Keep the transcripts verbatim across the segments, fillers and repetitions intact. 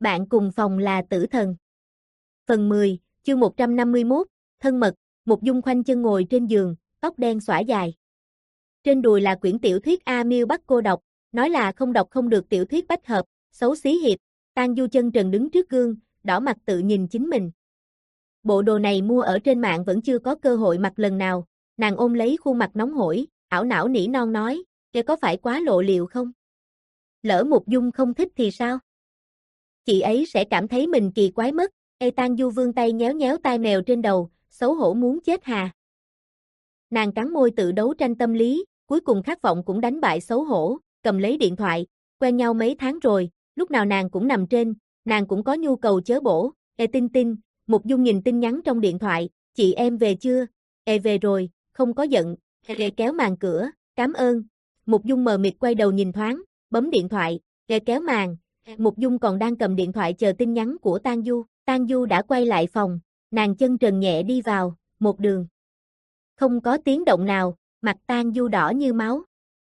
Bạn cùng phòng là tử thần. Phần mười, chương một trăm năm mươi mốt, thân mật, Mục Dung khoanh chân ngồi trên giường, tóc đen xõa dài. Trên đùi là quyển tiểu thuyết A Miêu bắt cô đọc, nói là không đọc không được tiểu thuyết bách hợp, xấu xí hiệp. Tang Du chân trần đứng trước gương, đỏ mặt tự nhìn chính mình. Bộ đồ này mua ở trên mạng vẫn chưa có cơ hội mặc lần nào, nàng ôm lấy khuôn mặt nóng hổi, ảo não nỉ non nói, "Kẻ có phải quá lộ liễu không? Lỡ Mục Dung không thích thì sao? Chị ấy sẽ cảm thấy mình kỳ quái mất." Ê Tang Du vươn tay nhéo nhéo tai mèo trên đầu, xấu hổ muốn chết hà. Nàng cắn môi tự đấu tranh tâm lý, cuối cùng khát vọng cũng đánh bại xấu hổ, cầm lấy điện thoại, quen nhau mấy tháng rồi, lúc nào nàng cũng nằm trên, nàng cũng có nhu cầu chớ bổ. Ê Tinh Tinh, Mục Dung nhìn tin nhắn trong điện thoại, "Chị em về chưa?" "Ê về rồi, không có giận." Ê kéo màn cửa, "Cảm ơn." Mục Dung mờ mịt quay đầu nhìn thoáng, bấm điện thoại, Ê kéo màn. Mục Dung còn đang cầm điện thoại chờ tin nhắn của Tang Du. Tang Du đã quay lại phòng, nàng chân trần nhẹ đi vào, một đường. Không có tiếng động nào, mặt Tang Du đỏ như máu.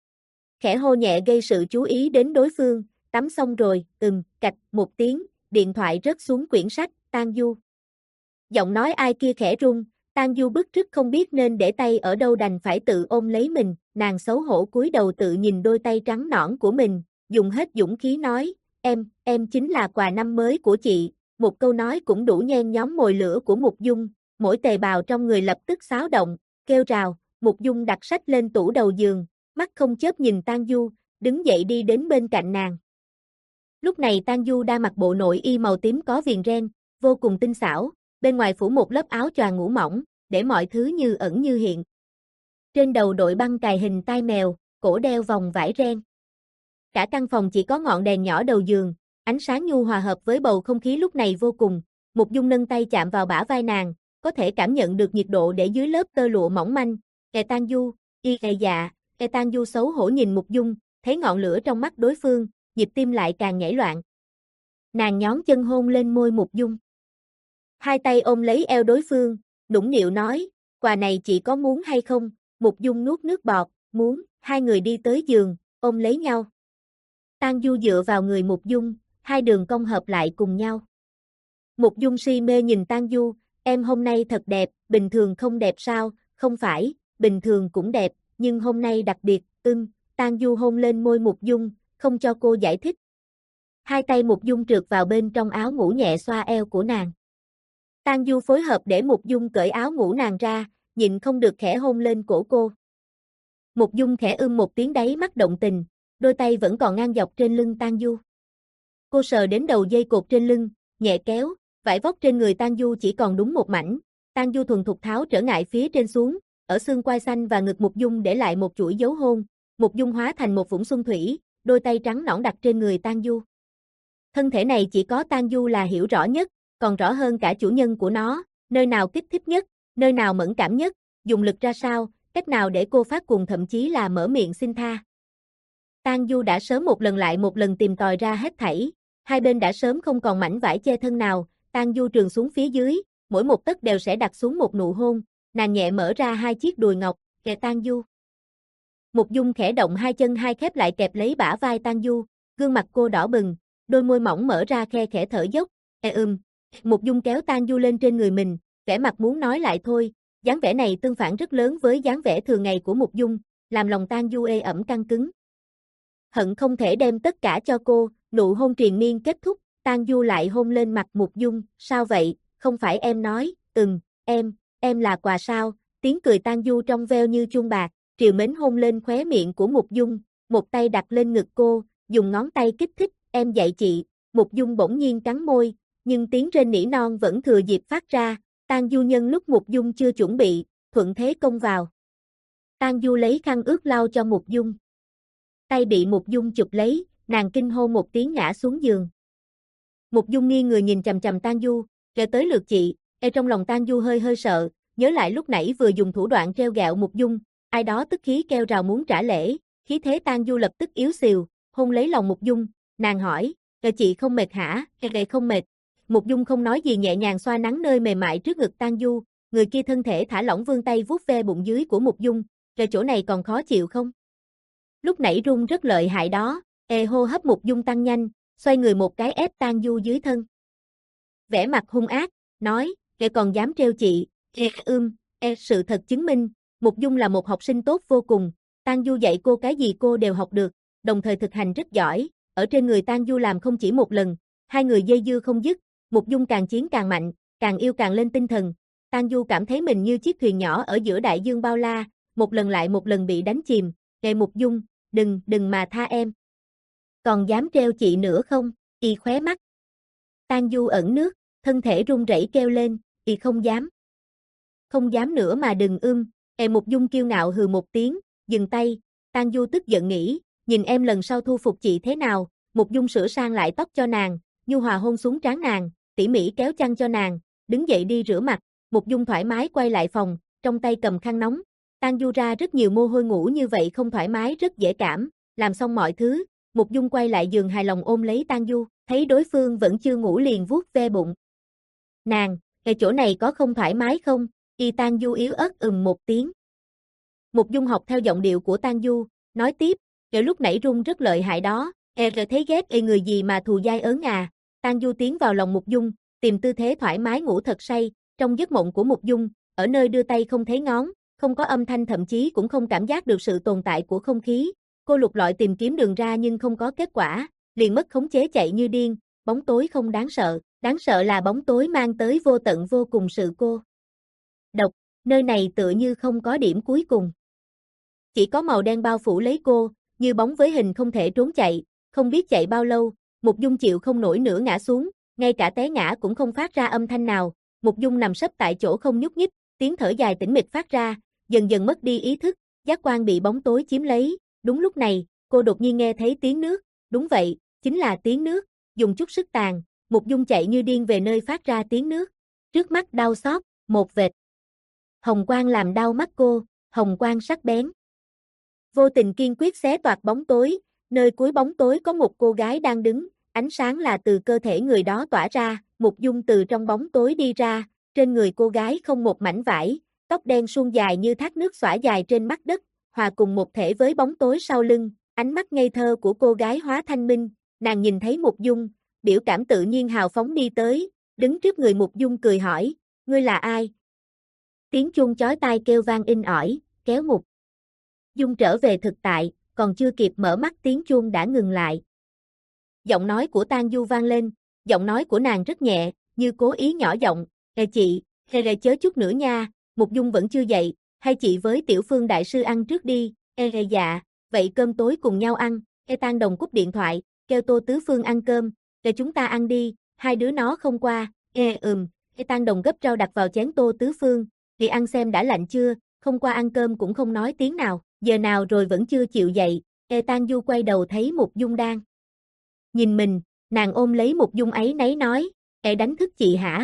Khẽ hô nhẹ gây sự chú ý đến đối phương, "Tắm xong rồi." "Ừm." Cạch một tiếng, điện thoại rớt xuống quyển sách, "Tang Du." Giọng nói ai kia khẽ rung, Tang Du bức rứt không biết nên để tay ở đâu đành phải tự ôm lấy mình, nàng xấu hổ cúi đầu tự nhìn đôi tay trắng nõn của mình, dùng hết dũng khí nói, "Em, em chính là quà năm mới của chị." Một câu nói cũng đủ nhen nhóm mồi lửa của Mục Dung, mỗi tề bào trong người lập tức xáo động, kêu rào. Mục Dung đặt sách lên tủ đầu giường, mắt không chớp nhìn Tang Du, đứng dậy đi đến bên cạnh nàng. Lúc này Tang Du đang mặc bộ nội y màu tím có viền ren, vô cùng tinh xảo, bên ngoài phủ một lớp áo choàng ngủ mỏng, để mọi thứ như ẩn như hiện. Trên đầu đội băng cài hình tai mèo, cổ đeo vòng vải ren. Cả căn phòng chỉ có ngọn đèn nhỏ đầu giường, ánh sáng nhu hòa hợp với bầu không khí lúc này vô cùng. Mục Dung nâng tay chạm vào bả vai nàng, có thể cảm nhận được nhiệt độ để dưới lớp tơ lụa mỏng manh. "Kệ Tang Du." "Y kệ dạ." Kệ Tang Du xấu hổ nhìn Mục Dung, thấy ngọn lửa trong mắt đối phương, nhịp tim lại càng nhảy loạn. Nàng nhón chân hôn lên môi Mục Dung. Hai tay ôm lấy eo đối phương, nũng nịu nói, "Quà này chị có muốn hay không?" Mục Dung nuốt nước bọt, "Muốn." Hai người đi tới giường, ôm lấy nhau. Tang Du dựa vào người Mục Dung, hai đường cong hợp lại cùng nhau. Mục Dung si mê nhìn Tang Du, "Em hôm nay thật đẹp, bình thường không đẹp sao?" "Không phải, bình thường cũng đẹp, nhưng hôm nay đặc biệt." "Ừm." Tang Du hôn lên môi Mục Dung, không cho cô giải thích. Hai tay Mục Dung trượt vào bên trong áo ngủ nhẹ xoa eo của nàng. Tang Du phối hợp để Mục Dung cởi áo ngủ nàng ra, nhịn không được khẽ hôn lên cổ cô. Mục Dung khẽ ưm một tiếng đáy mắt động tình, đôi tay vẫn còn ngang dọc trên lưng Tang Du. Cô sờ đến đầu dây cột trên lưng, nhẹ kéo, vải vóc trên người Tang Du chỉ còn đúng một mảnh. Tang Du thuần thục tháo trở ngại phía trên xuống, ở xương quai xanh và ngực Mục Dung để lại một chuỗi dấu hôn. Mục Dung hóa thành một vũng xuân thủy, đôi tay trắng nõn đặt trên người Tang Du. Thân thể này chỉ có Tang Du là hiểu rõ nhất, còn rõ hơn cả chủ nhân của nó, nơi nào kích thích nhất, nơi nào mẫn cảm nhất, dùng lực ra sao, cách nào để cô phát cuồng thậm chí là mở miệng xin tha. Tang Du đã sớm một lần lại một lần tìm tòi ra hết thảy, hai bên đã sớm không còn mảnh vải che thân nào. Tang Du trường xuống phía dưới, mỗi một tấc đều sẽ đặt xuống một nụ hôn, nàng nhẹ mở ra hai chiếc đùi ngọc, kề Tang Du. Mục Dung khẽ động hai chân hai khép lại kẹp lấy bả vai Tang Du, gương mặt cô đỏ bừng, đôi môi mỏng mở ra khe khẽ thở dốc, "Ê ừm." Mục Dung kéo Tang Du lên trên người mình, vẻ mặt muốn nói lại thôi, dáng vẻ này tương phản rất lớn với dáng vẻ thường ngày của Mục Dung, làm lòng Tang Du ê ẩm căng cứng. Hận không thể đem tất cả cho cô, nụ hôn triền miên kết thúc, Tang Du lại hôn lên mặt Mục Dung, "Sao vậy, không phải em nói." "Ừm, em, em là quà sao?" Tiếng cười Tang Du trong veo như chuông bạc, trìu mến hôn lên khóe miệng của Mục Dung, một tay đặt lên ngực cô, dùng ngón tay kích thích, "Em dạy chị." Mục Dung bỗng nhiên cắn môi, nhưng tiếng rên nỉ non vẫn thừa dịp phát ra. Tang Du nhân lúc Mục Dung chưa chuẩn bị, thuận thế công vào. Tang Du lấy khăn ướt lau cho Mục Dung. Tay bị Mục Dung chụp lấy, nàng kinh hô một tiếng ngã xuống giường. Mục Dung nghiêng người nhìn chằm chằm Tang Du, "Kể tới lượt chị." Ê trong lòng Tang Du hơi hơi sợ, nhớ lại lúc nãy vừa dùng thủ đoạn treo gẹo Mục Dung, ai đó tức khí kêu rào muốn trả lễ, khí thế Tang Du lập tức yếu xìu, hôn lấy lòng Mục Dung, nàng hỏi, "Kể chị không mệt hả?" "Kể không mệt." Mục Dung không nói gì nhẹ nhàng xoa nắng nơi mềm mại trước ngực Tang Du, người kia thân thể thả lỏng vươn tay vuốt ve bụng dưới của Mục Dung, "Kể chỗ này còn khó chịu không?" Lúc nãy run rất lợi hại đó. Ê hô hấp Mục Dung tăng nhanh, xoay người một cái ép Tang Du dưới thân. Vẻ mặt hung ác, nói, kẻ còn dám trêu chị, e ưm, e sự thật chứng minh, Mục Dung là một học sinh tốt vô cùng, Tang Du dạy cô cái gì cô đều học được, đồng thời thực hành rất giỏi, ở trên người Tang Du làm không chỉ một lần, hai người dây dưa không dứt, Mục Dung càng chiến càng mạnh, càng yêu càng lên tinh thần, Tang Du cảm thấy mình như chiếc thuyền nhỏ ở giữa đại dương bao la, một lần lại một lần bị đánh chìm, kệ Mục Dung, đừng, đừng mà tha em. Còn dám treo chị nữa không, y khóe mắt. Tang Du ẩn nước, thân thể run rẩy kêu lên, y không dám. Không dám nữa mà đừng ưm, e Mục Dung kiêu ngạo hừ một tiếng, dừng tay, Tang Du tức giận nghĩ, nhìn em lần sau thu phục chị thế nào, Mục Dung sửa sang lại tóc cho nàng, nhu hòa hôn xuống trán nàng, tỉ mỉ kéo chăn cho nàng, đứng dậy đi rửa mặt, Mục Dung thoải mái quay lại phòng, trong tay cầm khăn nóng, Tang Du ra rất nhiều mồ hôi ngủ như vậy không thoải mái rất dễ cảm, làm xong mọi thứ, Mục Dung quay lại giường hài lòng ôm lấy Tang Du, thấy đối phương vẫn chưa ngủ liền vuốt ve bụng. Nàng, cái chỗ này có không thoải mái không? Y Tang Du yếu ớt ừm một tiếng. Mục Dung học theo giọng điệu của Tang Du, nói tiếp, kể lúc nãy run rất lợi hại đó, e rồi thấy ghét y người gì mà thù dai ớn à. Tang Du tiến vào lòng Mục Dung, tìm tư thế thoải mái ngủ thật say, trong giấc mộng của Mục Dung, ở nơi đưa tay không thấy ngón, không có âm thanh thậm chí cũng không cảm giác được sự tồn tại của không khí. Cô lục lọi tìm kiếm đường ra nhưng không có kết quả, liền mất khống chế chạy như điên, bóng tối không đáng sợ, đáng sợ là bóng tối mang tới vô tận vô cùng sự cô độc, nơi này tựa như không có điểm cuối cùng. Chỉ có màu đen bao phủ lấy cô, như bóng với hình không thể trốn chạy, không biết chạy bao lâu, Mục Dung chịu không nổi nữa ngã xuống, ngay cả té ngã cũng không phát ra âm thanh nào, Mục Dung nằm sấp tại chỗ không nhúc nhích, tiếng thở dài tĩnh mịch phát ra, dần dần mất đi ý thức, giác quan bị bóng tối chiếm lấy, đúng lúc này, cô đột nhiên nghe thấy tiếng nước, đúng vậy, chính là tiếng nước, dùng chút sức tàn, Mục Dung chạy như điên về nơi phát ra tiếng nước, trước mắt đau xót, một vệt hồng quang làm đau mắt cô, hồng quang sắc bén. Vô tình kiên quyết xé toạc bóng tối, nơi cuối bóng tối có một cô gái đang đứng, ánh sáng là từ cơ thể người đó tỏa ra, Mục Dung từ trong bóng tối đi ra, trên người cô gái không một mảnh vải, tóc đen suôn dài như thác nước xõa dài trên mặt đất, hòa cùng một thể với bóng tối sau lưng, ánh mắt ngây thơ của cô gái hóa thanh minh, nàng nhìn thấy Mục Dung, biểu cảm tự nhiên hào phóng đi tới, đứng trước người Mục Dung cười hỏi, ngươi là ai? Tiếng chuông chói tai kêu vang inh ỏi, kéo Mục Dung trở về thực tại, còn chưa kịp mở mắt tiếng chuông đã ngừng lại. Giọng nói của Tang Du vang lên, giọng nói của nàng rất nhẹ, như cố ý nhỏ giọng, "Ê chị, hề rề chớ chút nữa nha." Mục Dung vẫn chưa dậy, "Hay chị với Tiểu Phương đại sư ăn trước đi." "Ê rề dạ, vậy cơm tối cùng nhau ăn." Ê Tang Đồng cúp điện thoại, kêu Tô Tứ Phương ăn cơm, "Để chúng ta ăn đi, hai đứa nó không qua." "Ê ừm." Ê Tang Đồng gấp rau đặt vào chén Tô Tứ Phương, "Thì ăn xem đã lạnh chưa." Không qua ăn cơm cũng không nói tiếng nào, giờ nào rồi vẫn chưa chịu dậy. Ê Tang Du quay đầu thấy Mục Dung đang nhìn mình, nàng ôm lấy Mục Dung ấy nấy nói, "Ê đánh thức chị hả?"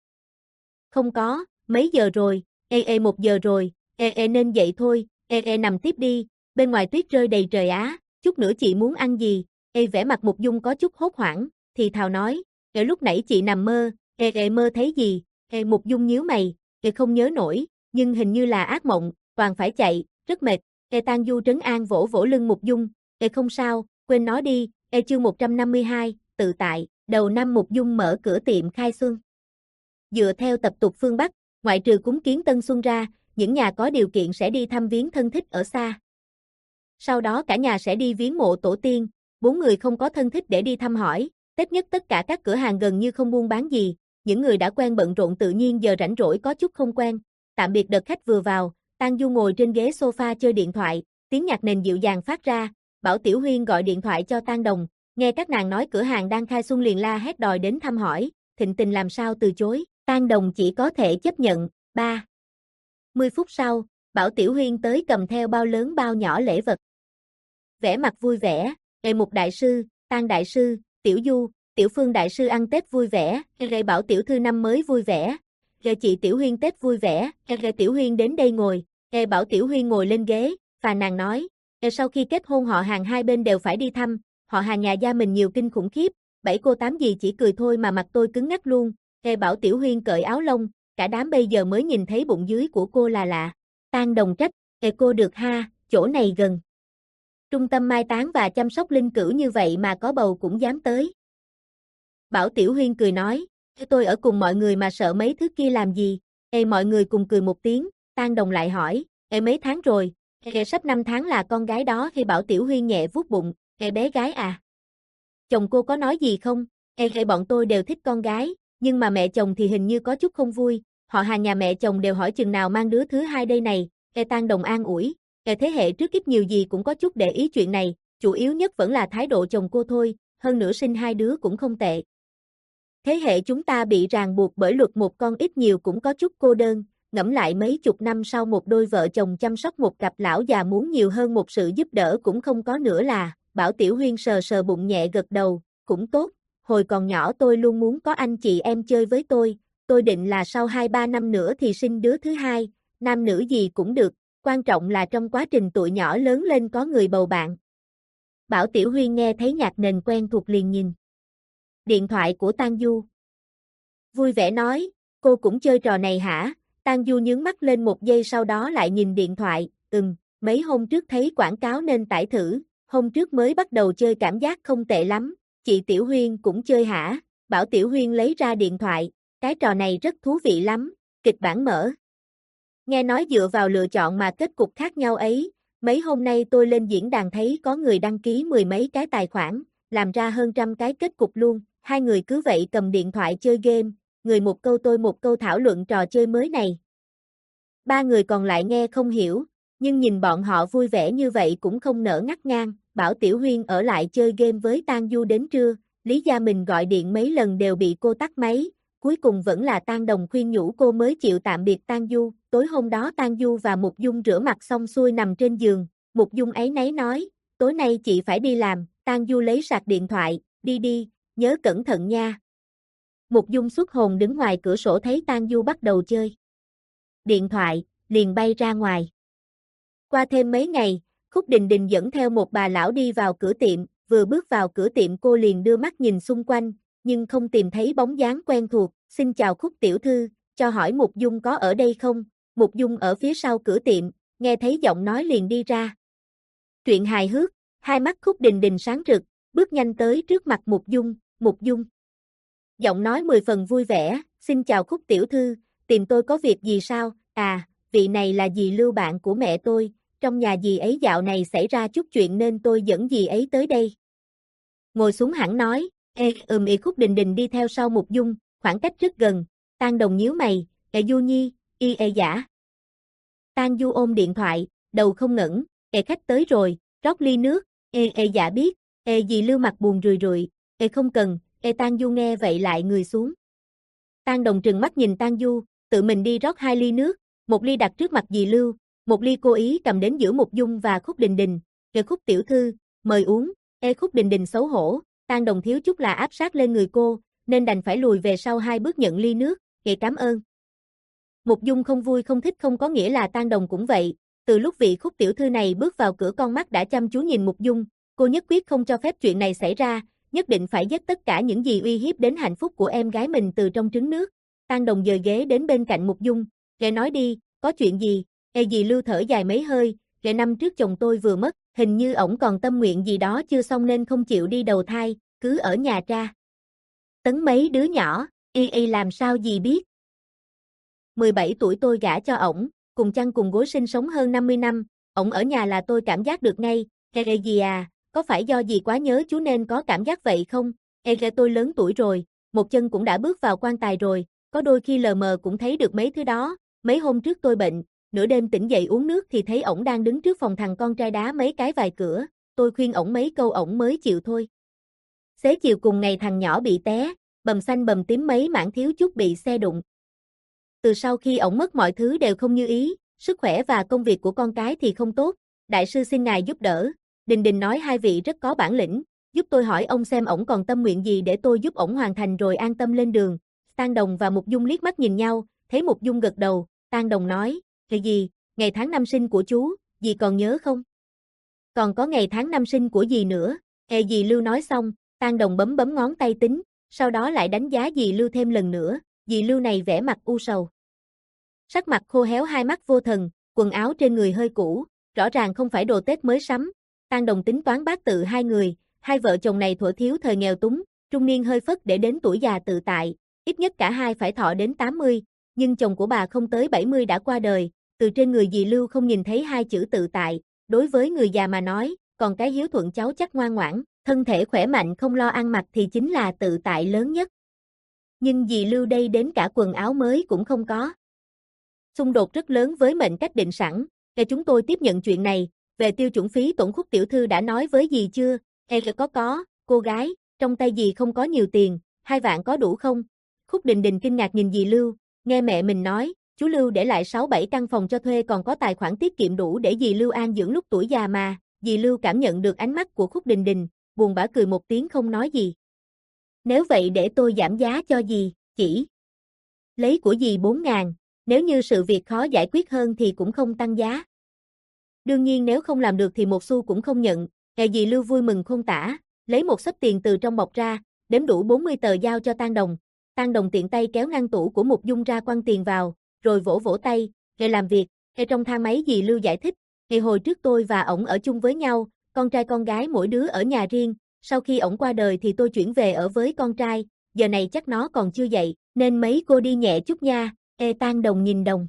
"Không có, mấy giờ rồi?" "Ê ê một giờ rồi." "Ê ê nên dậy thôi." "Ê ê nằm tiếp đi, bên ngoài tuyết rơi đầy trời á." "Chút nữa chị muốn ăn gì?" Ê vẻ mặt Mục Dung có chút hốt hoảng, thì thào nói, "Ê lúc nãy chị nằm mơ." "Ê ê mơ thấy gì?" Ê Mục Dung nhíu mày, "Ê không nhớ nổi, nhưng hình như là ác mộng, toàn phải chạy, rất mệt." Ê Tang Du trấn an vỗ vỗ lưng Mục Dung, "Ê không sao, quên nó đi." Ê chương một trăm năm mươi hai, tự tại, đầu năm Mục Dung mở cửa tiệm khai xuân. Dựa theo tập tục phương Bắc, ngoại trừ cúng kiến Tân Xuân ra, những nhà có điều kiện sẽ đi thăm viếng thân thích ở xa. Sau đó cả nhà sẽ đi viếng mộ tổ tiên, bốn người không có thân thích để đi thăm hỏi, Tết nhất tất cả các cửa hàng gần như không buôn bán gì, những người đã quen bận rộn tự nhiên giờ rảnh rỗi có chút không quen. Tạm biệt đợt khách vừa vào, Tang Du ngồi trên ghế sofa chơi điện thoại, tiếng nhạc nền dịu dàng phát ra, Bảo Tiểu Huyên gọi điện thoại cho Tang Đồng, nghe các nàng nói cửa hàng đang khai xuân liền la hét đòi đến thăm hỏi, thịnh tình làm sao từ chối, Tang Đồng chỉ có thể chấp nhận. ba mươi phút sau, Bảo Tiểu Huyên tới cầm theo bao lớn bao nhỏ lễ vật. Vẻ mặt vui vẻ, "Ê Mục đại sư, Tang đại sư, Tiểu Du, Tiểu Phương đại sư ăn Tết vui vẻ." "Ê Bảo tiểu thư năm mới vui vẻ." "Ê chị Tiểu Huyên Tết vui vẻ." "Ê Tiểu Huyên đến đây ngồi." Ê Bảo Tiểu Huyên ngồi lên ghế, và nàng nói, "Ê sau khi kết hôn họ hàng hai bên đều phải đi thăm, họ hàng nhà gia mình nhiều kinh khủng khiếp." Bảy cô tám gì chỉ cười thôi mà mặt tôi cứng ngắc luôn. Ê Bảo Tiểu Huyên cởi áo lông, cả đám bây giờ mới nhìn thấy bụng dưới của cô là lạ. Tang Đồng trách, "Ê cô được ha, chỗ này gần trung tâm mai táng và chăm sóc linh cữu như vậy mà có bầu cũng dám tới." Bảo Tiểu Huyên cười nói, tôi ở cùng mọi người mà sợ mấy thứ kia làm gì? Ê mọi người cùng cười một tiếng, Tang Đồng lại hỏi, ê mấy tháng rồi? Ê sắp năm tháng là con gái đó. Khi Bảo Tiểu Huyên nhẹ vuốt bụng, ê bé gái à? Chồng cô có nói gì không? Ê ê bọn tôi đều thích con gái, nhưng mà mẹ chồng thì hình như có chút không vui, họ Hàng nhà mẹ chồng đều hỏi chừng nào mang đứa thứ hai đây này. Ê Tang Đồng an ủi, ê thế hệ trước ít nhiều gì cũng có chút để ý chuyện này, chủ yếu nhất vẫn là thái độ chồng cô thôi, hơn nữa sinh hai đứa cũng không tệ. Thế hệ chúng ta bị ràng buộc bởi luật một con ít nhiều cũng có chút cô đơn, ngẫm lại mấy chục năm sau một đôi vợ chồng chăm sóc một cặp lão già muốn nhiều hơn một sự giúp đỡ cũng không có nữa là, Bảo Tiểu Huyên sờ sờ bụng nhẹ gật đầu, cũng tốt, hồi còn nhỏ tôi luôn muốn có anh chị em chơi với tôi, tôi định là sau hai ba năm nữa thì sinh đứa thứ hai, nam nữ gì cũng được, quan trọng là trong quá trình tụi nhỏ lớn lên có người bầu bạn. Bảo Tiểu Huyên nghe thấy nhạc nền quen thuộc liền nhìn điện thoại của Tang Du. Vui vẻ nói, cô cũng chơi trò này hả? Tang Du nhướng mắt lên một giây sau đó lại nhìn điện thoại, ừm, mấy hôm trước thấy quảng cáo nên tải thử, hôm trước mới bắt đầu chơi cảm giác không tệ lắm, chị Tiểu Huyên cũng chơi hả? Bảo Tiểu Huyên lấy ra điện thoại, cái trò này rất thú vị lắm, kịch bản mở. Nghe nói dựa vào lựa chọn mà kết cục khác nhau ấy, mấy hôm nay tôi lên diễn đàn thấy có người đăng ký mười mấy cái tài khoản, làm ra hơn trăm cái kết cục luôn, hai người cứ vậy cầm điện thoại chơi game, người một câu tôi một câu thảo luận trò chơi mới này. Ba người còn lại nghe không hiểu, nhưng nhìn bọn họ vui vẻ như vậy cũng không nỡ ngắt ngang, Bảo Tiểu Huyên ở lại chơi game với Tang Du đến trưa, Lý Gia Mình gọi điện mấy lần đều bị cô tắt máy, cuối cùng vẫn là Tang Đồng khuyên nhủ cô mới chịu tạm biệt Tang Du, tối hôm đó Tang Du và Mục Dung rửa mặt xong xuôi nằm trên giường, Mục Dung áy náy nói, tối nay chị phải đi làm, Tang Du lấy sạc điện thoại, đi đi, nhớ cẩn thận nha. Mục Dung xuất hồn đứng ngoài cửa sổ thấy Tang Du bắt đầu chơi điện thoại, liền bay ra ngoài. Qua thêm mấy ngày, Khúc Đình Đình dẫn theo một bà lão đi vào cửa tiệm, vừa bước vào cửa tiệm cô liền đưa mắt nhìn xung quanh, nhưng không tìm thấy bóng dáng quen thuộc, xin chào Khúc tiểu thư, cho hỏi Mục Dung có ở đây không? Mục Dung ở phía sau cửa tiệm, nghe thấy giọng nói liền đi ra. Truyện hài hước, hai mắt Khúc Đình Đình sáng rực, bước nhanh tới trước mặt Mục Dung, Mục Dung. Giọng nói mười phần vui vẻ, xin chào Khúc tiểu thư, tìm tôi có việc gì sao? À, vị này là dì Lưu bạn của mẹ tôi, trong nhà dì ấy dạo này xảy ra chút chuyện nên tôi dẫn dì ấy tới đây. Ngồi xuống hẳn nói, ê ừm ì Khúc Đình Đình đi theo sau Mục Dung, khoảng cách rất gần, Tang Đồng nhíu mày, ê Du Nhi, y ê giả. Tang Du ôm điện thoại, đầu không ngẩng, ê khách tới rồi, rót ly nước, ê ê giả biết, ê dì Lưu mặt buồn rười rượi, ê không cần, ê Tang Du nghe vậy lại người xuống. Tang Đồng trừng mắt nhìn Tang Du, tự mình đi rót hai ly nước, một ly đặt trước mặt dì Lưu, một ly cố ý cầm đến giữa Mục Dung và Khúc Đình Đình, ê Khúc tiểu thư, mời uống, ê Khúc Đình Đình xấu hổ, Tang Đồng thiếu chút là áp sát lên người cô, nên đành phải lùi về sau hai bước nhận ly nước, ê cảm ơn. Mục Dung không vui không thích không có nghĩa là Tang Đồng cũng vậy, từ lúc vị Khúc tiểu thư này bước vào cửa con mắt đã chăm chú nhìn Mục Dung, cô nhất quyết không cho phép chuyện này xảy ra, nhất định phải giết tất cả những gì uy hiếp đến hạnh phúc của em gái mình từ trong trứng nước. Tang Đồng dời ghế đến bên cạnh Mục Dung, "Ghệ nói đi, có chuyện gì?" Ê dì Lưu thở dài mấy hơi, "Ghệ năm trước chồng tôi vừa mất, hình như ổng còn tâm nguyện gì đó chưa xong nên không chịu đi đầu thai, cứ ở nhà tra tấn mấy đứa nhỏ, y y làm sao dì biết. mười bảy tuổi tôi gả cho ổng, cùng chăn cùng gối sinh sống hơn năm mươi năm, ổng ở nhà là tôi cảm giác được ngay, ê ê dì à, có phải do dì quá nhớ chú nên có cảm giác vậy không? Ê ghê tôi lớn tuổi rồi, một chân cũng đã bước vào quan tài rồi, có đôi khi lờ mờ cũng thấy được mấy thứ đó, mấy hôm trước tôi bệnh, nửa đêm tỉnh dậy uống nước thì thấy ổng đang đứng trước phòng thằng con trai đá mấy cái vài cửa, tôi khuyên ổng mấy câu ổng mới chịu thôi. Xế chiều cùng ngày thằng nhỏ bị té, bầm xanh bầm tím mấy mảng thiếu chút bị xe đụng. Từ sau khi ổng mất mọi thứ đều không như ý, sức khỏe và công việc của con cái thì không tốt, đại sư xin ngài giúp đỡ. Đình Đình nói hai vị rất có bản lĩnh, giúp tôi hỏi ông xem ổng còn tâm nguyện gì để tôi giúp ổng hoàn thành rồi an tâm lên đường. Tang Đồng và Mục Dung liếc mắt nhìn nhau, thấy Mục Dung gật đầu, Tang Đồng nói, "Cái gì, ngày tháng năm sinh của chú, dì còn nhớ không? Còn có ngày tháng năm sinh của dì nữa." Ê dì Lưu nói xong, Tang Đồng bấm bấm ngón tay tính, sau đó lại đánh giá dì Lưu thêm lần nữa, dì Lưu này vẻ mặt u sầu. Sắc mặt khô héo hai mắt vô thần, quần áo trên người hơi cũ, rõ ràng không phải đồ Tết mới sắm. Tang Đồng tính toán bát tự hai người, hai vợ chồng này thuở thiếu thời nghèo túng, trung niên hơi phất để đến tuổi già tự tại, ít nhất cả hai phải thọ đến tám mươi, nhưng chồng của bà không tới bảy mươi đã qua đời, từ trên người dì Lưu không nhìn thấy hai chữ tự tại, đối với người già mà nói, còn cái hiếu thuận cháu chắc ngoan ngoãn, thân thể khỏe mạnh không lo ăn mặc thì chính là tự tại lớn nhất. Nhưng dì Lưu đây đến cả quần áo mới cũng không có. Xung đột rất lớn với mệnh cách định sẵn, để chúng tôi tiếp nhận chuyện này, về tiêu chuẩn phí tổn Khúc tiểu thư đã nói với dì chưa? E có có, cô gái, trong tay dì không có nhiều tiền, hai vạn có đủ không? Khúc Đình Đình kinh ngạc nhìn dì Lưu, nghe mẹ mình nói, chú Lưu để lại sáu bảy căn phòng cho thuê còn có tài khoản tiết kiệm đủ để dì Lưu an dưỡng lúc tuổi già mà. Dì Lưu cảm nhận được ánh mắt của Khúc Đình Đình, buồn bã cười một tiếng không nói gì. Nếu vậy để tôi giảm giá cho dì, chỉ lấy của dì bốn ngàn, nếu như sự việc khó giải quyết hơn thì cũng không tăng giá. Đương nhiên nếu không làm được thì một xu cũng không nhận. Ngày dì Lưu vui mừng khôn tả, lấy một xấp tiền từ trong bọc ra, đếm đủ bốn mươi tờ giao cho Tang Đồng. Tang Đồng tiện tay kéo ngăn tủ của Mục Dung ra quăng tiền vào, rồi vỗ vỗ tay, "Ngày làm việc." Ngay trong thang máy dì Lưu giải thích, "Ngày hồi trước tôi và ổng ở chung với nhau, con trai con gái mỗi đứa ở nhà riêng, sau khi ổng qua đời thì tôi chuyển về ở với con trai, giờ này chắc nó còn chưa dậy, nên mấy cô đi nhẹ chút nha." Ê Tang Đồng nhìn Đồng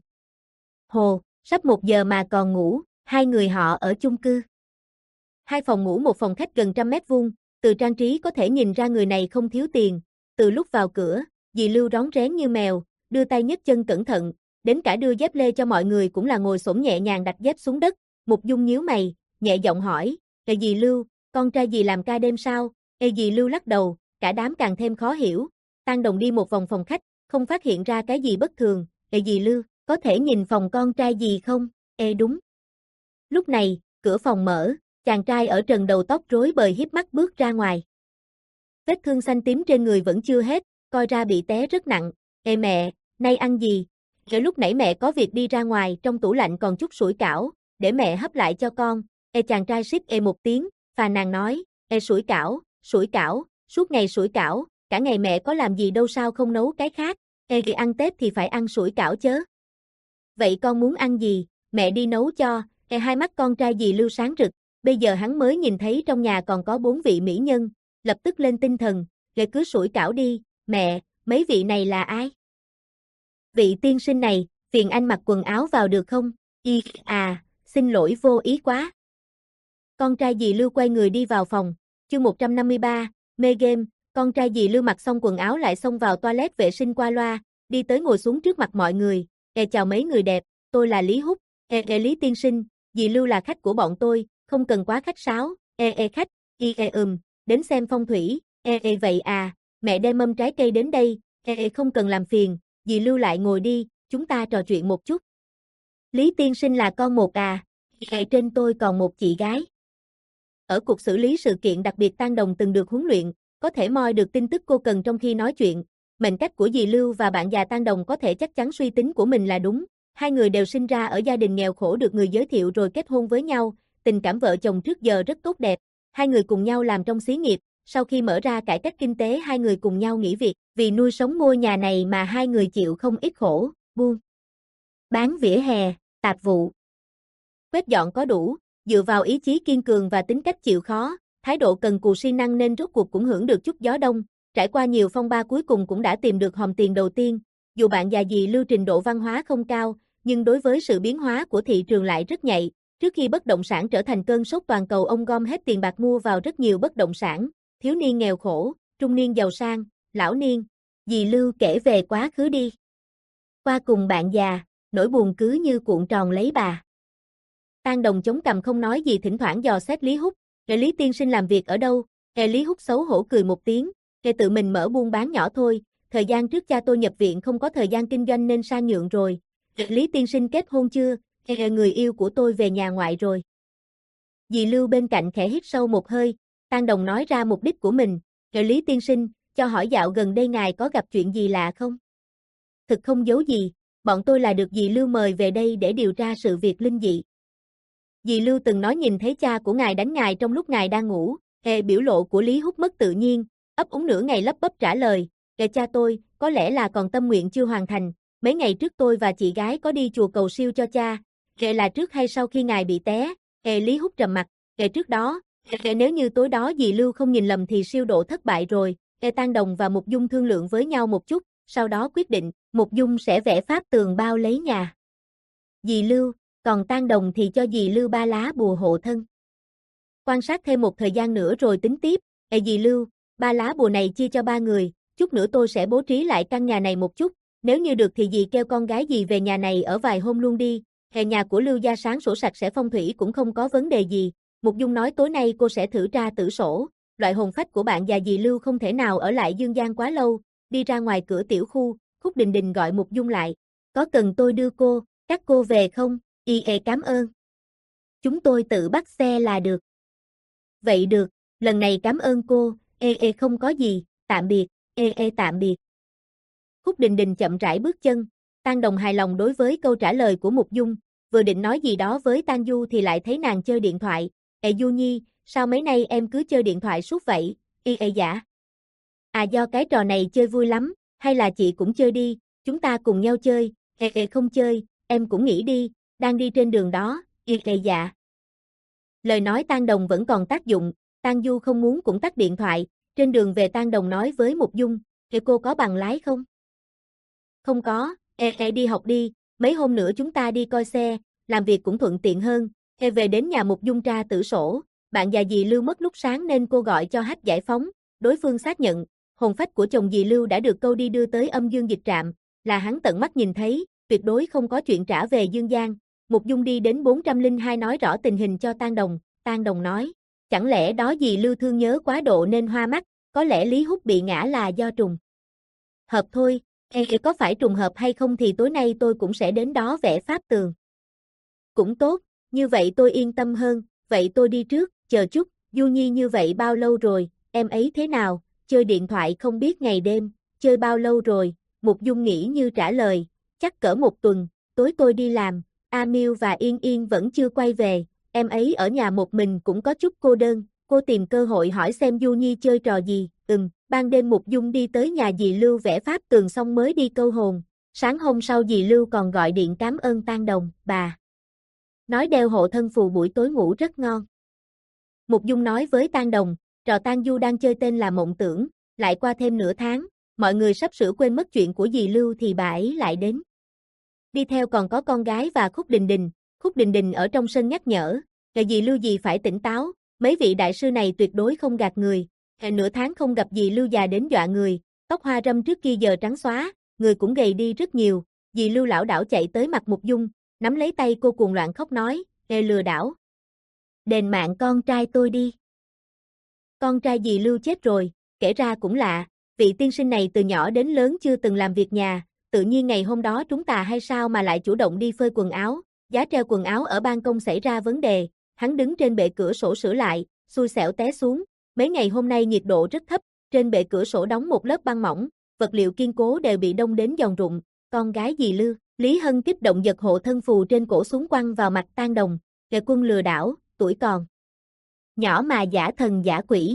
Hồ, sắp một giờ mà còn ngủ, hai người họ ở chung cư. Hai phòng ngủ một phòng khách gần trăm mét vuông, từ trang trí có thể nhìn ra người này không thiếu tiền. Từ lúc vào cửa, dì Lưu rón rén như mèo, đưa tay nhấc chân cẩn thận, đến cả đưa dép lê cho mọi người cũng là ngồi xổm nhẹ nhàng đặt dép xuống đất. Mục Dung nhíu mày, nhẹ giọng hỏi, "Ê dì Lưu, con trai dì làm ca đêm sao?" Ê dì Lưu lắc đầu, cả đám càng thêm khó hiểu. Tang Đồng đi một vòng phòng khách, không phát hiện ra cái gì bất thường. "Ê dì Lưu, có thể nhìn phòng con trai dì không?" "Ê đúng." Lúc này, cửa phòng mở, chàng trai ở trần đầu tóc rối bời híp mắt bước ra ngoài. Vết thương xanh tím trên người vẫn chưa hết, coi ra bị té rất nặng. "Ê mẹ, nay ăn gì?" "Ở lúc nãy mẹ có việc đi ra ngoài, trong tủ lạnh còn chút sủi cảo, để mẹ hấp lại cho con." Ê chàng trai xít ê một tiếng, phàn nàn nói, "Ê sủi cảo, sủi cảo, suốt ngày sủi cảo, cả ngày mẹ có làm gì đâu sao không nấu cái khác." "Ê thì ăn Tết thì phải ăn sủi cảo chớ." "Vậy con muốn ăn gì, mẹ đi nấu cho." Ê hai mắt con trai dì Lưu sáng rực, bây giờ hắn mới nhìn thấy trong nhà còn có bốn vị mỹ nhân, lập tức lên tinh thần, "Ê cứ sủi cảo đi, mẹ, mấy vị này là ai?" "Vị tiên sinh này, phiền anh mặc quần áo vào được không?" "Y, à, xin lỗi vô ý quá." Con trai dì Lưu quay người đi vào phòng, chương một trăm năm mươi ba, mê game, con trai dì Lưu mặc xong quần áo lại xông vào toilet vệ sinh qua loa, đi tới ngồi xuống trước mặt mọi người, "Ê chào mấy người đẹp, tôi là Lý Húc." "Ê ê Lý tiên sinh, dì Lưu là khách của bọn tôi, không cần quá khách sáo." "Ê ê khách, y ê ừm, đến xem phong thủy." "Ê ê vậy à, mẹ đem mâm trái cây đến đây." "Ê ê không cần làm phiền, dì Lưu lại ngồi đi, chúng ta trò chuyện một chút." "Lý tiên sinh là con một à?" "Ê trên tôi còn một chị gái." Ở cuộc xử lý sự kiện đặc biệt Tang Đồng từng được huấn luyện, có thể moi được tin tức cô cần trong khi nói chuyện. Mệnh cách của dì Lưu và bạn già Tang Đồng có thể chắc chắn suy tính của mình là đúng. Hai người đều sinh ra ở gia đình nghèo khổ được người giới thiệu rồi kết hôn với nhau, tình cảm vợ chồng trước giờ rất tốt đẹp. Hai người cùng nhau làm trong xí nghiệp, sau khi mở ra cải cách kinh tế hai người cùng nhau nghỉ việc, vì nuôi sống ngôi nhà này mà hai người chịu không ít khổ, buôn bán vỉa hè, tạp vụ, quét dọn có đủ, dựa vào ý chí kiên cường và tính cách chịu khó, thái độ cần cù siêng năng nên rốt cuộc cũng hưởng được chút gió đông, trải qua nhiều phong ba cuối cùng cũng đã tìm được hòm tiền đầu tiên. Dù bạn già dì Lưu trình độ văn hóa không cao, nhưng đối với sự biến hóa của thị trường lại rất nhạy. Trước khi bất động sản trở thành cơn sốt toàn cầu, ông gom hết tiền bạc mua vào rất nhiều bất động sản, thiếu niên nghèo khổ, trung niên giàu sang, lão niên. Dì Lưu kể về quá khứ đi qua cùng bạn già, nỗi buồn cứ như cuộn tròn lấy bà. Tang Đồng chống cằm không nói gì, thỉnh thoảng dò xét Lý Húc, "Ê Lý tiên sinh làm việc ở đâu?" Ê Lý Húc xấu hổ cười một tiếng, "Ê tự mình mở buôn bán nhỏ thôi, thời gian trước cha tôi nhập viện không có thời gian kinh doanh nên sang nhượng rồi." "Lý tiên sinh kết hôn chưa?" "Ê người yêu của tôi về nhà ngoại rồi." Dì Lưu bên cạnh khẽ hít sâu một hơi, Tang Đồng nói ra mục đích của mình, "Ê Lý tiên sinh, cho hỏi dạo gần đây ngài có gặp chuyện gì lạ không?" "Thực không giấu gì, bọn tôi là được dì Lưu mời về đây để điều tra sự việc linh dị. Dì Lưu từng nói nhìn thấy cha của ngài đánh ngài trong lúc ngài đang ngủ." Ê biểu lộ của Lý Húc mất tự nhiên, ấp úng nửa ngày lắp bắp trả lời, "Ê cha tôi, có lẽ là còn tâm nguyện chưa hoàn thành, mấy ngày trước tôi và chị gái có đi chùa cầu siêu cho cha." "Ê là trước hay sau khi ngài bị té?" Ê Lý Húc trầm mặt, "Ê trước đó, ê nếu như tối đó dì Lưu không nhìn lầm thì siêu độ thất bại rồi." Ê Tang Đồng và Mục Dung thương lượng với nhau một chút, sau đó quyết định, Mục Dung sẽ vẽ pháp tường bao lấy nhà dì Lưu, còn Tang Đồng thì cho dì Lưu ba lá bùa hộ thân. Quan sát thêm một thời gian nữa rồi tính tiếp, Ê dì Lưu, ba lá bùa này chia cho ba người, chút nữa tôi sẽ bố trí lại căn nhà này một chút, nếu như được thì dì kêu con gái dì về nhà này ở vài hôm luôn đi, hè nhà của Lưu gia sáng sủa sạch sẽ phong thủy cũng không có vấn đề gì. Mục Dung nói tối nay cô sẽ thử tra tử sổ, loại hồn phách của bạn già dì Lưu không thể nào ở lại Dương Gian quá lâu, đi ra ngoài cửa tiểu khu, Khúc Đình Đình gọi Mục Dung lại, có cần tôi đưa cô, các cô về không? Y ê cảm ơn. Chúng tôi tự bắt xe là được. Vậy được, lần này cảm ơn cô, ê ê không có gì, tạm biệt, ê ê tạm biệt. Khúc Đình Đình chậm rãi bước chân, Tang Đồng hài lòng đối với câu trả lời của Mục Dung, vừa định nói gì đó với Tang Du thì lại thấy nàng chơi điện thoại, ê Du Nhi, sao mấy nay em cứ chơi điện thoại suốt vậy, y ê dạ. À do cái trò này chơi vui lắm, hay là chị cũng chơi đi, chúng ta cùng nhau chơi, ê ê không chơi, em cũng nghỉ đi, đang đi trên đường đó, y ê dạ. Lời nói Tang Đồng vẫn còn tác dụng, Tang Du không muốn cũng tắt điện thoại, trên đường về Tang Đồng nói với Mục Dung, ê cô có bằng lái không? Không có, ê ê đi học đi, mấy hôm nữa chúng ta đi coi xe, làm việc cũng thuận tiện hơn, ê về đến nhà Mục Dung tra tử sổ, bạn già dì Lưu mất lúc sáng nên cô gọi cho Hách giải phóng, đối phương xác nhận, hồn phách của chồng dì Lưu đã được câu đi đưa tới âm dương dịch trạm, là hắn tận mắt nhìn thấy, tuyệt đối không có chuyện trả về Dương Gian. Mục Dung đi đến bốn trăm lẻ hai nói rõ tình hình cho Tang Đồng, Tang Đồng nói, chẳng lẽ đó dì Lưu thương nhớ quá độ nên hoa mắt, có lẽ Lý Húc bị ngã là do trùng hợp thôi, ê có phải trùng hợp hay không thì tối nay tôi cũng sẽ đến đó vẽ pháp tường. Cũng tốt, như vậy tôi yên tâm hơn, vậy tôi đi trước, chờ chút, Du Nhi như vậy bao lâu rồi, em ấy thế nào, chơi điện thoại không biết ngày đêm, chơi bao lâu rồi, Mục Dung nghĩ như trả lời, chắc cỡ một tuần, tối tôi đi làm, A Miêu và Yên Yên vẫn chưa quay về, em ấy ở nhà một mình cũng có chút cô đơn, cô tìm cơ hội hỏi xem Du Nhi chơi trò gì, ừm, ban đêm Mục Dung đi tới nhà dì Lưu vẽ pháp tường xong mới đi câu hồn, sáng hôm sau dì Lưu còn gọi điện cảm ơn Tang Đồng, bà nói đeo hộ thân phù buổi tối ngủ rất ngon. Mục Dung nói với Tang Đồng, trò Tang Du đang chơi tên là Mộng Tưởng, lại qua thêm nửa tháng, mọi người sắp sửa quên mất chuyện của dì Lưu thì bà ấy lại đến. Đi theo còn có con gái và Khúc Đình Đình, Khúc Đình Đình ở trong sân nhắc nhở, là dì Lưu dì phải tỉnh táo, mấy vị đại sư này tuyệt đối không gạt người, nửa tháng không gặp dì Lưu già đến dọa người, tóc hoa râm trước kia giờ trắng xóa, người cũng gầy đi rất nhiều, dì Lưu lảo đảo chạy tới mặt Mục Dung, nắm lấy tay cô cuồng loạn khóc nói, ê lừa đảo. Đền mạng con trai tôi đi. Con trai dì Lưu chết rồi, kể ra cũng lạ, vị tiên sinh này từ nhỏ đến lớn chưa từng làm việc nhà, tự nhiên ngày hôm đó trúng tà hay sao mà lại chủ động đi phơi quần áo, giá treo quần áo ở ban công xảy ra vấn đề, hắn đứng trên bệ cửa sổ sửa lại, xui xẻo té xuống, mấy ngày hôm nay nhiệt độ rất thấp, trên bệ cửa sổ đóng một lớp băng mỏng, vật liệu kiên cố đều bị đông đến giòn rụng, con gái dì Lưu, Lý Hân kích động giật hộ thân phù trên cổ xuống quăng vào mặt Tang Đồng, kẻ quân lừa đảo, tuổi còn nhỏ mà giả thần giả quỷ.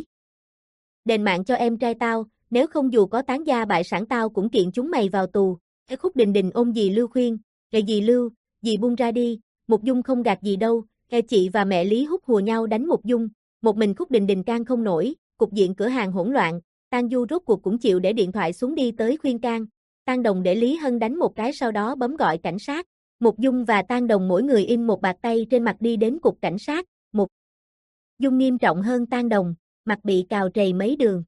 Đền mạng cho em trai tao, nếu không dù có tán gia bại sản tao cũng kiện chúng mày vào tù. Cái Khúc Đình Đình ôm dì Lưu khuyên, "Kệ dì Lưu, dì buông ra đi, Mục Dung không gạt gì đâu." Kệ chị và mẹ Lý Húc hùa nhau đánh Mục Dung, một mình Khúc Đình Đình can không nổi, cục diện cửa hàng hỗn loạn, Tang Du rốt cuộc cũng chịu để điện thoại xuống đi tới khuyên can. Tang Đồng để Lý Hân đánh một cái sau đó bấm gọi cảnh sát. Mục Dung và Tang Đồng mỗi người in một bạt tay trên mặt đi đến cục cảnh sát. Mục Dung nghiêm trọng hơn Tang Đồng, mặt bị cào trầy mấy đường.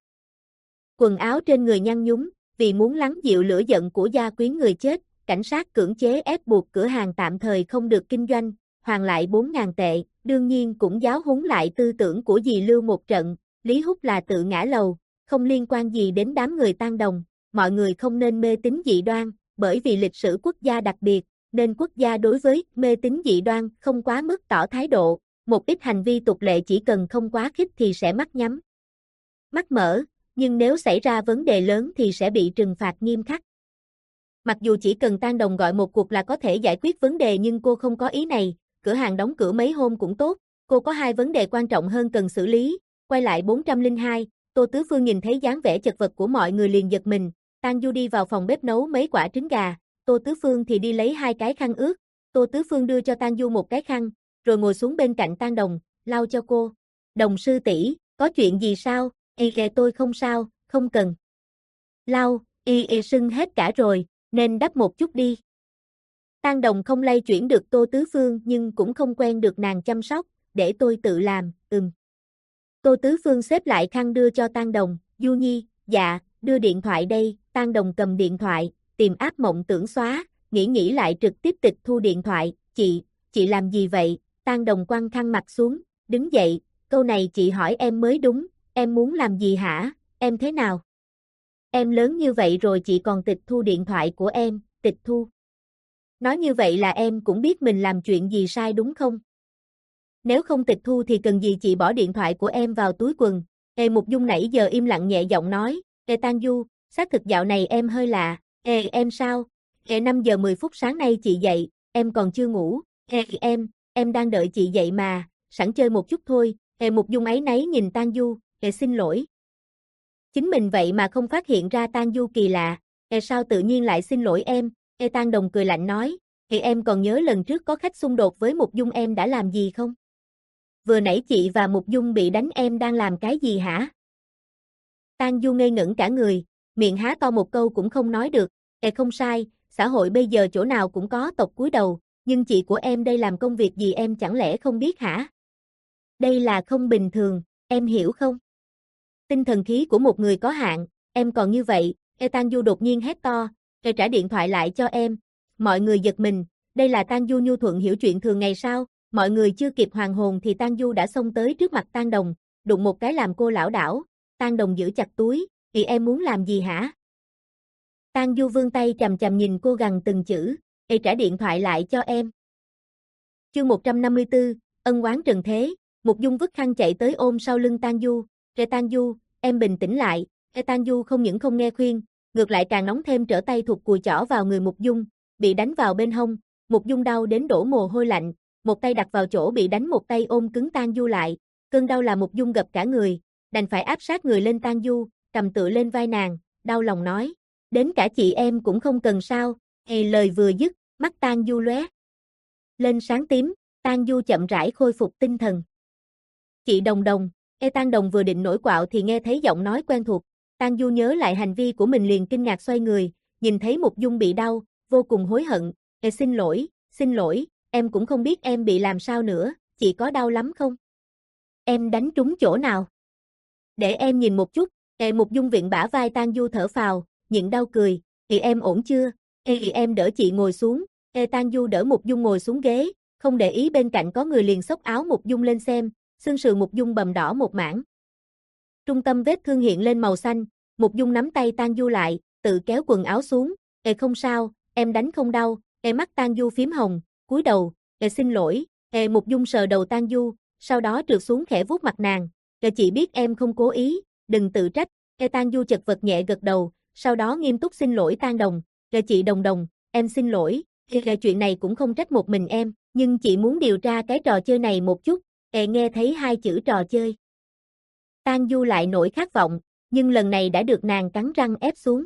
Quần áo trên người nhăn nhúm, vì muốn lắng dịu lửa giận của gia quyến người chết, cảnh sát cưỡng chế ép buộc cửa hàng tạm thời không được kinh doanh, hoàn lại bốn ngàn tệ, đương nhiên cũng giáo huấn lại tư tưởng của dì Lưu một trận, Lý Húc là tự ngã lầu, không liên quan gì đến đám người Tang Đồng, mọi người không nên mê tín dị đoan, bởi vì lịch sử quốc gia đặc biệt, nên quốc gia đối với mê tín dị đoan không quá mức tỏ thái độ, một ít hành vi tục lệ chỉ cần không quá khích thì sẽ mắt nhắm mắt mở, nhưng nếu xảy ra vấn đề lớn thì sẽ bị trừng phạt nghiêm khắc. Mặc dù chỉ cần Tang Đồng gọi một cuộc là có thể giải quyết vấn đề nhưng cô không có ý này, cửa hàng đóng cửa mấy hôm cũng tốt, cô có hai vấn đề quan trọng hơn cần xử lý. Quay lại bốn trăm lẻ hai, Tô Tứ Phương nhìn thấy dáng vẻ chật vật của mọi người liền giật mình, Tang Du đi vào phòng bếp nấu mấy quả trứng gà, Tô Tứ Phương thì đi lấy hai cái khăn ướt, Tô Tứ Phương đưa cho Tang Du một cái khăn, rồi ngồi xuống bên cạnh Tang Đồng, lau cho cô. Đồng sư tỷ, có chuyện gì sao? Ê kìa tôi không sao, không cần. Lau, y y sưng hết cả rồi, nên đắp một chút đi. Tang Đồng không lay chuyển được Tô Tứ Phương nhưng cũng không quen được nàng chăm sóc, để tôi tự làm, ừm. Tô Tứ Phương xếp lại khăn đưa cho Tang Đồng, Du Nhi, dạ, đưa điện thoại đây, Tang Đồng cầm điện thoại, tìm app mộng tưởng xóa, nghĩ nghĩ lại trực tiếp tịch thu điện thoại, chị, chị làm gì vậy, Tang Đồng quăng khăn mặt xuống, đứng dậy, câu này chị hỏi em mới đúng, em muốn làm gì hả, em thế nào? Em lớn như vậy rồi chị còn tịch thu điện thoại của em, tịch thu. Nói như vậy là em cũng biết mình làm chuyện gì sai đúng không? Nếu không tịch thu thì cần gì chị bỏ điện thoại của em vào túi quần. Ê Mục Dung nãy giờ im lặng nhẹ giọng nói, Ê Tang Du, xác thực dạo này em hơi lạ, Ê em sao? Ê năm giờ mười phút sáng nay chị dậy, em còn chưa ngủ, Ê em, em đang đợi chị dậy mà, sẵn chơi một chút thôi, Ê Mục Dung áy náy nhìn Tang Du, Ê xin lỗi. Chính mình vậy mà không phát hiện ra Tang Du kỳ lạ, Ê sao tự nhiên lại xin lỗi em, Ê Tang Đồng cười lạnh nói, Ê em còn nhớ lần trước có khách xung đột với Mục Dung em đã làm gì không? Vừa nãy chị và Mục Dung bị đánh em đang làm cái gì hả? Tang Du ngây ngẩn cả người, miệng há to một câu cũng không nói được, Ê không sai, xã hội bây giờ chỗ nào cũng có tộc cúi đầu, nhưng chị của em đây làm công việc gì em chẳng lẽ không biết hả? Đây là không bình thường, em hiểu không? Tinh thần khí của một người có hạn, em còn như vậy, Ê Tang Du đột nhiên hét to, Ê trả điện thoại lại cho em, mọi người giật mình, đây là Tang Du nhu thuận hiểu chuyện thường ngày sao? Mọi người chưa kịp hoàn hồn thì Tang Du đã xông tới trước mặt Tang Đồng, đụng một cái làm cô lảo đảo. Tang Đồng giữ chặt túi, "Thì em muốn làm gì hả?" Tang Du vươn tay chằm chằm nhìn cô gằn từng chữ, "Ê trả điện thoại lại cho em." Chương một trăm năm mươi tư, ân oán trần thế, Mục Dung vứt khăn chạy tới ôm sau lưng Tang Du, "Ê Tang Du, em bình tĩnh lại." Ê Tang Du không những không nghe khuyên, ngược lại càng nóng thêm trở tay thụt cùi chỏ vào người Mục Dung, bị đánh vào bên hông, Mục Dung đau đến đổ mồ hôi lạnh. Một tay đặt vào chỗ bị đánh một tay ôm cứng Tang Du lại, cơn đau là Mục Dung gập cả người, đành phải áp sát người lên Tang Du, cầm tựa lên vai nàng, đau lòng nói, đến cả chị em cũng không cần sao, Ê lời vừa dứt, mắt Tang Du lóe lên sáng tím, Tang Du chậm rãi khôi phục tinh thần. Chị Đồng Đồng, Ê Tang Đồng vừa định nổi quạo thì nghe thấy giọng nói quen thuộc, Tang Du nhớ lại hành vi của mình liền kinh ngạc xoay người, nhìn thấy Mục Dung bị đau, vô cùng hối hận, Ê xin lỗi, xin lỗi. Em cũng không biết em bị làm sao nữa, chị có đau lắm không? Em đánh trúng chỗ nào? Để em nhìn một chút, Ê Mục Dung viện bả vai Tang Du thở phào, nhịn đau cười, Ê em ổn chưa? Ê em đỡ chị ngồi xuống, Ê Tang Du đỡ Mục Dung ngồi xuống ghế, không để ý bên cạnh có người liền xốc áo Mục Dung lên xem, xương sườn Mục Dung bầm đỏ một mảng. Trung tâm vết thương hiện lên màu xanh, Mục Dung nắm tay Tang Du lại, tự kéo quần áo xuống, Ê không sao, em đánh không đau, Ê mắt Tang Du phím hồng. Cúi đầu, Ê xin lỗi, Ê Mục Dung sờ đầu Tang Du, sau đó trượt xuống khẽ vuốt mặt nàng, Ê chị biết em không cố ý, đừng tự trách, Ê Tang Du chật vật nhẹ gật đầu, sau đó nghiêm túc xin lỗi Tang Đồng, Ê chị Đồng Đồng, em xin lỗi, Ê chuyện này cũng không trách một mình em, nhưng chị muốn điều tra cái trò chơi này một chút, Ê nghe thấy hai chữ trò chơi. Tang Du lại nổi khát vọng, nhưng lần này đã được nàng cắn răng ép xuống.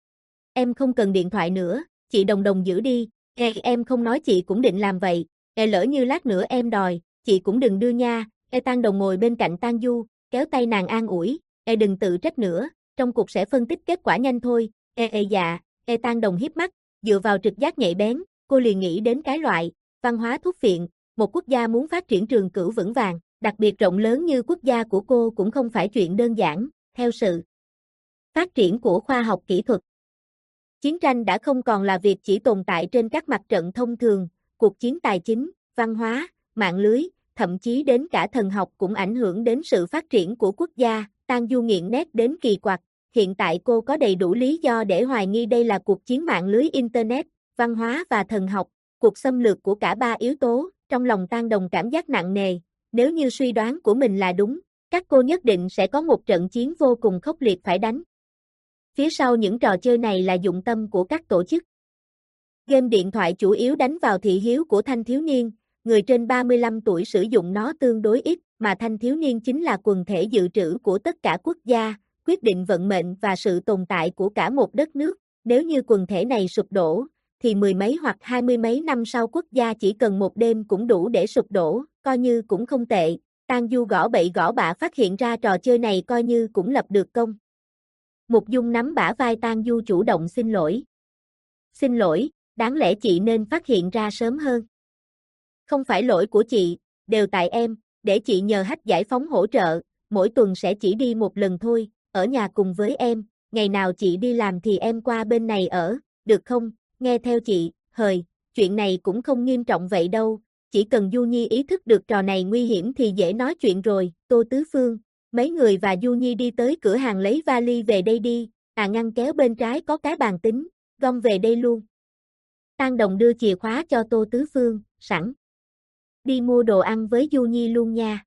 Em không cần điện thoại nữa, chị Đồng Đồng giữ đi. Ê, em không nói chị cũng định làm vậy, Ê lỡ như lát nữa em đòi, chị cũng đừng đưa nha, Ê Tang Đồng ngồi bên cạnh Tang Du, kéo tay nàng an ủi, Ê đừng tự trách nữa, trong cuộc sẽ phân tích kết quả nhanh thôi, Ê Ê dạ, Ê Tang Đồng hiếp mắt, dựa vào trực giác nhạy bén, cô liền nghĩ đến cái loại, văn hóa thuốc phiện, một quốc gia muốn phát triển trường cửu vững vàng, đặc biệt rộng lớn như quốc gia của cô cũng không phải chuyện đơn giản, theo sự phát triển của khoa học kỹ thuật. Chiến tranh đã không còn là việc chỉ tồn tại trên các mặt trận thông thường, cuộc chiến tài chính, văn hóa, mạng lưới, thậm chí đến cả thần học cũng ảnh hưởng đến sự phát triển của quốc gia, Tang Du nghiện nét đến kỳ quặc, hiện tại cô có đầy đủ lý do để hoài nghi đây là cuộc chiến mạng lưới Internet, văn hóa và thần học, cuộc xâm lược của cả ba yếu tố, trong lòng Tang Đồng cảm giác nặng nề, nếu như suy đoán của mình là đúng, các cô nhất định sẽ có một trận chiến vô cùng khốc liệt phải đánh. Phía sau những trò chơi này là dụng tâm của các tổ chức. Game điện thoại chủ yếu đánh vào thị hiếu của thanh thiếu niên, người trên ba mươi lăm tuổi sử dụng nó tương đối ít, mà thanh thiếu niên chính là quần thể dự trữ của tất cả quốc gia, quyết định vận mệnh và sự tồn tại của cả một đất nước. Nếu như quần thể này sụp đổ, thì mười mấy hoặc hai mươi mấy năm sau quốc gia chỉ cần một đêm cũng đủ để sụp đổ, coi như cũng không tệ. Tang Du gõ bậy gõ bạ phát hiện ra trò chơi này coi như cũng lập được công. Mục Dung nắm bả vai Tang Du chủ động xin lỗi. Xin lỗi, đáng lẽ chị nên phát hiện ra sớm hơn. Không phải lỗi của chị, đều tại em, để chị nhờ Hách Giải Phóng hỗ trợ, mỗi tuần sẽ chỉ đi một lần thôi, ở nhà cùng với em, ngày nào chị đi làm thì em qua bên này ở, được không, nghe theo chị, hời, chuyện này cũng không nghiêm trọng vậy đâu, chỉ cần Du Nhi ý thức được trò này nguy hiểm thì dễ nói chuyện rồi, Tô Tứ Phương, mấy người và Du Nhi đi tới cửa hàng lấy vali về đây đi, à ngăn kéo bên trái có cái bàn tính, gom về đây luôn. Tang Đồng đưa chìa khóa cho Tô Tứ Phương, sẵn. Đi mua đồ ăn với Du Nhi luôn nha.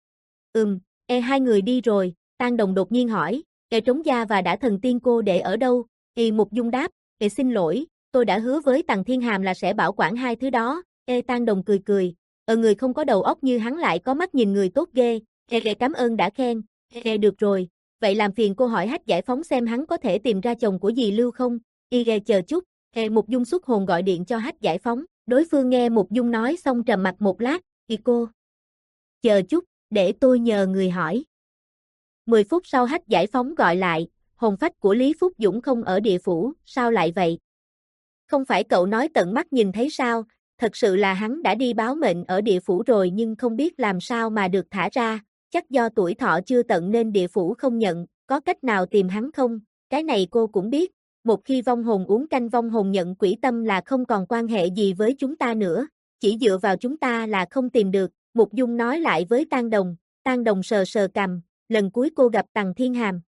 Ừm, e hai người đi rồi, Tang Đồng đột nhiên hỏi, e trống gia và đã thần tiên cô để ở đâu? Y Mục Dung đáp, e xin lỗi, tôi đã hứa với Tằng Thiên Hàm là sẽ bảo quản hai thứ đó. E Tang Đồng cười cười, ở người không có đầu óc như hắn lại có mắt nhìn người tốt ghê, e, e cảm ơn đã khen, e, e được rồi, vậy làm phiền cô hỏi Hách Giải Phóng xem hắn có thể tìm ra chồng của dì Lưu không? Y e chờ chút, e Mục Dung xuất hồn gọi điện cho Hách Giải Phóng, đối phương nghe Mục Dung nói xong trầm mặt một lát, y cô. Chờ chút, để tôi nhờ người hỏi. mười phút sau Hách Giải Phóng gọi lại, hồn phách của Lý Phúc Dũng không ở địa phủ, sao lại vậy? Không phải cậu nói tận mắt nhìn thấy sao, thật sự là hắn đã đi báo mệnh ở địa phủ rồi nhưng không biết làm sao mà được thả ra, chắc do tuổi thọ chưa tận nên địa phủ không nhận, có cách nào tìm hắn không? Cái này cô cũng biết, một khi vong hồn uống canh vong hồn nhận quỷ tâm là không còn quan hệ gì với chúng ta nữa, chỉ dựa vào chúng ta là không tìm được, Mục Dung nói lại với Tang Đồng, Tang Đồng sờ sờ cằm, lần cuối cô gặp Tằng Thiên Hàm.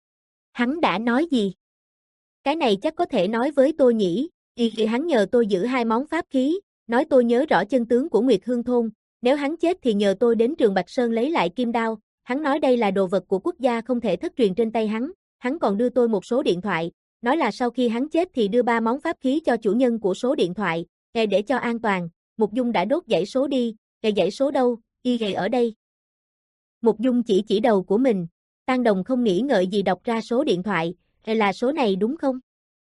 Hắn đã nói gì? Cái này chắc có thể nói với tôi nhỉ, y thì hắn nhờ tôi giữ hai món pháp khí, nói tôi nhớ rõ chân tướng của Nguyệt Hương Thôn, nếu hắn chết thì nhờ tôi đến Trường Bạch Sơn lấy lại kim đao, hắn nói đây là đồ vật của quốc gia không thể thất truyền trên tay hắn, hắn còn đưa tôi một số điện thoại, nói là sau khi hắn chết thì đưa ba món pháp khí cho chủ nhân của số điện thoại, e để cho an toàn, Mục Dung đã đốt dãy số đi, e dãy số đâu, y gầy ở đây. Mục Dung chỉ chỉ đầu của mình, Tang Đồng không nghĩ ngợi gì đọc ra số điện thoại, e là số này đúng không?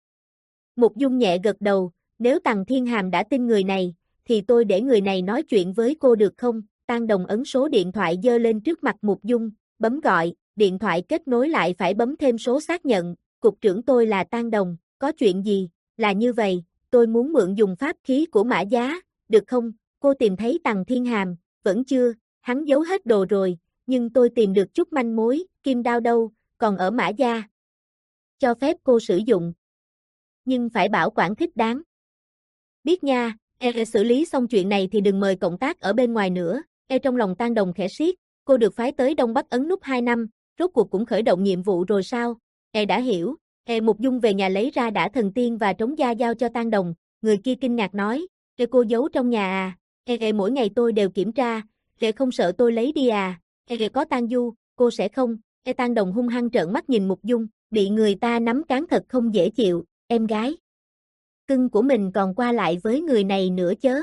Mục Dung nhẹ gật đầu, nếu Tằng Thiên Hàm đã tin người này, thì tôi để người này nói chuyện với cô được không? Tang Đồng ấn số điện thoại giơ lên trước mặt Mục Dung, bấm gọi, điện thoại kết nối lại phải bấm thêm số xác nhận, cục trưởng tôi là Tang Đồng, có chuyện gì? Là như vậy, tôi muốn mượn dùng pháp khí của Mã Giá, được không? Cô tìm thấy Tằng Thiên Hàm, vẫn chưa, hắn giấu hết đồ rồi, nhưng tôi tìm được chút manh mối, kim đao đâu, còn ở Mã Gia. Cho phép cô sử dụng. Nhưng phải bảo quản thích đáng. Biết nha, e xử lý xong chuyện này thì đừng mời cộng tác ở bên ngoài nữa, e trong lòng Tang Đồng khẽ siết, cô được phái tới Đông Bắc Ấn Núp hai năm, rốt cuộc cũng khởi động nhiệm vụ rồi sao, e đã hiểu, e Mục Dung về nhà lấy ra đã thần tiên và trống gia giao cho Tang Đồng, người kia kinh ngạc nói, e cô giấu trong nhà à, e, e mỗi ngày tôi đều kiểm tra, e không sợ tôi lấy đi à, e, e có Tang Du, cô sẽ không, e Tang Đồng hung hăng trợn mắt nhìn Mục Dung, bị người ta nắm cán thật không dễ chịu, em gái. Cưng của mình còn qua lại với người này nữa chớ.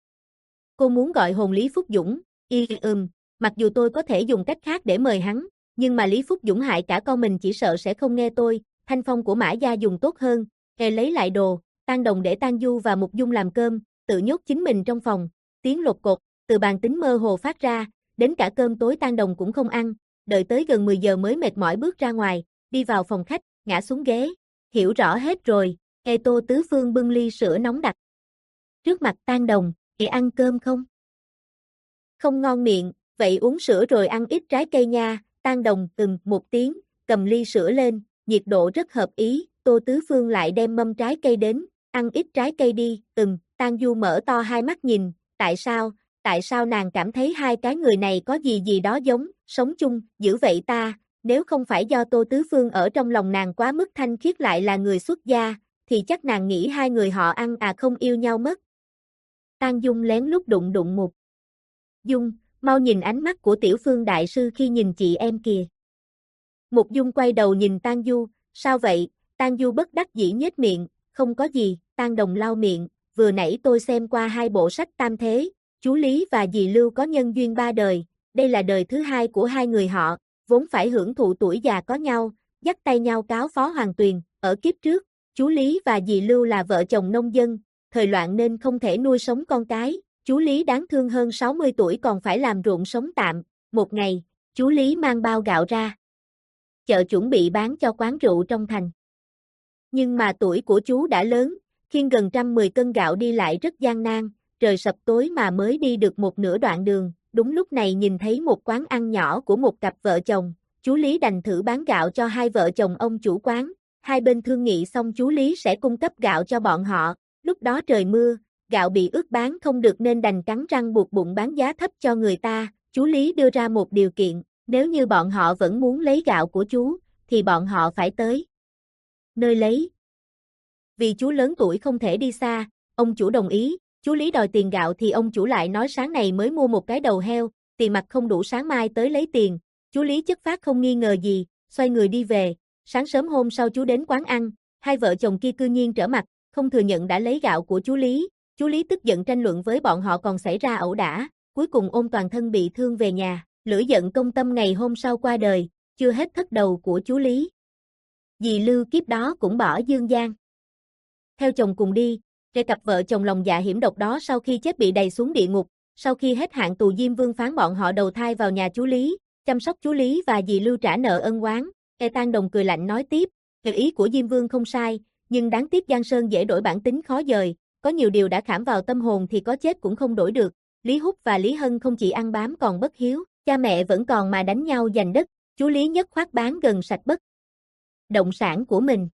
Cô muốn gọi hồn Lý Phúc Dũng, y ừm, mặc dù tôi có thể dùng cách khác để mời hắn, nhưng mà Lý Phúc Dũng hại cả con mình chỉ sợ sẽ không nghe tôi, thanh phong của Mã Gia dùng tốt hơn, e lấy lại đồ, Tang Đồng để Tang Du và Mục Dung làm cơm, tự nhốt chính mình trong phòng, tiếng lột cột, từ bàn tính mơ hồ phát ra, đến cả cơm tối Tang Đồng cũng không ăn, đợi tới gần mười giờ mới mệt mỏi bước ra ngoài, đi vào phòng khách, ngã xuống ghế, hiểu rõ hết rồi, e Tô Tứ Phương bưng ly sữa nóng đặt. Trước mặt Tang Đồng, "Chị ăn cơm không?" "Không ngon miệng, vậy uống sữa rồi ăn ít trái cây nha." Tang Đồng ừm một tiếng, cầm ly sữa lên, nhiệt độ rất hợp ý, Tô Tứ Phương lại đem mâm trái cây đến, "Ăn ít trái cây đi." "Ừm." Tang Du mở to hai mắt nhìn, tại sao, tại sao nàng cảm thấy hai cái người này có gì gì đó giống, sống chung, dữ vậy ta, nếu không phải do Tô Tứ Phương ở trong lòng nàng quá mức thanh khiết lại là người xuất gia, thì chắc nàng nghĩ hai người họ ăn à không yêu nhau mất. Tang Dung lén lút đụng đụng Mục Dung, mau nhìn ánh mắt của Tiểu Phương đại sư khi nhìn chị em kìa. Mục Dung quay đầu nhìn Tang Du, sao vậy? Tang Du bất đắc dĩ nhếch miệng, không có gì, Tang Đồng lau miệng, vừa nãy tôi xem qua hai bộ sách tam thế, chú Lý và dì Lưu có nhân duyên ba đời, đây là đời thứ hai của hai người họ, vốn phải hưởng thụ tuổi già có nhau, dắt tay nhau cáo phó hoàng tuyền, ở kiếp trước, chú Lý và dì Lưu là vợ chồng nông dân, thời loạn nên không thể nuôi sống con cái, chú Lý đáng thương hơn sáu mươi tuổi còn phải làm ruộng sống tạm, một ngày, chú Lý mang bao gạo ra. chợ chuẩn bị bán cho quán rượu trong thành. Nhưng mà tuổi của chú đã lớn, khiêng gần trăm mười cân gạo đi lại rất gian nan, trời sập tối mà mới đi được một nửa đoạn đường, đúng lúc này nhìn thấy một quán ăn nhỏ của một cặp vợ chồng, chú Lý đành thử bán gạo cho hai vợ chồng ông chủ quán, hai bên thương nghị xong chú Lý sẽ cung cấp gạo cho bọn họ, lúc đó trời mưa, gạo bị ướt bán không được nên đành cắn răng buộc bụng bán giá thấp cho người ta, chú Lý đưa ra một điều kiện, nếu như bọn họ vẫn muốn lấy gạo của chú, thì bọn họ phải tới nơi lấy. Vì chú lớn tuổi không thể đi xa, ông chủ đồng ý, chú Lý đòi tiền gạo thì ông chủ lại nói sáng nay mới mua một cái đầu heo, tiền mặt không đủ sáng mai tới lấy tiền, chú Lý chất phác không nghi ngờ gì, xoay người đi về, sáng sớm hôm sau chú đến quán ăn, hai vợ chồng kia cư nhiên trở mặt, không thừa nhận đã lấy gạo của chú Lý, chú Lý tức giận tranh luận với bọn họ còn xảy ra ẩu đả, cuối cùng ôm toàn thân bị thương về nhà, lửa giận công tâm ngày hôm sau qua đời, chưa hết thất đầu của chú Lý. Dì Lưu kiếp đó cũng bỏ dương gian. Theo chồng cùng đi, cái cặp vợ chồng lòng dạ hiểm độc đó sau khi chết bị đày xuống địa ngục, sau khi hết hạn tù Diêm Vương phán bọn họ đầu thai vào nhà chú Lý, chăm sóc chú Lý và dì Lưu trả nợ ân oán. E Tang Đồng cười lạnh nói tiếp, ý của Diêm Vương không sai, nhưng đáng tiếc Giang Sơn dễ đổi bản tính khó dời, có nhiều điều đã khảm vào tâm hồn thì có chết cũng không đổi được. Lý Húc và Lý Hân không chỉ ăn bám còn bất hiếu, cha mẹ vẫn còn mà đánh nhau giành đất, chú Lý nhất khoát bán gần sạch bất động sản của mình.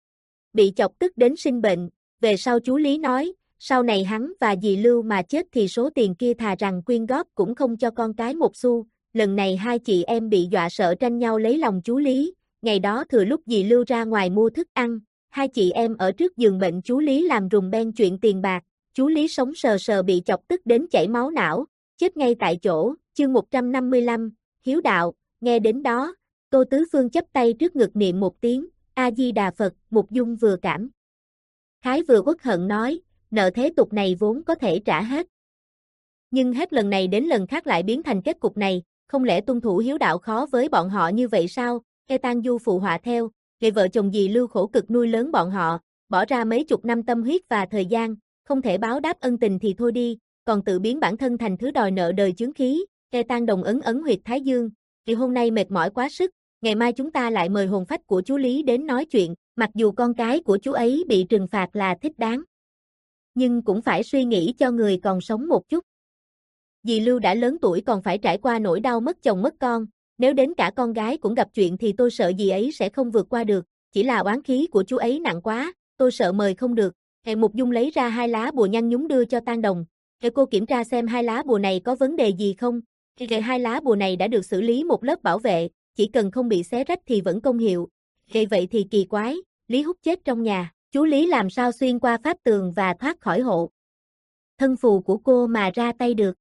Bị chọc tức đến sinh bệnh, về sau chú Lý nói, sau này hắn và dì Lưu mà chết thì số tiền kia thà rằng quyên góp cũng không cho con cái một xu. Lần này hai chị em bị dọa sợ tranh nhau lấy lòng chú Lý, ngày đó thừa lúc dì Lưu ra ngoài mua thức ăn, hai chị em ở trước giường bệnh chú Lý làm rùng beng chuyện tiền bạc, chú Lý sống sờ sờ bị chọc tức đến chảy máu não, chết ngay tại chỗ. Chương một trăm năm mươi lăm, Hiếu Đạo, nghe đến đó, Tô Tứ Phương chắp tay trước ngực niệm một tiếng, A-di-đà Phật, Mục Dung vừa cảm khái vừa uất hận nói, nợ thế tục này vốn có thể trả hết. Nhưng hết lần này đến lần khác lại biến thành kết cục này, không lẽ tuân thủ hiếu đạo khó với bọn họ như vậy sao? E Tang Du phụ họa theo, người vợ chồng dì Lưu khổ cực nuôi lớn bọn họ, bỏ ra mấy chục năm tâm huyết và thời gian, không thể báo đáp ân tình thì thôi đi, còn tự biến bản thân thành thứ đòi nợ đời chướng khí. E Tang Đồng ấn ấn huyệt thái dương, thì hôm nay mệt mỏi quá sức, ngày mai chúng ta lại mời hồn phách của chú Lý đến nói chuyện, mặc dù con cái của chú ấy bị trừng phạt là thích đáng, nhưng cũng phải suy nghĩ cho người còn sống một chút. Dì Lưu đã lớn tuổi còn phải trải qua nỗi đau mất chồng mất con, nếu đến cả con gái cũng gặp chuyện thì tôi sợ dì ấy sẽ không vượt qua được, chỉ là oán khí của chú ấy nặng quá, tôi sợ mời không được. Hệ Mục Dung lấy ra hai lá bùa nhăn nhúm đưa cho Tang Đồng, để cô kiểm tra xem hai lá bùa này có vấn đề gì không. Hệ hai lá bùa này đã được xử lý một lớp bảo vệ, chỉ cần không bị xé rách thì vẫn công hiệu. Hệ vậy thì kỳ quái, Lý Húc chết trong nhà, chú Lý làm sao xuyên qua pháp tường và thoát khỏi hộ thân phù của cô mà ra tay được.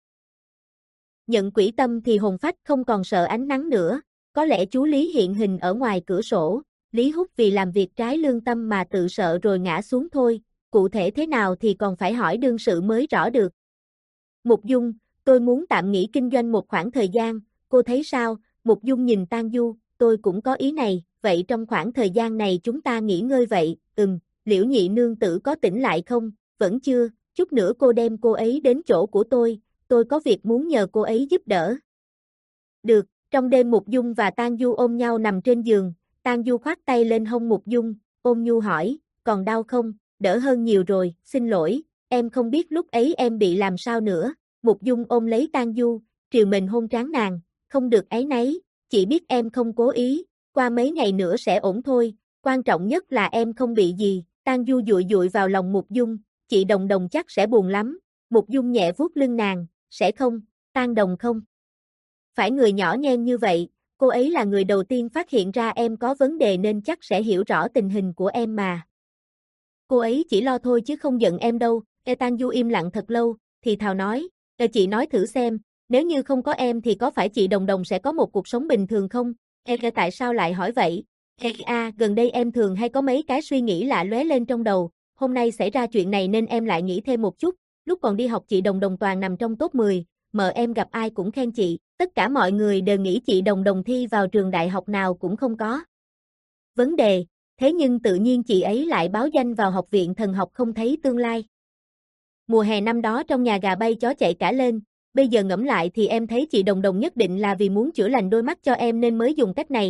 Nhận quỷ tâm thì hồn phách không còn sợ ánh nắng nữa, có lẽ chú Lý hiện hình ở ngoài cửa sổ, Lý Húc vì làm việc trái lương tâm mà tự sợ rồi ngã xuống thôi, cụ thể thế nào thì còn phải hỏi đương sự mới rõ được. Mục Dung, tôi muốn tạm nghỉ kinh doanh một khoảng thời gian, cô thấy sao? Mục Dung nhìn Tang Du, tôi cũng có ý này, vậy trong khoảng thời gian này chúng ta nghỉ ngơi vậy, ừm, Liễu nhị nương tử có tỉnh lại không? Vẫn chưa, chút nữa cô đem cô ấy đến chỗ của tôi, tôi có việc muốn nhờ cô ấy giúp đỡ. Được, trong đêm Mục Dung và Tang Du ôm nhau nằm trên giường, Tang Du khoác tay lên hông Mục Dung, ôm nhu hỏi, còn đau không? Đỡ hơn nhiều rồi, xin lỗi, em không biết lúc ấy em bị làm sao nữa. Mục Dung ôm lấy Tang Du, triều mình hôn trán nàng, không được áy náy, chỉ biết em không cố ý, qua mấy ngày nữa sẽ ổn thôi, quan trọng nhất là em không bị gì. Tang Du dụi dụi vào lòng Mục Dung, chị Đồng Đồng chắc sẽ buồn lắm. Mục Dung nhẹ vuốt lưng nàng, sẽ không, Tang Đồng không phải người nhỏ nhen như vậy, cô ấy là người đầu tiên phát hiện ra em có vấn đề nên chắc sẽ hiểu rõ tình hình của em mà. Cô ấy chỉ lo thôi chứ không giận em đâu. E Tang Du im lặng thật lâu, thì thào nói, e chị nói thử xem, nếu như không có em thì có phải chị Đồng Đồng sẽ có một cuộc sống bình thường không? E tại sao lại hỏi vậy? E à, gần đây em thường hay có mấy cái suy nghĩ lạ lóe lên trong đầu, hôm nay xảy ra chuyện này nên em lại nghĩ thêm một chút, lúc còn đi học chị Đồng Đồng toàn nằm trong top mười, mợ em gặp ai cũng khen chị, tất cả mọi người đều nghĩ chị Đồng Đồng thi vào trường đại học nào cũng không có vấn đề, thế nhưng tự nhiên chị ấy lại báo danh vào học viện thần học không thấy tương lai. Mùa hè năm đó trong nhà gà bay chó chạy cả lên, bây giờ ngẫm lại thì em thấy chị Đồng Đồng nhất định là vì muốn chữa lành đôi mắt cho em nên mới dùng cách này.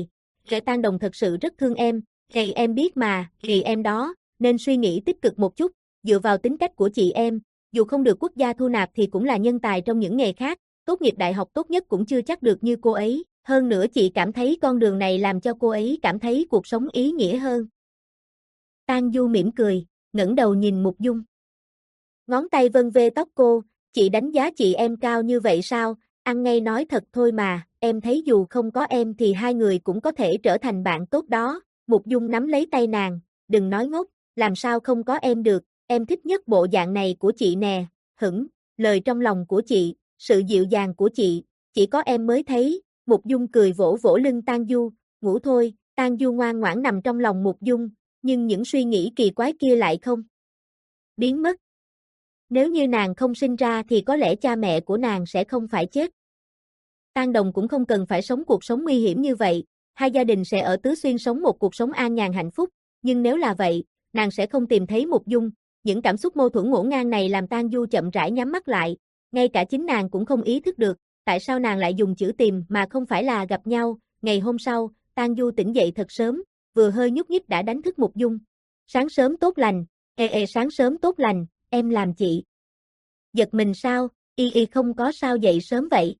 Kẻ Tang Đồng thật sự rất thương em, thì em biết mà, vì em đó, nên suy nghĩ tích cực một chút, dựa vào tính cách của chị em, dù không được quốc gia thu nạp thì cũng là nhân tài trong những nghề khác, tốt nghiệp đại học tốt nhất cũng chưa chắc được như cô ấy, hơn nữa chị cảm thấy con đường này làm cho cô ấy cảm thấy cuộc sống ý nghĩa hơn. Tang Du mỉm cười, ngẩng đầu nhìn Mục Dung. Ngón tay vân vê tóc cô, chị đánh giá chị em cao như vậy sao, ăn ngay nói thật thôi mà, em thấy dù không có em thì hai người cũng có thể trở thành bạn tốt đó, Mục Dung nắm lấy tay nàng, đừng nói ngốc, làm sao không có em được, em thích nhất bộ dạng này của chị nè, hửng, lời trong lòng của chị, sự dịu dàng của chị, chỉ có em mới thấy, Mục Dung cười vỗ vỗ lưng Tang Du, ngủ thôi, Tang Du ngoan ngoãn nằm trong lòng Mục Dung, nhưng những suy nghĩ kỳ quái kia lại không biến mất. Nếu như nàng không sinh ra thì có lẽ cha mẹ của nàng sẽ không phải chết. Tang Đồng cũng không cần phải sống cuộc sống nguy hiểm như vậy, hai gia đình sẽ ở Tứ Xuyên sống một cuộc sống an nhàn hạnh phúc, nhưng nếu là vậy, nàng sẽ không tìm thấy Mục Dung, những cảm xúc mâu thuẫn ngổn ngang này làm Tang Du chậm rãi nhắm mắt lại, ngay cả chính nàng cũng không ý thức được, tại sao nàng lại dùng chữ tìm mà không phải là gặp nhau, ngày hôm sau, Tang Du tỉnh dậy thật sớm, vừa hơi nhúc nhích đã đánh thức Mục Dung. Sáng sớm tốt lành, ê ê sáng sớm tốt lành, em làm chị. Giật mình sao, y y không có sao dậy sớm vậy.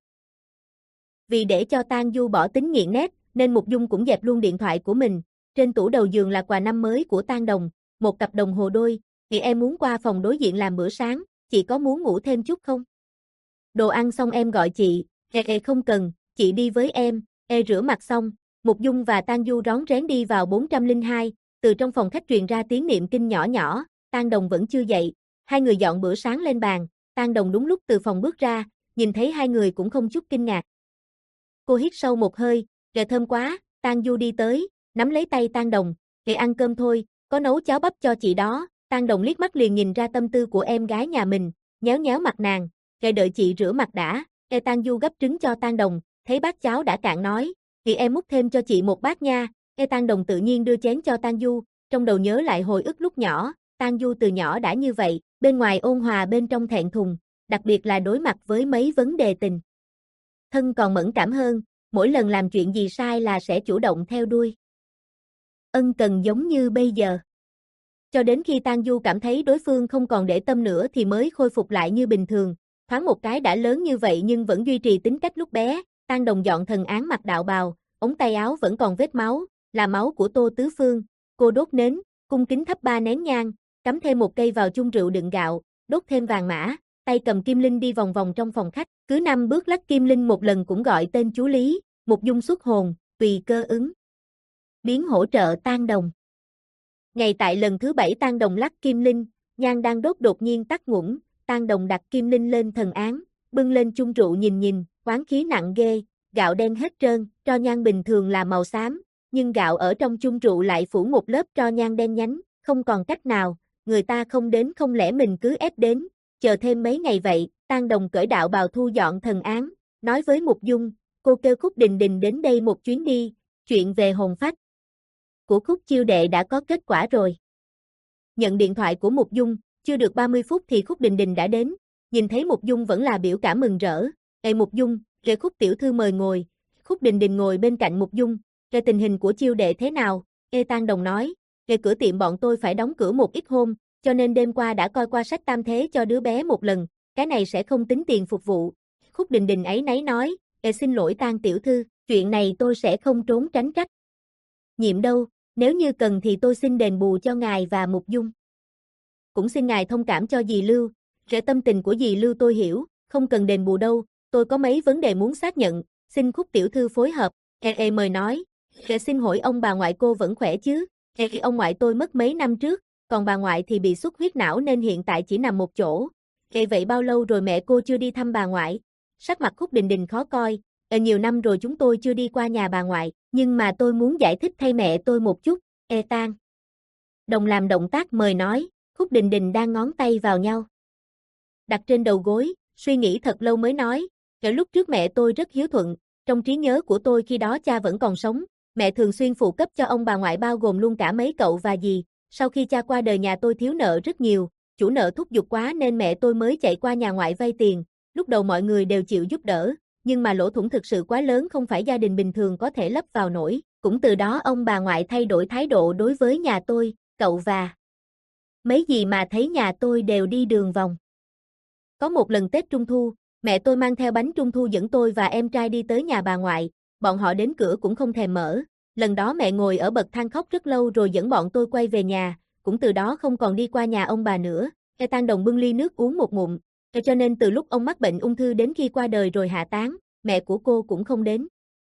Vì để cho Tang Du bỏ tính nghiện nét, nên Mục Dung cũng dẹp luôn điện thoại của mình, trên tủ đầu giường là quà năm mới của Tang Đồng, một cặp đồng hồ đôi, thì em muốn qua phòng đối diện làm bữa sáng, chị có muốn ngủ thêm chút không? Đồ ăn xong em gọi chị, ê ê không cần, chị đi với em, ê rửa mặt xong, Mục Dung và Tang Du rón rén đi vào bốn trăm lẻ hai, từ trong phòng khách truyền ra tiếng niệm kinh nhỏ nhỏ, Tang Đồng vẫn chưa dậy, hai người dọn bữa sáng lên bàn, Tang Đồng đúng lúc từ phòng bước ra, nhìn thấy hai người cũng không chút kinh ngạc. Cô hít sâu một hơi, gà thơm quá, Tang Du đi tới, nắm lấy tay Tang Đồng, "Để ăn cơm thôi, có nấu cháo bắp cho chị đó." Tang Đồng liếc mắt liền nhìn ra tâm tư của em gái nhà mình, nhéo nhéo mặt nàng, "Gà đợi chị rửa mặt đã." Ê Tang Du gấp trứng cho Tang Đồng, thấy bát cháo đã cạn nói, "Thì em múc thêm cho chị một bát nha." Ê Tang Đồng tự nhiên đưa chén cho Tang Du, trong đầu nhớ lại hồi ức lúc nhỏ, Tang Du từ nhỏ đã như vậy, bên ngoài ôn hòa bên trong thẹn thùng, đặc biệt là đối mặt với mấy vấn đề tình thân còn mẫn cảm hơn, mỗi lần làm chuyện gì sai là sẽ chủ động theo đuôi. Ân cần giống như bây giờ. Cho đến khi Tang Du cảm thấy đối phương không còn để tâm nữa thì mới khôi phục lại như bình thường, thoáng một cái đã lớn như vậy nhưng vẫn duy trì tính cách lúc bé, Tang Đồng dọn thần án mặc đạo bào, ống tay áo vẫn còn vết máu, là máu của Tô Tứ Phương, cô đốt nến, cung kính thắp ba nén nhang, cắm thêm một cây vào chung rượu đựng gạo, đốt thêm vàng mã, tay cầm kim linh đi vòng vòng trong phòng khách, cứ năm bước lắc kim linh một lần cũng gọi tên chú Lý, Mục Dung xuất hồn, tùy cơ ứng biến hỗ trợ Tang Đồng. Ngày tại lần thứ bảy Tang Đồng lắc kim linh, nhang đang đốt đột nhiên tắt ngủm, Tang Đồng đặt kim linh lên thần án, bưng lên chung rượu nhìn nhìn, oán khí nặng ghê, gạo đen hết trơn, tro nhang bình thường là màu xám, nhưng gạo ở trong chung rượu lại phủ một lớp tro nhang đen nhánh, không còn cách nào, người ta không đến không lẽ mình cứ ép đến, chờ thêm mấy ngày vậy, Tang Đồng cởi đạo bào thu dọn thần án, nói với Mục Dung, cô kêu Khúc Đình Đình đến đây một chuyến đi, chuyện về hồn phách của Khúc chiêu đệ đã có kết quả rồi. Nhận điện thoại của Mục Dung, chưa được ba mươi phút thì Khúc Đình Đình đã đến, nhìn thấy Mục Dung vẫn là biểu cảm mừng rỡ, "Ê Mục Dung, để Khúc tiểu thư mời ngồi." Khúc Đình Đình ngồi bên cạnh Mục Dung, "Về tình hình của chiêu đệ thế nào?" Ê Tang Đồng nói, "Về cửa tiệm bọn tôi phải đóng cửa một ít hôm, cho nên đêm qua đã coi qua sách tam thế cho đứa bé một lần, cái này sẽ không tính tiền phục vụ." Khúc Đình Đình ấy nấy nói, "Ê xin lỗi Tang tiểu thư, chuyện này tôi sẽ không trốn tránh trách nhiệm đâu, nếu như cần thì tôi xin đền bù cho ngài và Mục Dung. Cũng xin ngài thông cảm cho dì Lưu, rễ tâm tình của dì Lưu tôi hiểu, không cần đền bù đâu, tôi có mấy vấn đề muốn xác nhận, xin Khúc tiểu thư phối hợp." Ê ê mời nói, "Ê xin hỏi ông bà ngoại cô vẫn khỏe chứ?" Ê ông ngoại tôi mất mấy năm trước, còn bà ngoại thì bị xuất huyết não nên hiện tại chỉ nằm một chỗ. Ê vậy bao lâu rồi mẹ cô chưa đi thăm bà ngoại? Sắc mặt Khúc Đình Đình khó coi, "Ê nhiều năm rồi chúng tôi chưa đi qua nhà bà ngoại, nhưng mà tôi muốn giải thích thay mẹ tôi một chút." Ê Tang Đồng làm động tác mời nói, Khúc Đình Đình đang ngón tay vào nhau, đặt trên đầu gối, suy nghĩ thật lâu mới nói, "Ở lúc trước mẹ tôi rất hiếu thuận, trong trí nhớ của tôi khi đó cha vẫn còn sống, mẹ thường xuyên phụ cấp cho ông bà ngoại bao gồm luôn cả mấy cậu và dì, sau khi cha qua đời nhà tôi thiếu nợ rất nhiều, chủ nợ thúc giục quá nên mẹ tôi mới chạy qua nhà ngoại vay tiền, lúc đầu mọi người đều chịu giúp đỡ, nhưng mà lỗ thủng thực sự quá lớn không phải gia đình bình thường có thể lấp vào nổi, Cũng từ đó ông bà ngoại thay đổi thái độ đối với nhà tôi, cậu và mấy gì mà thấy nhà tôi đều đi đường vòng. Có một lần Tết Trung Thu, mẹ tôi mang theo bánh Trung Thu dẫn tôi và em trai đi tới nhà bà ngoại, bọn họ đến cửa cũng không thèm mở. Lần đó mẹ ngồi ở bậc thang khóc rất lâu rồi dẫn bọn tôi quay về nhà, cũng từ đó không còn đi qua nhà ông bà nữa. E Tang Đồng bưng ly nước uống một ngụm, cho nên từ lúc ông mắc bệnh ung thư đến khi qua đời rồi hạ táng, mẹ của cô cũng không đến.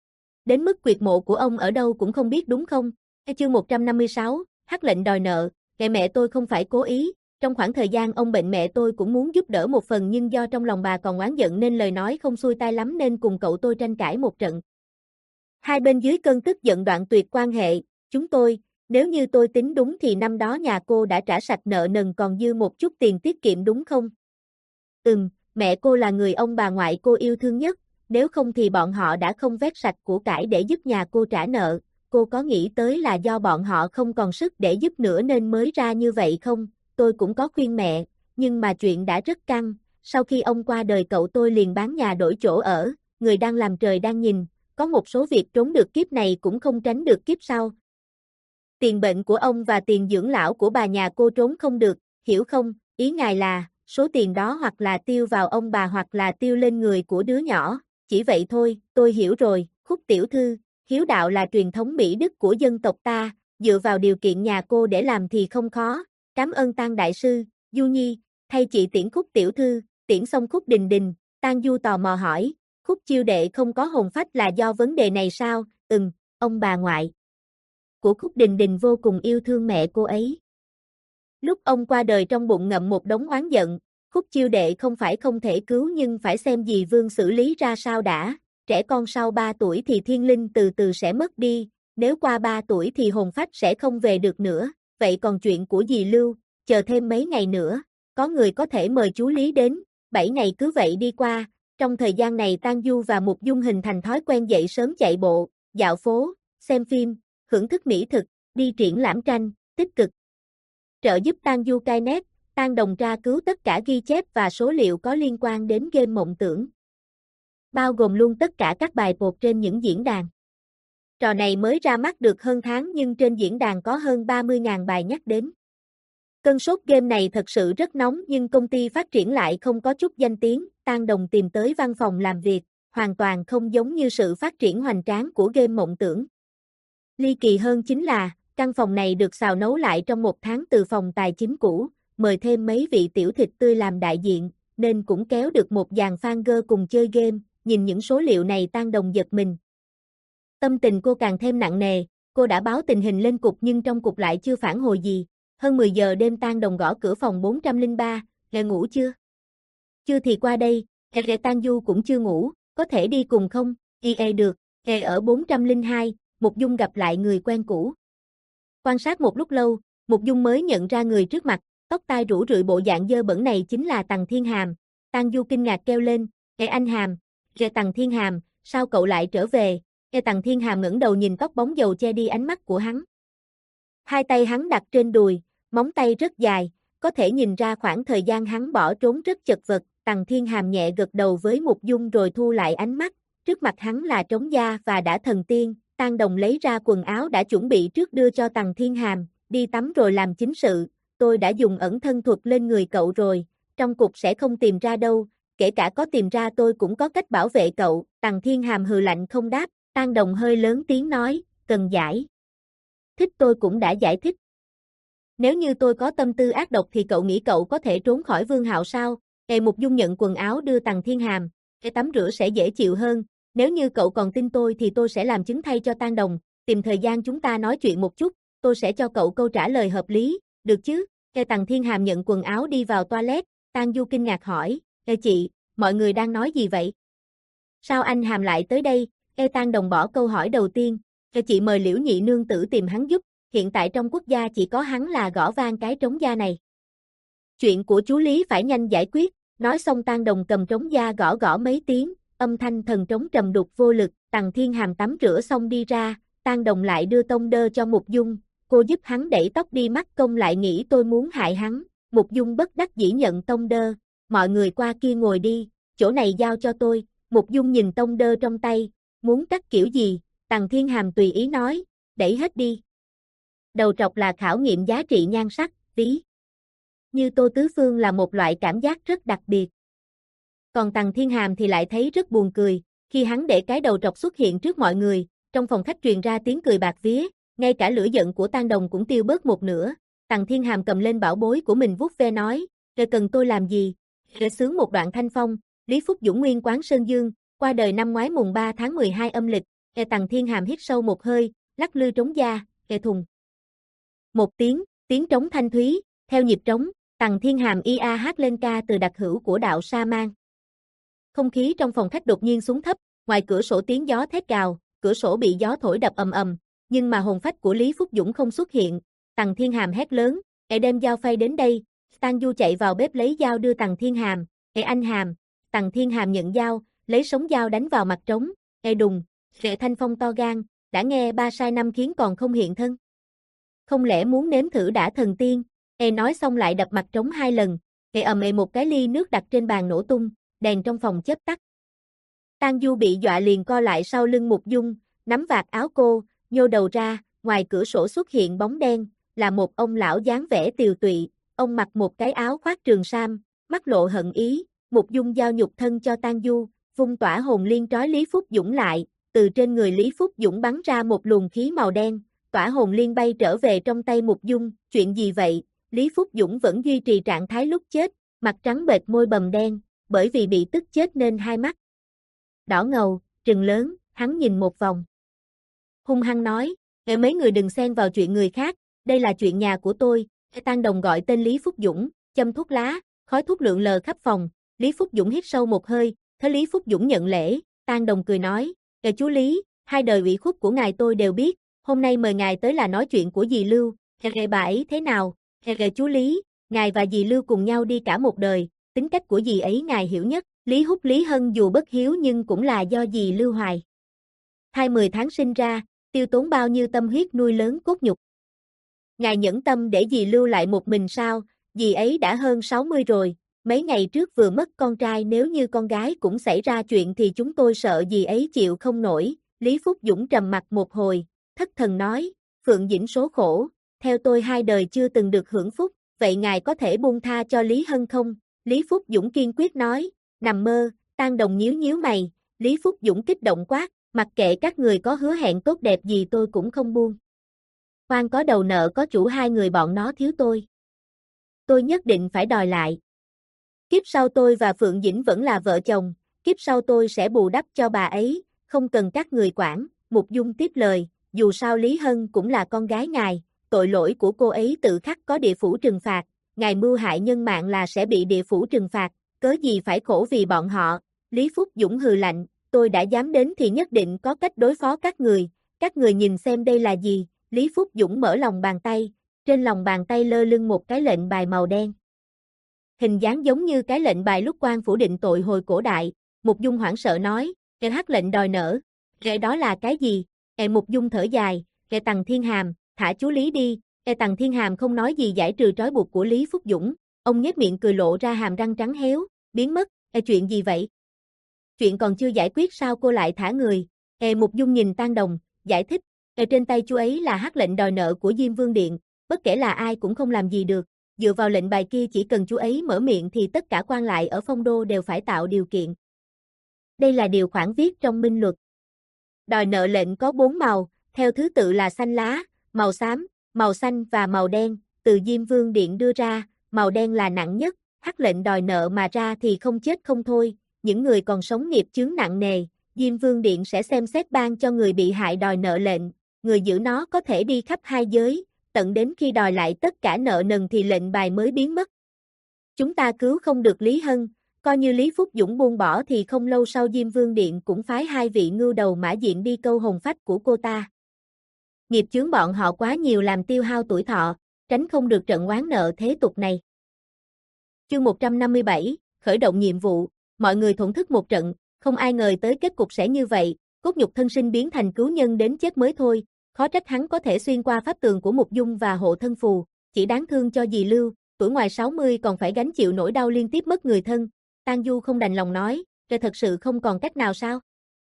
Đến mức quyệt mộ của ông ở đâu cũng không biết đúng không? E chương một trăm năm mươi sáu, hắc lệnh đòi nợ, kệ mẹ tôi không phải cố ý. Trong khoảng thời gian ông bệnh mẹ tôi cũng muốn giúp đỡ một phần nhưng do trong lòng bà còn oán giận nên lời nói không xuôi tai lắm nên cùng cậu tôi tranh cãi một trận. Hai bên dưới cơn tức giận đoạn tuyệt quan hệ, chúng tôi, nếu như tôi tính đúng thì năm đó nhà cô đã trả sạch nợ nần còn dư một chút tiền tiết kiệm đúng không? Ừm, mẹ cô là người ông bà ngoại cô yêu thương nhất, nếu không thì bọn họ đã không vét sạch của cải để giúp nhà cô trả nợ, cô có nghĩ tới là do bọn họ không còn sức để giúp nữa nên mới ra như vậy không? Tôi cũng có khuyên mẹ, nhưng mà chuyện đã rất căng, sau khi ông qua đời cậu tôi liền bán nhà đổi chỗ ở, người đang làm trời đang nhìn, có một số việc trốn được kiếp này cũng không tránh được kiếp sau. Tiền bệnh của ông và tiền dưỡng lão của bà nhà cô trốn không được, hiểu không? Ý ngài là, số tiền đó hoặc là tiêu vào ông bà hoặc là tiêu lên người của đứa nhỏ, chỉ vậy thôi, tôi hiểu rồi, Khúc tiểu thư, hiếu đạo là truyền thống Mỹ Đức của dân tộc ta, dựa vào điều kiện nhà cô để làm thì không khó, cảm ơn Tang đại sư, Du Nhi, thay chị tiễn Khúc tiểu thư, tiễn xong Khúc Đình Đình, Tang Du tò mò hỏi, Khúc chiêu đệ không có hồn phách là do vấn đề này sao? Ừm, ông bà ngoại của Khúc Đình Đình vô cùng yêu thương mẹ cô ấy. Lúc ông qua đời trong bụng ngậm một đống oán giận, Khúc chiêu đệ không phải không thể cứu nhưng phải xem dì Vương xử lý ra sao đã, trẻ con sau ba tuổi thì thiên linh từ từ sẽ mất đi, nếu qua ba tuổi thì hồn phách sẽ không về được nữa, vậy còn chuyện của dì Lưu, chờ thêm mấy ngày nữa, có người có thể mời chú Lý đến, bảy ngày cứ vậy đi qua, trong thời gian này Tang Du và Mục Dung hình thành thói quen dậy sớm chạy bộ, dạo phố, xem phim, hưởng thức mỹ thực, đi triển lãm tranh, tích cực trợ giúp Tang Du cai nét, Tang Đồng tra cứu tất cả ghi chép và số liệu có liên quan đến game mộng tưởng. Bao gồm luôn tất cả các bài post trên những diễn đàn. Trò này mới ra mắt được hơn tháng nhưng trên diễn đàn có hơn ba mươi nghìn bài nhắc đến. Cơn sốt game này thật sự rất nóng nhưng công ty phát triển lại không có chút danh tiếng, Tang Đồng tìm tới văn phòng làm việc, hoàn toàn không giống như sự phát triển hoành tráng của game mộng tưởng. Ly kỳ hơn chính là, căn phòng này được xào nấu lại trong một tháng từ phòng tài chính cũ, mời thêm mấy vị tiểu thịt tươi làm đại diện, nên cũng kéo được một dàn fan girl cùng chơi game, nhìn những số liệu này Tang Đồng giật mình. Tâm tình cô càng thêm nặng nề, cô đã báo tình hình lên cục nhưng trong cục lại chưa phản hồi gì. Hơn mười giờ đêm Tang Đồng gõ cửa phòng bốn trăm lẻ ba, "Ngài ngủ chưa?" "Chưa thì qua đây." "Ê Tang Du cũng chưa ngủ, có thể đi cùng không?" "Ê ê được." "Ê ở bốn trăm lẻ hai." Mục Dung gặp lại người quen cũ. Quan sát một lúc lâu, Mục Dung mới nhận ra người trước mặt, tóc tai rủ rượi bộ dạng dơ bẩn này chính là Tằng Thiên Hàm. Tang Du kinh ngạc kêu lên, "Ê anh Hàm." "Ê Tằng Thiên Hàm, sao cậu lại trở về?" Ê Tằng Thiên Hàm ngẩng đầu nhìn tóc bóng dầu che đi ánh mắt của hắn. Hai tay hắn đặt trên đùi, móng tay rất dài, có thể nhìn ra khoảng thời gian hắn bỏ trốn rất chật vật. Tằng Thiên Hàm nhẹ gật đầu với Mục Dung rồi thu lại ánh mắt, trước mặt hắn là trống da và đã thần tiên. Tang Đồng lấy ra quần áo đã chuẩn bị trước đưa cho Tằng Thiên Hàm, "Đi tắm rồi làm chính sự, tôi đã dùng ẩn thân thuật lên người cậu rồi, trong cục sẽ không tìm ra đâu, kể cả có tìm ra tôi cũng có cách bảo vệ cậu." Tằng Thiên Hàm hừ lạnh không đáp, Tang Đồng hơi lớn tiếng nói, "Cần giải thích tôi cũng đã giải thích. Nếu như tôi có tâm tư ác độc thì cậu nghĩ cậu có thể trốn khỏi Vương Hạo sao?" Ê Mục Dung nhận quần áo đưa Tằng Thiên Hàm, "Ê tắm rửa sẽ dễ chịu hơn. Nếu như cậu còn tin tôi thì tôi sẽ làm chứng thay cho Tang Đồng, tìm thời gian chúng ta nói chuyện một chút, tôi sẽ cho cậu câu trả lời hợp lý, được chứ?" Ê Tằng Thiên Hàm nhận quần áo đi vào toilet, Tang Du kinh ngạc hỏi, "Ê chị, mọi người đang nói gì vậy? Sao anh Hàm lại tới đây?" Ê Tang Đồng bỏ câu hỏi đầu tiên, "Ê chị mời Liễu Nhị Nương tử tìm hắn giúp, hiện tại trong quốc gia chỉ có hắn là gõ vang cái trống da này. Chuyện của chú Lý phải nhanh giải quyết." Nói xong Tang Đồng cầm trống da gõ gõ mấy tiếng, âm thanh thần trống trầm đục vô lực. Tằng Thiên Hàm tắm rửa xong đi ra, Tang Đồng lại đưa tông đơ cho Mục Dung, "Cô giúp hắn đẩy tóc đi mắc công lại nghĩ tôi muốn hại hắn." Mục Dung bất đắc dĩ nhận tông đơ, "Mọi người qua kia ngồi đi, chỗ này giao cho tôi." Mục Dung nhìn tông đơ trong tay, "Muốn cắt kiểu gì?" Tằng Thiên Hàm tùy ý nói, đẩy hết đi. Đầu trọc là khảo nghiệm giá trị nhan sắc, ví như Tô Tứ Phương là một loại cảm giác rất đặc biệt. Còn Tằng Thiên Hàm thì lại thấy rất buồn cười, khi hắn để cái đầu trọc xuất hiện trước mọi người, trong phòng khách truyền ra tiếng cười bạc vía, ngay cả lửa giận của Tang Đồng cũng tiêu bớt một nửa. Tằng Thiên Hàm cầm lên bảo bối của mình vuốt ve nói, "Ngươi cần tôi làm gì?" Để sướng một đoạn thanh phong, Lý Phúc Dũng nguyên quán Sơn Dương, qua đời năm ngoái mùng ba tháng mười hai âm lịch. Ê Tằng Thiên Hàm hít sâu một hơi, lắc lư trống da, ê thùng. Một tiếng, tiếng trống thanh thúy, theo nhịp trống, Tằng Thiên Hàm ia hát lên ca từ đặc hữu của đạo Sa Man. Không khí trong phòng khách đột nhiên xuống thấp, ngoài cửa sổ tiếng gió thét gào, cửa sổ bị gió thổi đập ầm ầm, nhưng mà hồn phách của Lý Phúc Dũng không xuất hiện. Tằng Thiên Hàm hét lớn, "Ê đem dao phay đến đây." Tang Du chạy vào bếp lấy dao đưa Tằng Thiên Hàm, "Ê anh Hàm." Tằng Thiên Hàm nhận dao, lấy sống dao đánh vào mặt trống, "Ê đùng." Rệ thanh phong to gan, đã nghe ba sai năm khiến còn không hiện thân. Không lẽ muốn nếm thử đã thần tiên? Ê nói xong lại đập mặt trống hai lần, ê ầm ê một cái ly nước đặt trên bàn nổ tung, đèn trong phòng chớp tắt. Tang Du bị dọa liền co lại sau lưng Mục Dung, nắm vạt áo cô, nhô đầu ra, ngoài cửa sổ xuất hiện bóng đen, là một ông lão dáng vẻ tiều tụy, ông mặc một cái áo khoác trường sam, mắt lộ hận ý. Mục Dung giao nhục thân cho Tang Du, vung tỏa hồn liên trói Lý Phúc Dũng lại, từ trên người Lý Phúc Dũng bắn ra một luồng khí màu đen, tỏa hồn liên bay trở về trong tay Mục Dung, chuyện gì vậy? Lý Phúc Dũng vẫn duy trì trạng thái lúc chết, mặt trắng bệch môi bầm đen, bởi vì bị tức chết nên hai mắt đỏ ngầu, trừng lớn, hắn nhìn một vòng. Hung hăng nói, "Ê mấy người đừng xen vào chuyện người khác, đây là chuyện nhà của tôi." Tang Đồng gọi tên Lý Phúc Dũng, châm thuốc lá, khói thuốc lượn lờ khắp phòng. Lý Phúc Dũng hít sâu một hơi, thấy Lý Phúc Dũng nhận lễ, Tang Đồng cười nói, "Ê chú Lý, hai đời ủy khuất của ngài tôi đều biết, hôm nay mời ngài tới là nói chuyện của dì Lưu, ê bà ấy thế nào?" "Ê chú Lý, ngài và dì Lưu cùng nhau đi cả một đời, tính cách của dì ấy ngài hiểu nhất." Lý Húc Lý Hân dù bất hiếu nhưng cũng là do dì Lưu hoài thai mười tháng sinh ra, tiêu tốn bao nhiêu tâm huyết nuôi lớn cốt nhục. Ngài nhẫn tâm để dì lưu lại một mình sao? Dì ấy đã hơn sáu mươi rồi, mấy ngày trước vừa mất con trai, nếu như con gái cũng xảy ra chuyện thì chúng tôi sợ dì ấy chịu không nổi. Lý Phúc Dũng trầm mặt một hồi, thất thần nói, Phượng Dĩnh số khổ, theo tôi hai đời chưa từng được hưởng phúc, vậy ngài có thể buông tha cho Lý Hân không? Lý Phúc Dũng kiên quyết nói, nằm mơ. Tang Đồng nhíu nhíu mày, Lý Phúc Dũng kích động quát, mặc kệ các người có hứa hẹn tốt đẹp gì tôi cũng không buông. Khoan có đầu nợ có chủ, hai người bọn nó thiếu tôi. Tôi nhất định phải đòi lại. Kiếp sau tôi và Phượng Dĩnh vẫn là vợ chồng, kiếp sau tôi sẽ bù đắp cho bà ấy, không cần các người quản. Mục Dung tiếp lời, dù sao Lý Hân cũng là con gái ngài, tội lỗi của cô ấy tự khắc có địa phủ trừng phạt, ngài mưu hại nhân mạng là sẽ bị địa phủ trừng phạt, cớ gì phải khổ vì bọn họ. Lý Phúc Dũng hừ lạnh, tôi đã dám đến thì nhất định có cách đối phó các người, các người nhìn xem đây là gì. Lý Phúc Dũng mở lòng bàn tay, trên lòng bàn tay lơ lưng một cái lệnh bài màu đen. Hình dáng giống như cái lệnh bài lúc quan phủ định tội hồi cổ đại. Mục Dung hoảng sợ nói, "Kẻ hắc lệnh đòi nợ." "Kẻ đó là cái gì?" E Mục Dung thở dài, "Kẻ Tằng Thiên Hàm, thả chú Lý đi." E Tằng Thiên Hàm không nói gì giải trừ trói buộc của Lý Phúc Dũng, ông nhếch miệng cười lộ ra hàm răng trắng héo, biến mất. "E chuyện gì vậy? Chuyện còn chưa giải quyết sao cô lại thả người?" E Mục Dung nhìn Tang Đồng, giải thích, "E trên tay chú ấy là hắc lệnh đòi nợ của Diêm Vương Điện, bất kể là ai cũng không làm gì được. Dựa vào lệnh bài kia chỉ cần chú ấy mở miệng thì tất cả quan lại ở Phong Đô đều phải tạo điều kiện. Đây là điều khoản viết trong minh luật. Đòi nợ lệnh có bốn màu, theo thứ tự là xanh lá, màu xám, màu xanh và màu đen, từ Diêm Vương Điện đưa ra, màu đen là nặng nhất, hắc lệnh đòi nợ mà ra thì không chết không thôi, những người còn sống nghiệp chướng nặng nề, Diêm Vương Điện sẽ xem xét ban cho người bị hại đòi nợ lệnh, người giữ nó có thể đi khắp hai giới, tận đến khi đòi lại tất cả nợ nần thì lệnh bài mới biến mất. Chúng ta cứu không được Lý Hân, coi như Lý Phúc Dũng buông bỏ thì không lâu sau Diêm Vương Điện cũng phái hai vị ngưu đầu mã diện đi câu hồn phách của cô ta. Nghiệp chướng bọn họ quá nhiều làm tiêu hao tuổi thọ, tránh không được trận oán nợ thế tục này. Chương một trăm năm mươi bảy, khởi động nhiệm vụ, mọi người thổn thức một trận, không ai ngờ tới kết cục sẽ như vậy, cốt nhục thân sinh biến thành cứu nhân đến chết mới thôi, khó trách hắn có thể xuyên qua pháp tường của Mục Dung và hộ thân phù, chỉ đáng thương cho dì Lưu, tuổi ngoài sáu mươi còn phải gánh chịu nỗi đau liên tiếp mất người thân. Tang Du không đành lòng nói, "Rồi thật sự không còn cách nào sao?"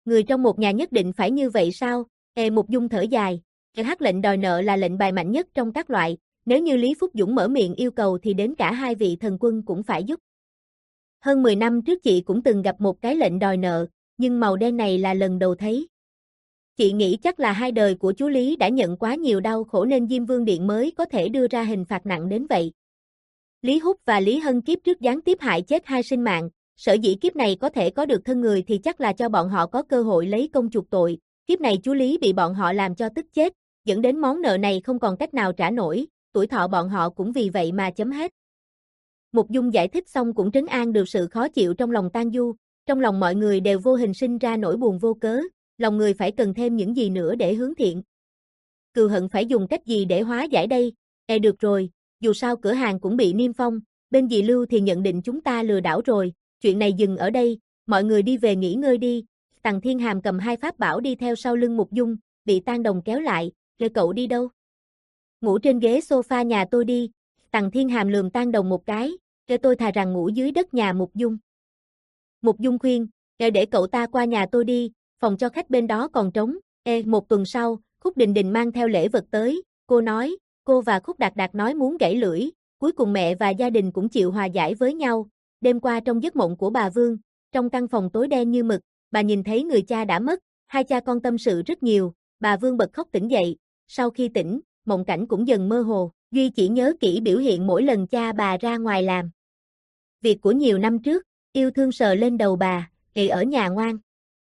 Người trong một nhà nhất định phải như vậy sao? Ê Mục Dung thở dài, hắc lệnh đòi nợ là lệnh bài mạnh nhất trong các loại, nếu như Lý Phúc Dũng mở miệng yêu cầu thì đến cả hai vị thần quân cũng phải giúp. Hơn mười năm trước chị cũng từng gặp một cái lệnh đòi nợ, nhưng màu đen này là lần đầu thấy. Chị nghĩ chắc là hai đời của chú Lý đã nhận quá nhiều đau khổ nên Diêm Vương Điện mới có thể đưa ra hình phạt nặng đến vậy. Lý Húc và Lý Hân kiếp trước gián tiếp hại chết hai sinh mạng, sở dĩ kiếp này có thể có được thân người thì chắc là cho bọn họ có cơ hội lấy công chuộc tội, kiếp này chú Lý bị bọn họ làm cho tức chết, dẫn đến món nợ này không còn cách nào trả nổi, tuổi thọ bọn họ cũng vì vậy mà chấm hết. Mục Dung giải thích xong cũng trấn an được sự khó chịu trong lòng Tang Du, trong lòng mọi người đều vô hình sinh ra nỗi buồn vô cớ, lòng người phải cần thêm những gì nữa để hướng thiện. Cừu hận phải dùng cách gì để hóa giải đây? E được rồi, dù sao cửa hàng cũng bị niêm phong, bên dì Lưu thì nhận định chúng ta lừa đảo rồi, chuyện này dừng ở đây, mọi người đi về nghỉ ngơi đi. Tằng Thiên Hàm cầm hai pháp bảo đi theo sau lưng Mục Dung, bị Tang Đồng kéo lại, "Rồi cậu đi đâu?" "Ngủ trên ghế sofa nhà tôi đi." Tằng Thiên Hàm lườm Tang Đồng một cái, "Cho tôi thà rằng ngủ dưới đất nhà Mục Dung." Mục Dung khuyên, "Để để cậu ta qua nhà tôi đi, phòng cho khách bên đó còn trống." Ê, một tuần sau, Khúc Đình Đình mang theo lễ vật tới, cô nói, cô và Khúc Đạt Đạt nói muốn gãy lưỡi, cuối cùng mẹ và gia đình cũng chịu hòa giải với nhau. Đêm qua trong giấc mộng của bà Vương, trong căn phòng tối đen như mực, bà nhìn thấy người cha đã mất, hai cha con tâm sự rất nhiều, bà Vương bật khóc tỉnh dậy, sau khi tỉnh, mộng cảnh cũng dần mơ hồ, Duy chỉ nhớ kỹ biểu hiện mỗi lần cha bà ra ngoài làm việc của nhiều năm trước, yêu thương sờ lên đầu bà, "Ê ở nhà ngoan.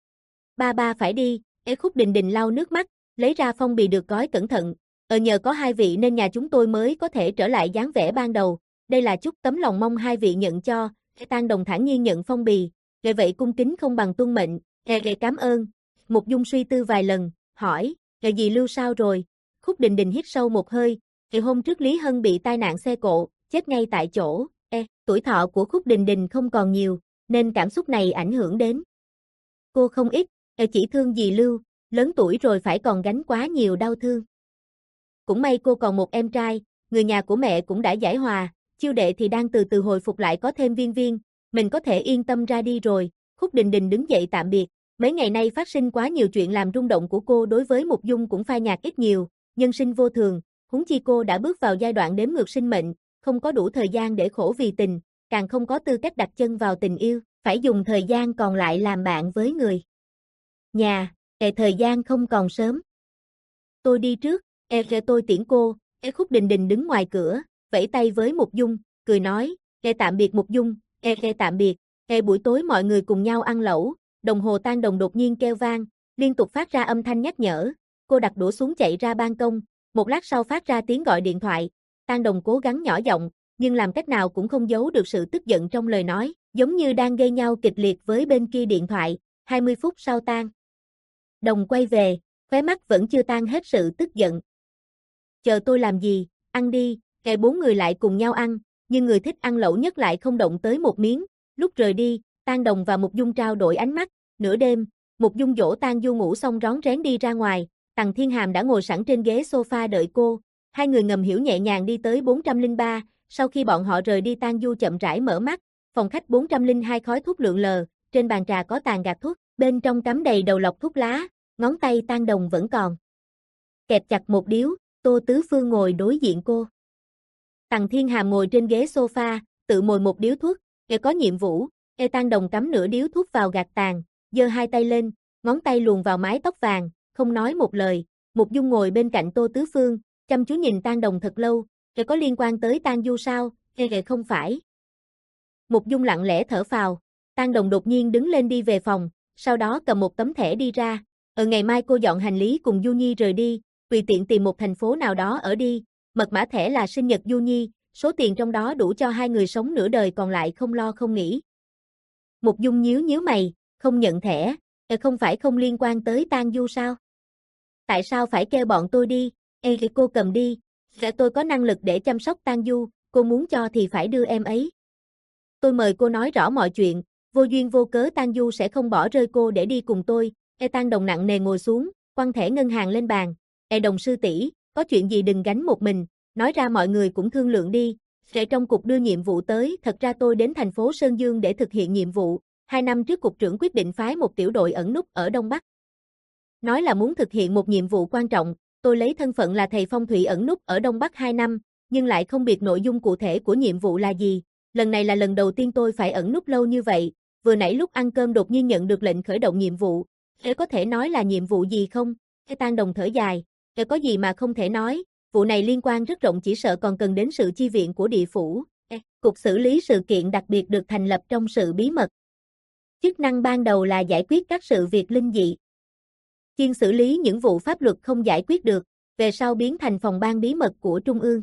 Ba ba phải đi." Ê Khúc Đình Đình lau nước mắt, lấy ra phong bì được gói cẩn thận, "Ờ nhờ có hai vị nên nhà chúng tôi mới có thể trở lại dáng vẻ ban đầu, đây là chút tấm lòng mong hai vị nhận cho." Tang Đồng thản nhiên nhận phong bì, "Vậy vậy cung kính không bằng tuân mệnh." "Ê ê cảm ơn." Mục Dung suy tư vài lần, hỏi, "Ê dì Lưu sao rồi?" Khúc Đình Đình hít sâu một hơi, "Ê hôm trước Lý Hân bị tai nạn xe cộ, chết ngay tại chỗ." Ê, tuổi thọ của Khúc Đình Đình không còn nhiều, nên cảm xúc này ảnh hưởng đến cô không ít, "Ê chỉ thương dì Lưu, lớn tuổi rồi phải còn gánh quá nhiều đau thương. Cũng may cô còn một em trai, người nhà của mẹ cũng đã giải hòa, Chiêu đệ thì đang từ từ hồi phục lại có thêm Viên Viên, mình có thể yên tâm ra đi rồi." Khúc Đình Đình đứng dậy tạm biệt, mấy ngày nay phát sinh quá nhiều chuyện làm rung động của cô đối với Mục Dung cũng phai nhạt ít nhiều, nhân sinh vô thường, huống chi cô đã bước vào giai đoạn đếm ngược sinh mệnh, không có đủ thời gian để khổ vì tình, càng không có tư cách đặt chân vào tình yêu, phải dùng thời gian còn lại làm bạn với người nhà, "Ê thời gian không còn sớm. Tôi đi trước." "Ê kìa tôi tiễn cô." Ê Khúc Đình Đình đứng ngoài cửa, vẫy tay với Mục Dung, cười nói, "Ê tạm biệt Mục Dung." "Ê ê tạm biệt." Ê buổi tối mọi người cùng nhau ăn lẩu, đồng hồ Tang Đồng đột nhiên kêu vang, liên tục phát ra âm thanh nhắc nhở, cô đặt đũa xuống chạy ra ban công, một lát sau phát ra tiếng gọi điện thoại, Tang Đồng cố gắng nhỏ giọng, nhưng làm cách nào cũng không giấu được sự tức giận trong lời nói, giống như đang gây nhau kịch liệt với bên kia điện thoại. hai mươi phút sau Tang Đồng quay về, khóe mắt vẫn chưa tan hết sự tức giận. "Chờ tôi làm gì, ăn đi." Kẻ bốn người lại cùng nhau ăn, nhưng người thích ăn lẩu nhất lại không động tới một miếng. Lúc rời đi, Tang Đồng và Mục Dung trao đổi ánh mắt, nửa đêm, Mục Dung dỗ Tang Du ngủ xong rón rén đi ra ngoài, Tằng Thiên Hàm đã ngồi sẵn trên ghế sofa đợi cô, hai người ngầm hiểu nhẹ nhàng đi tới bốn trăm lẻ ba, sau khi bọn họ rời đi Tang Du chậm rãi mở mắt, phòng khách bốn trăm lẻ hai khói thuốc lượn lờ, trên bàn trà có tàn gạt thuốc, bên trong cắm đầy đầu lọc thuốc lá, ngón tay Tang Đồng vẫn còn kẹp chặt một điếu, Tô Tứ Phương ngồi đối diện cô. Tằng Thiên Hàm ngồi trên ghế sofa, tự mồi một điếu thuốc, "Để có nhiệm vụ." Ê Tang Đồng cắm nửa điếu thuốc vào gạt tàn, giơ hai tay lên, ngón tay luồn vào mái tóc vàng, không nói một lời. Mục Dung ngồi bên cạnh Tô Tứ Phương, chăm chú nhìn Tang Đồng thật lâu, "Để có liên quan tới Tang Du sao?" "Ê không phải." Mục Dung lặng lẽ thở phào, Tang Đồng đột nhiên đứng lên đi về phòng, sau đó cầm một tấm thẻ đi ra, "Ở ngày mai cô dọn hành lý cùng Du Nhi rời đi, tùy tiện tìm một thành phố nào đó ở đi, mật mã thẻ là sinh nhật Du Nhi, số tiền trong đó đủ cho hai người sống nửa đời còn lại không lo không nghĩ." Mục Dung nhíu nhíu mày, "Không nhận thẻ, "Ê không phải không liên quan tới Tang Du sao? Tại sao phải kêu bọn tôi đi?" "Ê thì cô cầm đi, sẽ tôi có năng lực để chăm sóc Tang Du, cô muốn cho thì phải đưa em ấy. Tôi mời cô nói rõ mọi chuyện, vô duyên vô cớ Tang Du sẽ không bỏ rơi cô để đi cùng tôi." Ê Tang Đồng nặng nề ngồi xuống, quăng thẻ ngân hàng lên bàn, "Ê Đồng sư tỷ, có chuyện gì đừng gánh một mình, nói ra mọi người cũng thương lượng đi." Sẽ trong cục đưa nhiệm vụ tới, thật ra tôi đến thành phố Sơn Dương để thực hiện nhiệm vụ, Hai năm trước cục trưởng quyết định phái một tiểu đội ẩn núp ở Đông Bắc. Nói là muốn thực hiện một nhiệm vụ quan trọng, tôi lấy thân phận là thầy phong thủy ẩn núp ở Đông Bắc hai năm, nhưng lại không biết nội dung cụ thể của nhiệm vụ là gì. Lần này là lần đầu tiên tôi phải ẩn núp lâu như vậy, vừa nãy lúc ăn cơm đột nhiên nhận được lệnh khởi động nhiệm vụ. Ê có thể nói là nhiệm vụ gì không? Ê Tang Đồng thở dài, Ê có gì mà không thể nói, vụ này liên quan rất rộng chỉ sợ còn cần đến sự chi viện của địa phủ. Ê, Cục xử lý sự kiện đặc biệt được thành lập trong sự bí mật. Chức năng ban đầu là giải quyết các sự việc linh dị. Chuyên xử lý những vụ pháp luật không giải quyết được, về sau biến thành phòng ban bí mật của Trung ương.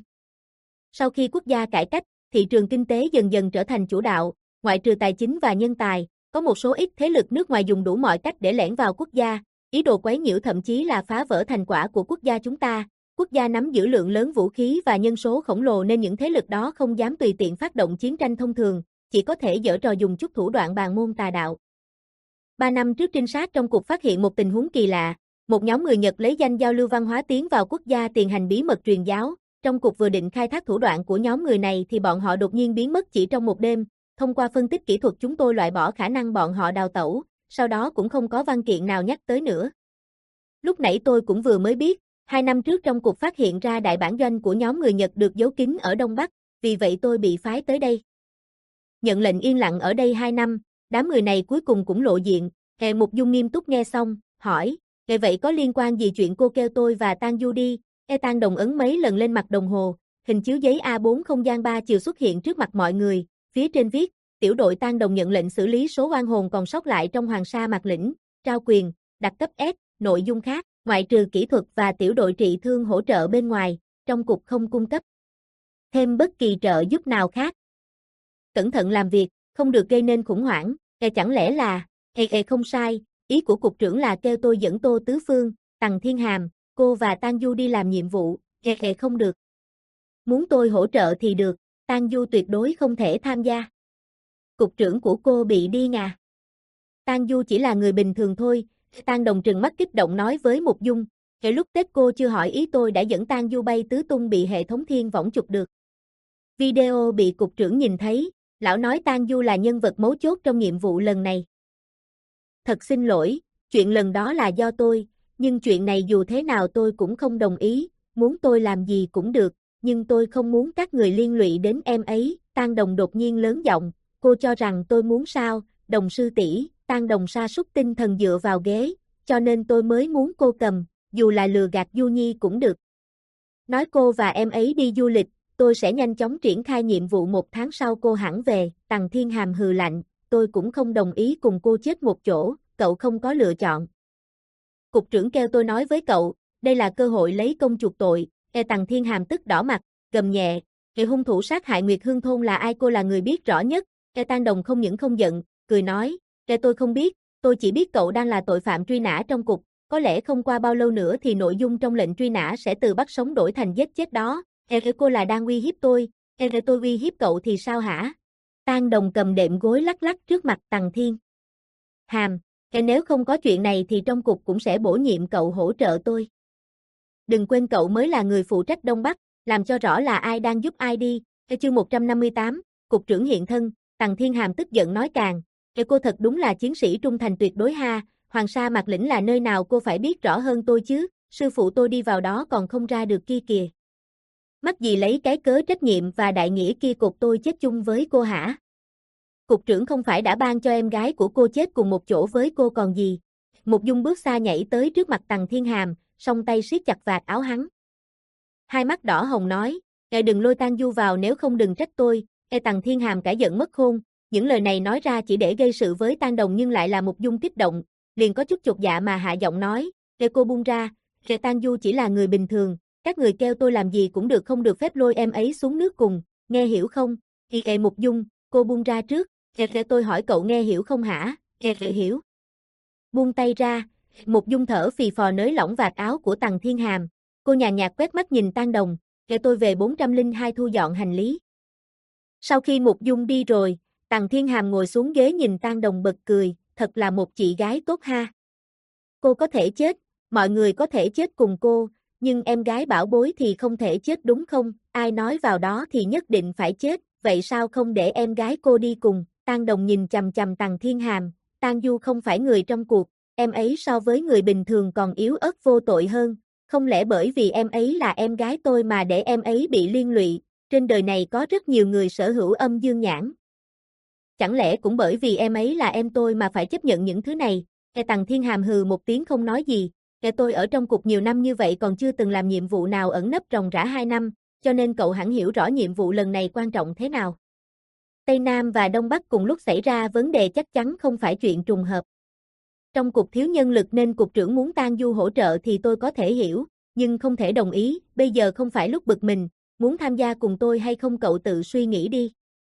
Sau khi quốc gia cải cách, thị trường kinh tế dần dần trở thành chủ đạo, ngoại trừ tài chính và nhân tài, có một số ít thế lực nước ngoài dùng đủ mọi cách để lẻn vào quốc gia, ý đồ quấy nhiễu thậm chí là phá vỡ thành quả của quốc gia chúng ta. Quốc gia nắm giữ lượng lớn vũ khí và nhân số khổng lồ nên những thế lực đó không dám tùy tiện phát động chiến tranh thông thường, chỉ có thể giở trò dùng chút thủ đoạn bàn môn tà đạo. Ba năm trước trinh sát trong cục phát hiện một tình huống kỳ lạ, một nhóm người Nhật lấy danh giao lưu văn hóa tiến vào quốc gia tiền hành bí mật truyền giáo, trong cục vừa định khai thác thủ đoạn của nhóm người này thì bọn họ đột nhiên biến mất chỉ trong một đêm, thông qua phân tích kỹ thuật chúng tôi loại bỏ khả năng bọn họ đào tẩu, sau đó cũng không có văn kiện nào nhắc tới nữa. Lúc nãy tôi cũng vừa mới biết, hai năm trước trong cục phát hiện ra đại bản doanh của nhóm người Nhật được giấu kín ở Đông Bắc, vì vậy tôi bị phái tới đây. Nhận lệnh yên lặng ở đây hai năm, đám người này cuối cùng cũng lộ diện. Hệ Mục Dung nghiêm túc nghe xong, hỏi, Hệ vậy có liên quan gì chuyện cô kêu tôi và Tang Du đi? E Tang Đồng ấn mấy lần lên mặt đồng hồ, hình chiếu giấy A bốn không gian ba chiều xuất hiện trước mặt mọi người, phía trên viết, tiểu đội Tang Đồng nhận lệnh xử lý số oan hồn còn sót lại trong Hoàng Sa Mạc Lĩnh, trao quyền, đặt cấp S, nội dung khác, ngoại trừ kỹ thuật và tiểu đội trị thương hỗ trợ bên ngoài, trong cục không cung cấp thêm bất kỳ trợ giúp nào khác. Cẩn thận làm việc, không được gây nên khủng hoảng. E chẳng lẽ là, e e không sai, ý của cục trưởng là kêu tôi dẫn Tô Tứ Phương, Tằng Thiên Hàm, cô và Tang Du đi làm nhiệm vụ, e e không được. Muốn tôi hỗ trợ thì được, Tang Du tuyệt đối không thể tham gia. Cục trưởng của cô bị điên à? Tang Du chỉ là người bình thường thôi, Tang Đồng trừng mắt kích động nói với Mục Dung, hệ lúc Tết cô chưa hỏi ý tôi đã dẫn Tang Du bay tứ tung bị hệ thống thiên võng chụp được. Video bị cục trưởng nhìn thấy, lão nói Tang Du là nhân vật mấu chốt trong nhiệm vụ lần này. Thật xin lỗi, chuyện lần đó là do tôi, nhưng chuyện này dù thế nào tôi cũng không đồng ý, muốn tôi làm gì cũng được, nhưng tôi không muốn các người liên lụy đến em ấy. Tang Đồng đột nhiên lớn giọng, cô cho rằng tôi muốn sao? Đồng sư tỷ, Tang Đồng sa sút tinh thần dựa vào ghế, cho nên tôi mới muốn cô cầm, dù là lừa gạt Du Nhi cũng được. Nói cô và em ấy đi du lịch, tôi sẽ nhanh chóng triển khai nhiệm vụ một tháng sau cô hẳn về. Tằng Thiên Hàm hừ lạnh, tôi cũng không đồng ý cùng cô chết một chỗ, cậu không có lựa chọn. Cục trưởng kêu tôi nói với cậu, đây là cơ hội lấy công chuộc tội. E Tằng Thiên Hàm tức đỏ mặt, gầm nhẹ, hệ hung thủ sát hại Nguyệt Hương thôn là ai cô là người biết rõ nhất. E Tang Đồng không những không giận, cười nói, e tôi không biết, tôi chỉ biết cậu đang là tội phạm truy nã trong cục, có lẽ không qua bao lâu nữa thì nội dung trong lệnh truy nã sẽ từ bắt sống đổi thành giết chết đó. E cô là đang uy hiếp tôi, e tôi uy hiếp cậu thì sao hả? Tang Đồng cầm đệm gối lắc lắc trước mặt Tằng Thiên Hàm, e nếu không có chuyện này thì trong cục cũng sẽ bổ nhiệm cậu hỗ trợ tôi. Đừng quên cậu mới là người phụ trách Đông Bắc, làm cho rõ là ai đang giúp ai đi. E chương một trăm năm mươi tám, cục trưởng hiện thân. Tằng Thiên Hàm tức giận nói càng, e cô thật đúng là chiến sĩ trung thành tuyệt đối ha, Hoàng Sa Mạc Lĩnh là nơi nào cô phải biết rõ hơn tôi chứ, sư phụ tôi đi vào đó còn không ra được kia kìa. Mắc gì lấy cái cớ trách nhiệm và đại nghĩa kia cục tôi chết chung với cô hả? Cục trưởng không phải đã ban cho em gái của cô chết cùng một chỗ với cô còn gì. Mục Dung bước xa nhảy tới trước mặt Tằng Thiên Hàm, song tay siết chặt vạt áo hắn. Hai mắt đỏ hồng nói, e đừng lôi Tang Du vào nếu không đừng trách tôi. E Tằng Thiên Hàm cả giận mất khôn, những lời này nói ra chỉ để gây sự với Tang Đồng nhưng lại là Mục Dung kích động, liền có chút chột dạ mà hạ giọng nói, e cô buông ra, e Tang Du chỉ là người bình thường, các người kêu tôi làm gì cũng được không được phép lôi em ấy xuống nước cùng, nghe hiểu không? E e Mục Dung, cô buông ra trước, e e tôi hỏi cậu nghe hiểu không hả? E e hiểu. Buông tay ra, Mục Dung thở phì phò nới lỏng vạt áo của Tằng Thiên Hàm, cô nhàn nhạt quét mắt nhìn Tang Đồng, e tôi về bốn trăm lẻ hai thu dọn hành lý. Sau khi Mục Dung đi rồi, Tằng Thiên Hàm ngồi xuống ghế nhìn Tang Đồng bật cười, thật là một chị gái tốt ha. Cô có thể chết, mọi người có thể chết cùng cô, nhưng em gái bảo bối thì không thể chết đúng không? Ai nói vào đó thì nhất định phải chết, vậy sao không để em gái cô đi cùng? Tang Đồng nhìn chằm chằm Tằng Thiên Hàm, Tang Du không phải người trong cuộc, em ấy so với người bình thường còn yếu ớt vô tội hơn, không lẽ bởi vì em ấy là em gái tôi mà để em ấy bị liên lụy, trên đời này có rất nhiều người sở hữu âm dương nhãn. Chẳng lẽ cũng bởi vì em ấy là em tôi mà phải chấp nhận những thứ này? Nghe Tằng Thiên Hàm hừ một tiếng không nói gì, nghe tôi ở trong cục nhiều năm như vậy còn chưa từng làm nhiệm vụ nào ẩn nấp ròng rã hai năm, cho nên cậu hẳn hiểu rõ nhiệm vụ lần này quan trọng thế nào. Tây Nam và Đông Bắc cùng lúc xảy ra vấn đề chắc chắn không phải chuyện trùng hợp. Trong cục thiếu nhân lực nên cục trưởng muốn Tang Du hỗ trợ thì tôi có thể hiểu, nhưng không thể đồng ý, bây giờ không phải lúc bực mình, muốn tham gia cùng tôi hay không cậu tự suy nghĩ đi.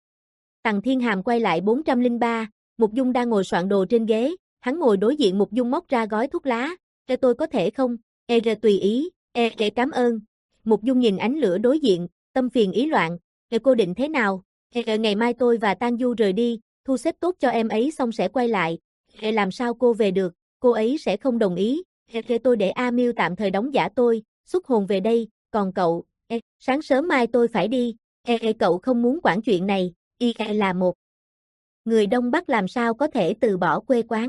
Tằng Thiên Hàm quay lại bốn trăm lẻ ba, Mục Dung đang ngồi soạn đồ trên ghế, hắn ngồi đối diện Mục Dung móc ra gói thuốc lá, "Cho tôi có thể không?" "E r tùy ý." "E r cảm ơn." Mục Dung nhìn ánh lửa đối diện, tâm phiền ý loạn, "E cô định thế nào?" "E r ngày mai tôi và Tang Du rời đi, thu xếp tốt cho em ấy xong sẽ quay lại." "E làm sao cô về được, cô ấy sẽ không đồng ý." "E tôi để A Miêu tạm thời đóng giả tôi, xuất hồn về đây, còn cậu?" "E sáng sớm mai tôi phải đi." "E cậu không muốn quản chuyện này." Y là một người Đông Bắc làm sao có thể từ bỏ quê quán.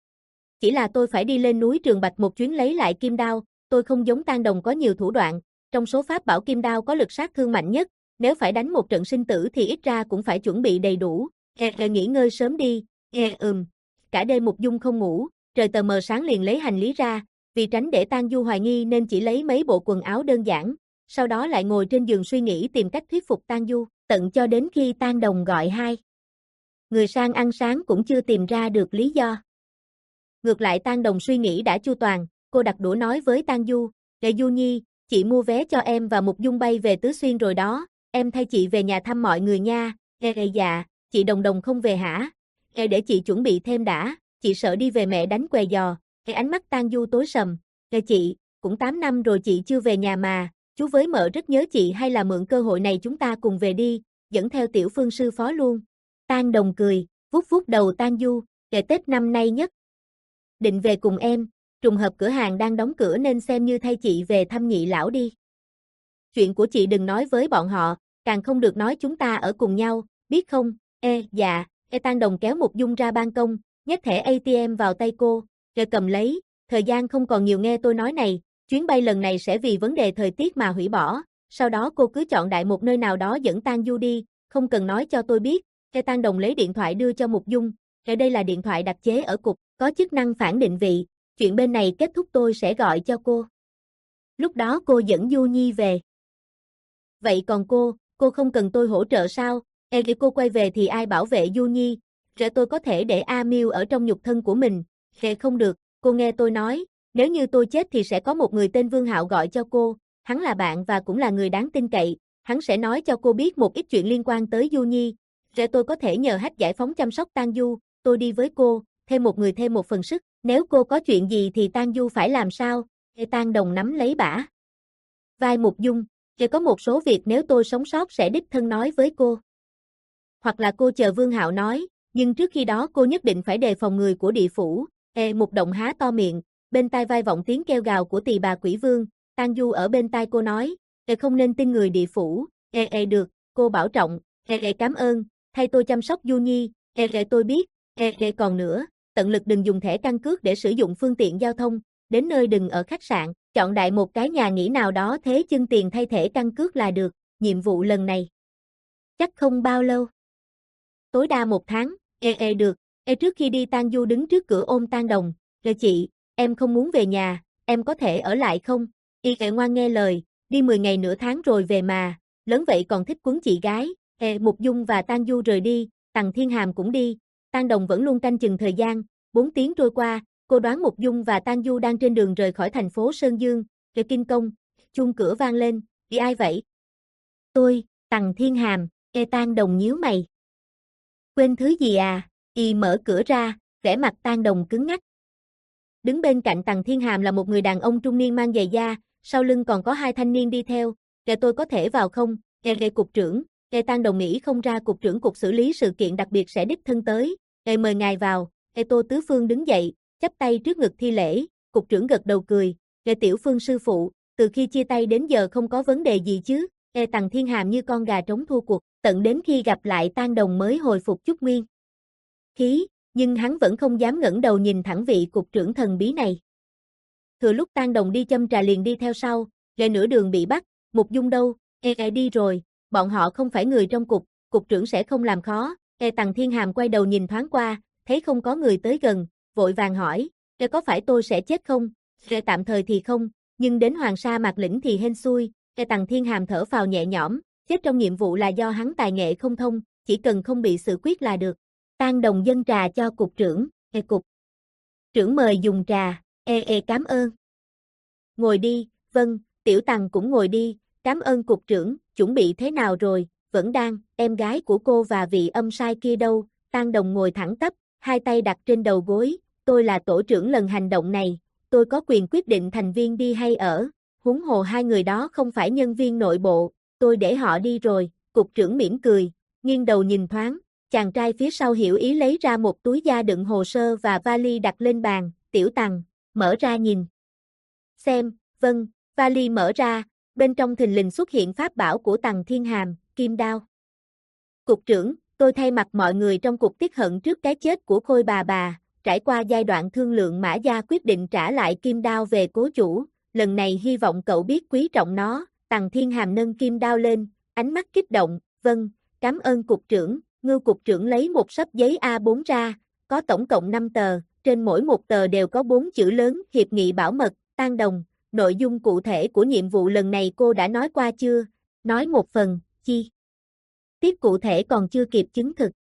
"Chỉ là tôi phải đi lên núi Trường Bạch một chuyến lấy lại kim đao, tôi không giống Tang Đồng có nhiều thủ đoạn, trong số pháp bảo kim đao có lực sát thương mạnh nhất, nếu phải đánh một trận sinh tử thì ít ra cũng phải chuẩn bị đầy đủ." "E nghỉ ngơi sớm đi." "E ừm." Cả đêm Mục Dung không ngủ, trời tờ mờ sáng liền lấy hành lý ra, vì tránh để Tang Du hoài nghi nên chỉ lấy mấy bộ quần áo đơn giản, sau đó lại ngồi trên giường suy nghĩ tìm cách thuyết phục Tang Du, tận cho đến khi Tang Đồng gọi hai người sang ăn sáng cũng chưa tìm ra được lý do. Ngược lại Tang Đồng suy nghĩ đã chu toàn, cô đặt đũa nói với Tang Du, "Để Du Nhi, chị mua vé cho em và Mục Dung bay về Tứ Xuyên rồi đó, em thay chị về nhà thăm mọi người nha." "E dạ, chị Đồng Đồng không về hả?" "E để chị chuẩn bị thêm đã, chị sợ đi về mẹ đánh què giò." E ánh mắt Tang Du tối sầm, "E chị, cũng tám năm rồi chị chưa về nhà mà, chú với mợ rất nhớ chị, hay là mượn cơ hội này chúng ta cùng về đi, dẫn theo tiểu phương sư phó luôn." Tang Đồng cười, vuốt vuốt đầu Tang Du, "Kể Tết năm nay nhất định về cùng em, trùng hợp cửa hàng đang đóng cửa nên xem như thay chị về thăm nhị lão đi. Chuyện của chị đừng nói với bọn họ, càng không được nói chúng ta ở cùng nhau, biết không?" "E, dạ." E Tang Đồng kéo Mục Dung ra ban công, nhét thẻ a tê em vào tay cô, rồi cầm lấy, "Thời gian không còn nhiều, nghe tôi nói này, chuyến bay lần này sẽ vì vấn đề thời tiết mà hủy bỏ, sau đó cô cứ chọn đại một nơi nào đó dẫn Tang Du đi, không cần nói cho tôi biết." E Tang Đồng lấy điện thoại đưa cho Mục Dung, "Ở đây là điện thoại đặc chế ở cục, có chức năng phản định vị, chuyện bên này kết thúc tôi sẽ gọi cho cô. Lúc đó cô dẫn Du Nhi về." "Vậy còn cô, cô không cần tôi hỗ trợ sao?" "E khi cô quay về thì ai bảo vệ Du Nhi, rồi tôi có thể để A Miêu ở trong nhục thân của mình." "E không được, cô nghe tôi nói, nếu như tôi chết thì sẽ có một người tên Vương Hạo gọi cho cô, hắn là bạn và cũng là người đáng tin cậy, hắn sẽ nói cho cô biết một ít chuyện liên quan tới Du Nhi, rồi tôi có thể nhờ Hách giải phóng chăm sóc Tang Du, tôi đi với cô, thêm một người thêm một phần sức, nếu cô có chuyện gì thì Tang Du phải làm sao?" E Tang Đồng nắm lấy bả vai Mục Dung, "Chỉ có một số việc nếu tôi sống sót sẽ đích thân nói với cô. Hoặc là cô chờ Vương Hạo nói, nhưng trước khi đó cô nhất định phải đề phòng người của địa phủ." E Mục Động há to miệng, bên tai vai vọng tiếng kêu gào của Tỳ bà Quỷ Vương, Tang Du ở bên tai cô nói, "E không nên tin người địa phủ." "E e được, cô bảo trọng." "E e cảm ơn, thay tôi chăm sóc Du Nhi." "E e tôi biết." "E e còn nữa, tận lực đừng dùng thẻ căn cước để sử dụng phương tiện giao thông, đến nơi đừng ở khách sạn, chọn đại một cái nhà nghỉ nào đó thế chân tiền thay thẻ căn cước là được, nhiệm vụ lần này chắc không bao lâu. Tối đa một tháng." "E e được." E trước khi đi Tang Du đứng trước cửa ôm Tang Đồng, "Rồi chị, em không muốn về nhà, em có thể ở lại không?" "Y e ngoan nghe lời, đi mười ngày nửa tháng rồi về mà, lớn vậy còn thích quấn chị gái." E Mục Dung và Tang Du rời đi, Tằng Thiên Hàm cũng đi, Tang Đồng vẫn luôn canh chừng thời gian, bốn tiếng trôi qua, cô đoán Mục Dung và Tang Du đang trên đường rời khỏi thành phố Sơn Dương, rồi Kinh Công, chuông cửa vang lên, "Đi ai vậy?" "Tôi." Tằng Thiên Hàm. E Tang Đồng nhíu mày, "Quên thứ gì à?" Y mở cửa ra, vẻ mặt Tang Đồng cứng ngắc. Đứng bên cạnh Tằng Thiên Hàm là một người đàn ông trung niên mang giày da, sau lưng còn có hai thanh niên đi theo, "Kẻ tôi có thể vào không?" "E ghê cục trưởng." E Tang Đồng nghĩ không ra cục trưởng cục xử lý sự kiện đặc biệt sẽ đích thân tới, "E mời ngài vào." E Tô Tứ Phương đứng dậy, chắp tay trước ngực thi lễ, cục trưởng gật đầu cười, "E Tiểu Phương sư phụ, từ khi chia tay đến giờ không có vấn đề gì chứ?" E Tằng Thiên Hàm như con gà trống thua cuộc, tận đến khi gặp lại Tang Đồng mới hồi phục chút nguyên. khí, nhưng hắn vẫn không dám ngẩng đầu nhìn thẳng vị cục trưởng thần bí này. Thừa lúc Tang Đồng đi châm trà liền đi theo sau, ghé nửa đường bị bắt, Mục Dung đâu, e e đi rồi, bọn họ không phải người trong cục, cục trưởng sẽ không làm khó, e Tằng Thiên Hàm quay đầu nhìn thoáng qua, thấy không có người tới gần, vội vàng hỏi, e có phải tôi sẽ chết không, e tạm thời thì không, nhưng đến Hoàng Sa Mạc Lĩnh thì hên xui, e Tằng Thiên Hàm thở phào nhẹ nhõm, chết trong nhiệm vụ là do hắn tài nghệ không thông, chỉ cần không bị xử quyết là được. Tang Đồng dâng trà cho cục trưởng, e cục trưởng mời dùng trà, e e cảm ơn. Ngồi đi, vâng, Tiểu Tằng cũng ngồi đi, cảm ơn cục trưởng, chuẩn bị thế nào rồi, vẫn đang, em gái của cô và vị âm sai kia đâu, Tang Đồng ngồi thẳng tắp, hai tay đặt trên đầu gối, tôi là tổ trưởng lần hành động này, tôi có quyền quyết định thành viên đi hay ở, huống hồ hai người đó không phải nhân viên nội bộ, tôi để họ đi rồi, cục trưởng mỉm cười, nghiêng đầu nhìn thoáng, chàng trai phía sau hiểu ý lấy ra một túi da đựng hồ sơ và vali đặt lên bàn, Tiểu Tằng, mở ra nhìn. Xem, vâng, vali mở ra, bên trong thình lình xuất hiện pháp bảo của Tằng Thiên Hàm, kim đao. Cục trưởng, tôi thay mặt mọi người trong cục tiếc hận trước cái chết của Khôi bà bà, trải qua giai đoạn thương lượng Mã Gia quyết định trả lại kim đao về cố chủ, lần này hy vọng cậu biết quý trọng nó, Tằng Thiên Hàm nâng kim đao lên, ánh mắt kích động, vâng, cảm ơn cục trưởng, Ngưu cục trưởng lấy một xấp giấy A bốn ra, có tổng cộng năm tờ, trên mỗi một tờ đều có bốn chữ lớn, hiệp nghị bảo mật, Tang Đồng, nội dung cụ thể của nhiệm vụ lần này cô đã nói qua chưa, nói một phần, chi tiếp cụ thể còn chưa kịp chứng thực.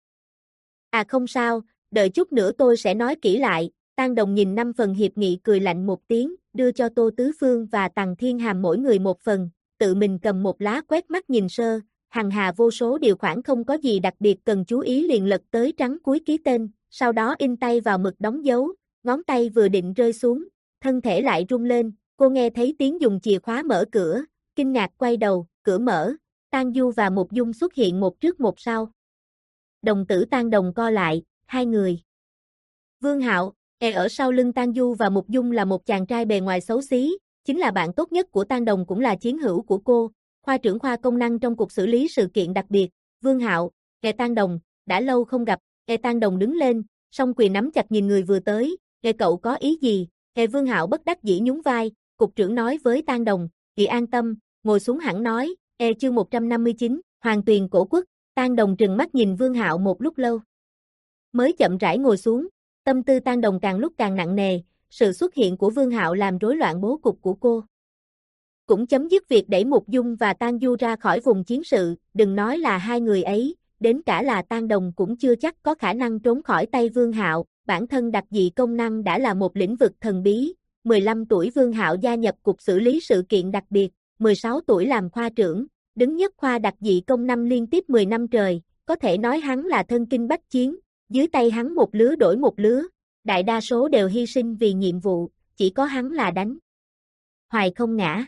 À không sao, đợi chút nữa tôi sẽ nói kỹ lại, Tang Đồng nhìn năm phần hiệp nghị cười lạnh một tiếng, đưa cho Tô Tứ Phương và Tằng Thiên Hàm mỗi người một phần, tự mình cầm một lá quét mắt nhìn sơ, hằng hà vô số điều khoản không có gì đặc biệt cần chú ý liền lật tới trắng cuối ký tên, sau đó in tay vào mực đóng dấu, ngón tay vừa định rơi xuống, thân thể lại rung lên, cô nghe thấy tiếng dùng chìa khóa mở cửa, kinh ngạc quay đầu, cửa mở, Tang Du và Mục Dung xuất hiện một trước một sau. Đồng tử Tang Đồng co lại, hai người. Vương Hạo, e ở sau lưng Tang Du và Mục Dung là một chàng trai bề ngoài xấu xí, chính là bạn tốt nhất của Tang Đồng cũng là chiến hữu của cô, khoa trưởng khoa công năng trong cục xử lý sự kiện đặc biệt, Vương Hạo, e Tang Đồng, đã lâu không gặp, e Tang Đồng đứng lên, song quyền nắm chặt nhìn người vừa tới, e cậu có ý gì, e Vương Hạo bất đắc dĩ nhún vai, cục trưởng nói với Tang Đồng, chị an tâm, ngồi xuống hẳn nói, e chương một trăm năm mươi chín, Hoàng Tuyền Cổ Quốc, Tang Đồng trừng mắt nhìn Vương Hạo một lúc lâu. Mới chậm rãi ngồi xuống, tâm tư Tang Đồng càng lúc càng nặng nề, sự xuất hiện của Vương Hạo làm rối loạn bố cục của cô. Cũng chấm dứt việc đẩy Mục Dung và Tang Du ra khỏi vùng chiến sự, đừng nói là hai người ấy, đến cả là Tang Đồng cũng chưa chắc có khả năng trốn khỏi tay Vương Hạo, bản thân đặc dị công năng đã là một lĩnh vực thần bí, mười lăm tuổi Vương Hạo gia nhập cục xử lý sự kiện đặc biệt, mười sáu tuổi làm khoa trưởng, đứng nhất khoa đặc dị công năm liên tiếp mười năm trời, có thể nói hắn là thân kinh bách chiến, dưới tay hắn một lứa đổi một lứa, đại đa số đều hy sinh vì nhiệm vụ, chỉ có hắn là đánh hoài không ngã.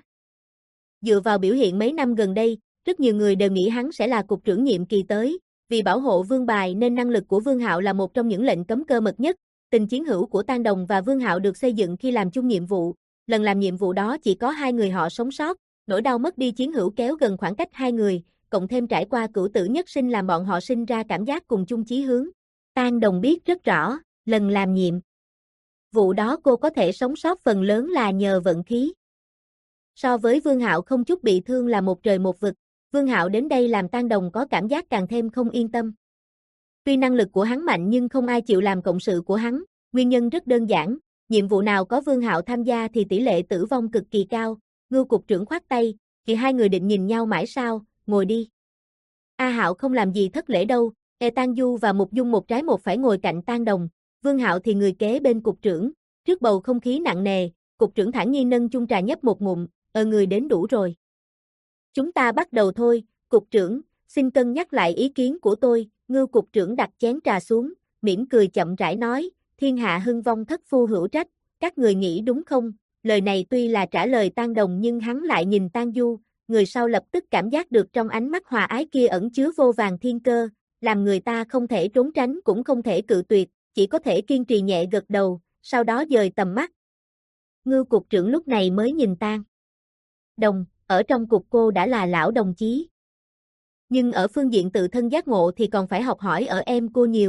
Dựa vào biểu hiện mấy năm gần đây, rất nhiều người đều nghĩ hắn sẽ là cục trưởng nhiệm kỳ tới, vì bảo hộ Vương Bài nên năng lực của Vương Hạo là một trong những lệnh cấm cơ mật nhất. Tình chiến hữu của Tang Đồng và Vương Hạo được xây dựng khi làm chung nhiệm vụ, lần làm nhiệm vụ đó chỉ có hai người họ sống sót, nỗi đau mất đi chiến hữu kéo gần khoảng cách hai người, cộng thêm trải qua cửu tử nhất sinh làm bọn họ sinh ra cảm giác cùng chung chí hướng. Tang Đồng biết rất rõ, lần làm nhiệm vụ đó cô có thể sống sót phần lớn là nhờ vận khí. So với Vương Hạo không chút bị thương là một trời một vực, Vương Hạo đến đây làm Tang Đồng có cảm giác càng thêm không yên tâm. Tuy năng lực của hắn mạnh nhưng không ai chịu làm cộng sự của hắn, nguyên nhân rất đơn giản, nhiệm vụ nào có Vương Hạo tham gia thì tỷ lệ tử vong cực kỳ cao, Ngưu cục trưởng khoát tay, thì hai người định nhìn nhau mãi sao, ngồi đi. A Hạo không làm gì thất lễ đâu, e Tang Du và Mục Dung một trái một phải ngồi cạnh Tang Đồng, Vương Hạo thì người kế bên cục trưởng, trước bầu không khí nặng nề, cục trưởng thản nhiên nâng chung trà nhấp một ngụm, ờ người đến đủ rồi. Chúng ta bắt đầu thôi, cục trưởng, xin cân nhắc lại ý kiến của tôi, Ngưu cục trưởng đặt chén trà xuống, mỉm cười chậm rãi nói, thiên hạ hưng vong thất phu hữu trách, các người nghĩ đúng không? Lời này tuy là trả lời Tang Đồng nhưng hắn lại nhìn Tang Du, người sau lập tức cảm giác được trong ánh mắt hòa ái kia ẩn chứa vô vàn thiên cơ, làm người ta không thể trốn tránh cũng không thể cự tuyệt, chỉ có thể kiên trì nhẹ gật đầu, sau đó dời tầm mắt. Ngưu cục trưởng lúc này mới nhìn Tang Đồng, ở trong cục cô đã là lão đồng chí. Nhưng ở phương diện tự thân giác ngộ thì còn phải học hỏi ở em cô nhiều,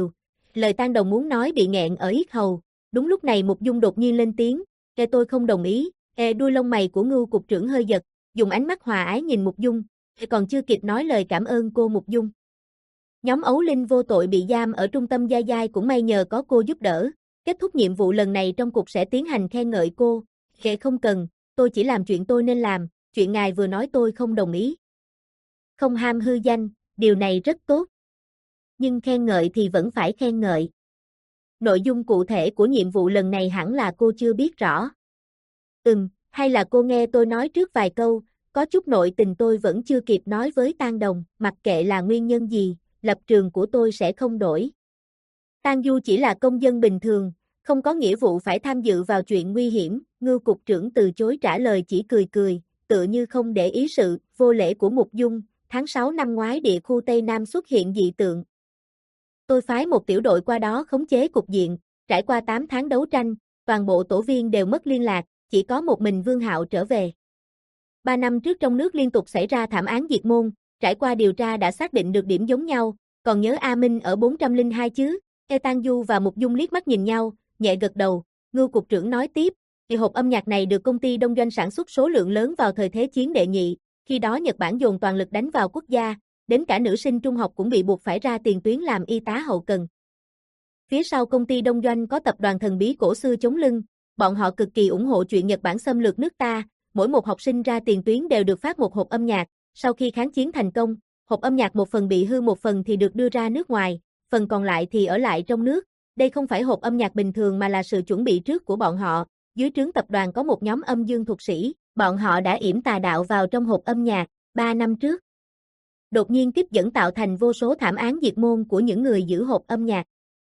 Lời Tang Đồng muốn nói bị nghẹn ở yết hầu, đúng lúc này Mục Dung đột nhiên lên tiếng, "Ê tôi không đồng ý." Ê đuôi lông mày của Ngưu cục trưởng hơi giật, dùng ánh mắt hòa ái nhìn Mục Dung, Ê còn chưa kịp nói lời cảm ơn cô Mục Dung. Nhóm ấu linh vô tội bị giam ở trung tâm Giai Giai cũng may nhờ có cô giúp đỡ, kết thúc nhiệm vụ lần này trong cục sẽ tiến hành khen ngợi cô. Ê không cần, tôi chỉ làm chuyện tôi nên làm, chuyện ngài vừa nói tôi không đồng ý. Không ham hư danh, điều này rất tốt. Nhưng khen ngợi thì vẫn phải khen ngợi. Nội dung cụ thể của nhiệm vụ lần này hẳn là cô chưa biết rõ. Ừm, hay là cô nghe tôi nói trước vài câu, có chút nội tình tôi vẫn chưa kịp nói với Tang Đồng, mặc kệ là nguyên nhân gì, lập trường của tôi sẽ không đổi. Tang Du chỉ là công dân bình thường, không có nghĩa vụ phải tham dự vào chuyện nguy hiểm, Ngưu cục trưởng từ chối trả lời chỉ cười cười, tựa như không để ý sự vô lễ của Mục Dung. Tháng sáu năm ngoái địa khu Tây Nam xuất hiện dị tượng. Tôi phái một tiểu đội qua đó khống chế cục diện, trải qua tám tháng đấu tranh, toàn bộ tổ viên đều mất liên lạc, chỉ có một mình Vương Hạo trở về. Ba năm trước trong nước liên tục xảy ra thảm án diệt môn, trải qua điều tra đã xác định được điểm giống nhau, còn nhớ A Minh ở bốn trăm lẻ hai chứ? Ê Tang Du và Mục Dung liếc mắt nhìn nhau, nhẹ gật đầu, Ngưu cục trưởng nói tiếp, thì hộp âm nhạc này được công ty Đông Doanh sản xuất số lượng lớn vào thời Thế chiến đệ nhị, khi đó Nhật Bản dồn toàn lực đánh vào quốc gia, đến cả nữ sinh trung học cũng bị buộc phải ra tiền tuyến làm y tá hậu cần. Phía sau công ty Đông Doanh có tập đoàn thần bí cổ xưa chống lưng, bọn họ cực kỳ ủng hộ chuyện Nhật Bản xâm lược nước ta, mỗi một học sinh ra tiền tuyến đều được phát một hộp âm nhạc, sau khi kháng chiến thành công, hộp âm nhạc một phần bị hư một phần thì được đưa ra nước ngoài, phần còn lại thì ở lại trong nước. Đây không phải hộp âm nhạc bình thường mà là sự chuẩn bị trước của bọn họ, dưới trướng tập đoàn có một nhóm âm dương thuật sĩ, bọn họ đã yểm tà đạo vào trong hộp âm nhạc, ba năm trước. Đột nhiên tiếp dẫn tạo thành vô số thảm án diệt môn của những người giữ hộp âm nhạc.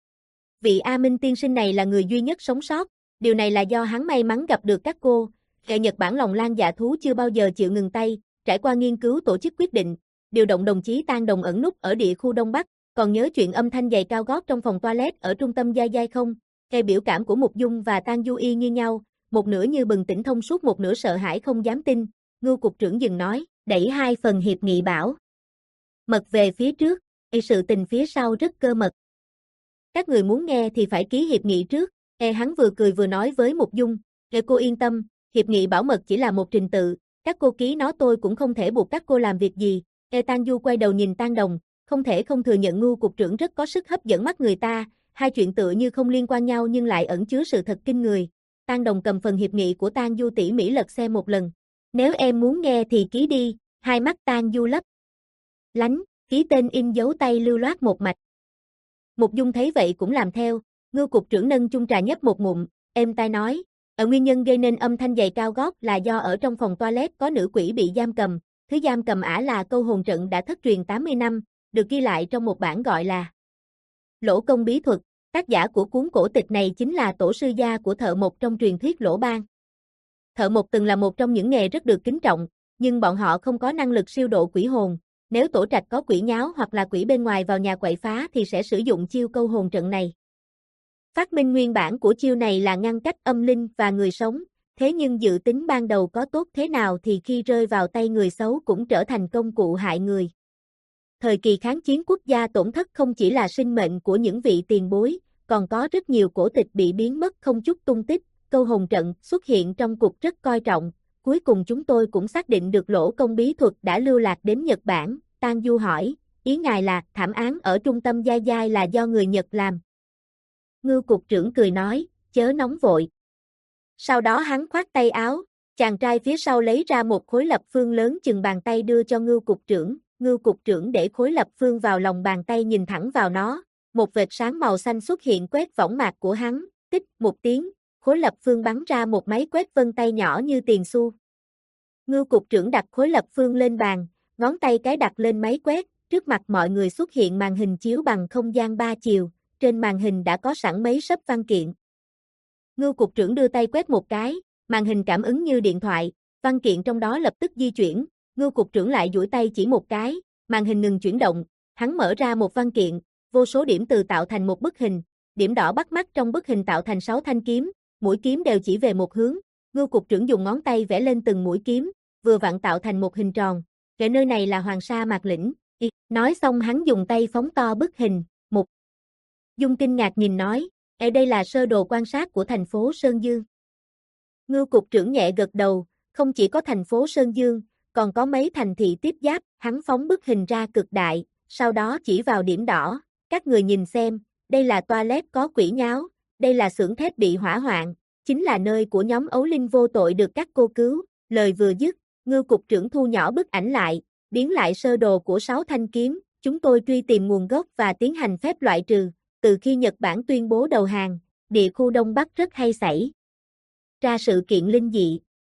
Vị A Minh tiên sinh này là người duy nhất sống sót, điều này là do hắn may mắn gặp được các cô. Kẻ Nhật Bản lòng lan dạ thú chưa bao giờ chịu ngừng tay, trải qua nghiên cứu tổ chức quyết định, điều động đồng chí Tang Đồng ẩn núp ở địa khu Đông Bắc, còn nhớ chuyện âm thanh giày cao gót trong phòng toilet ở trung tâm Giai Giai không? Cái biểu cảm của Mục Dung và Tang Du y như nhau, một nửa như bừng tỉnh thông suốt một nửa sợ hãi không dám tin. Ngưu cục trưởng dừng nói, đẩy hai phần hiệp nghị bảo mật về phía trước, e sự tình phía sau rất cơ mật. Các người muốn nghe thì phải ký hiệp nghị trước. E hắn vừa cười vừa nói với Mục Dung, e cô yên tâm, hiệp nghị bảo mật chỉ là một trình tự, các cô ký nó tôi cũng không thể buộc các cô làm việc gì. E Tang Du quay đầu nhìn Tang Đồng, không thể không thừa nhận Ngưu cục trưởng rất có sức hấp dẫn mắt người ta, hai chuyện tựa như không liên quan nhau nhưng lại ẩn chứa sự thật kinh người. Tang Đồng cầm phần hiệp nghị của Tang Du tỉ mỉ lật xem một lần. Nếu em muốn nghe thì ký đi, hai mắt Tang Du lấp lánh, ký tên in dấu tay lưu loát một mạch. Mục Dung thấy vậy cũng làm theo, Ngưu cục trưởng nâng chung trà nhấp một ngụm, êm tai nói, ở nguyên nhân gây nên âm thanh giày cao gót là do ở trong phòng toilet có nữ quỷ bị giam cầm, thứ giam cầm ả là câu hồn trận đã thất truyền tám mươi năm, được ghi lại trong một bản gọi là Lỗ Công Bí Thuật, tác giả của cuốn cổ tịch này chính là tổ sư gia của thợ mộc trong truyền thuyết Lỗ Bang. Thợ mộc từng là một trong những nghề rất được kính trọng, nhưng bọn họ không có năng lực siêu độ quỷ hồn, nếu tổ trạch có quỷ nháo hoặc là quỷ bên ngoài vào nhà quậy phá thì sẽ sử dụng chiêu câu hồn trận này. Phát minh nguyên bản của chiêu này là ngăn cách âm linh và người sống, thế nhưng dự tính ban đầu có tốt thế nào thì khi rơi vào tay người xấu cũng trở thành công cụ hại người. Thời kỳ kháng chiến quốc gia tổn thất không chỉ là sinh mệnh của những vị tiền bối, còn có rất nhiều cổ tịch bị biến mất không chút tung tích, câu hồn trận xuất hiện trong cục rất coi trọng, cuối cùng chúng tôi cũng xác định được Lỗ Công bí thuật đã lưu lạc đến Nhật Bản. Tang Du hỏi, ý ngài là thảm án ở trung tâm Giai Giai là do người Nhật làm. Ngưu cục trưởng cười nói, chớ nóng vội. Sau đó hắn khoát tay áo, chàng trai phía sau lấy ra một khối lập phương lớn chừng bàn tay đưa cho Ngưu cục trưởng, Ngưu cục trưởng để khối lập phương vào lòng bàn tay nhìn thẳng vào nó, một vệt sáng màu xanh xuất hiện quét võng mạc của hắn, tích một tiếng, khối lập phương bắn ra một máy quét vân tay nhỏ như tiền xu. Ngưu cục trưởng đặt khối lập phương lên bàn, ngón tay cái đặt lên máy quét, trước mặt mọi người xuất hiện màn hình chiếu bằng không gian ba chiều, trên màn hình đã có sẵn mấy sấp văn kiện. Ngưu cục trưởng đưa tay quét một cái, màn hình cảm ứng như điện thoại, văn kiện trong đó lập tức di chuyển, Ngưu cục trưởng lại duỗi tay chỉ một cái, màn hình ngừng chuyển động, hắn mở ra một văn kiện, vô số điểm từ tạo thành một bức hình, điểm đỏ bắt mắt trong bức hình tạo thành sáu thanh kiếm, mũi kiếm đều chỉ về một hướng, Ngưu cục trưởng dùng ngón tay vẽ lên từng mũi kiếm, vừa vặn tạo thành một hình tròn, kể nơi này là Hoàng Sa Mạc Lĩnh, nói xong hắn dùng tay phóng to bức hình, một Dung kinh ngạc nhìn nói, ở đây là sơ đồ quan sát của thành phố Sơn Dương. Ngưu cục trưởng nhẹ gật đầu, không chỉ có thành phố Sơn Dương, còn có mấy thành thị tiếp giáp, hắn phóng bức hình ra cực đại, sau đó chỉ vào điểm đỏ, các người nhìn xem, đây là toilet có quỷ nháo, đây là xưởng thép bị hỏa hoạn, chính là nơi của nhóm ấu linh vô tội được các cô cứu, lời vừa dứt, Ngưu cục trưởng thu nhỏ bức ảnh lại, biến lại sơ đồ của sáu thanh kiếm, chúng tôi truy tìm nguồn gốc và tiến hành phép loại trừ, từ khi Nhật Bản tuyên bố đầu hàng, địa khu Đông Bắc rất hay xảy ra sự kiện linh dị.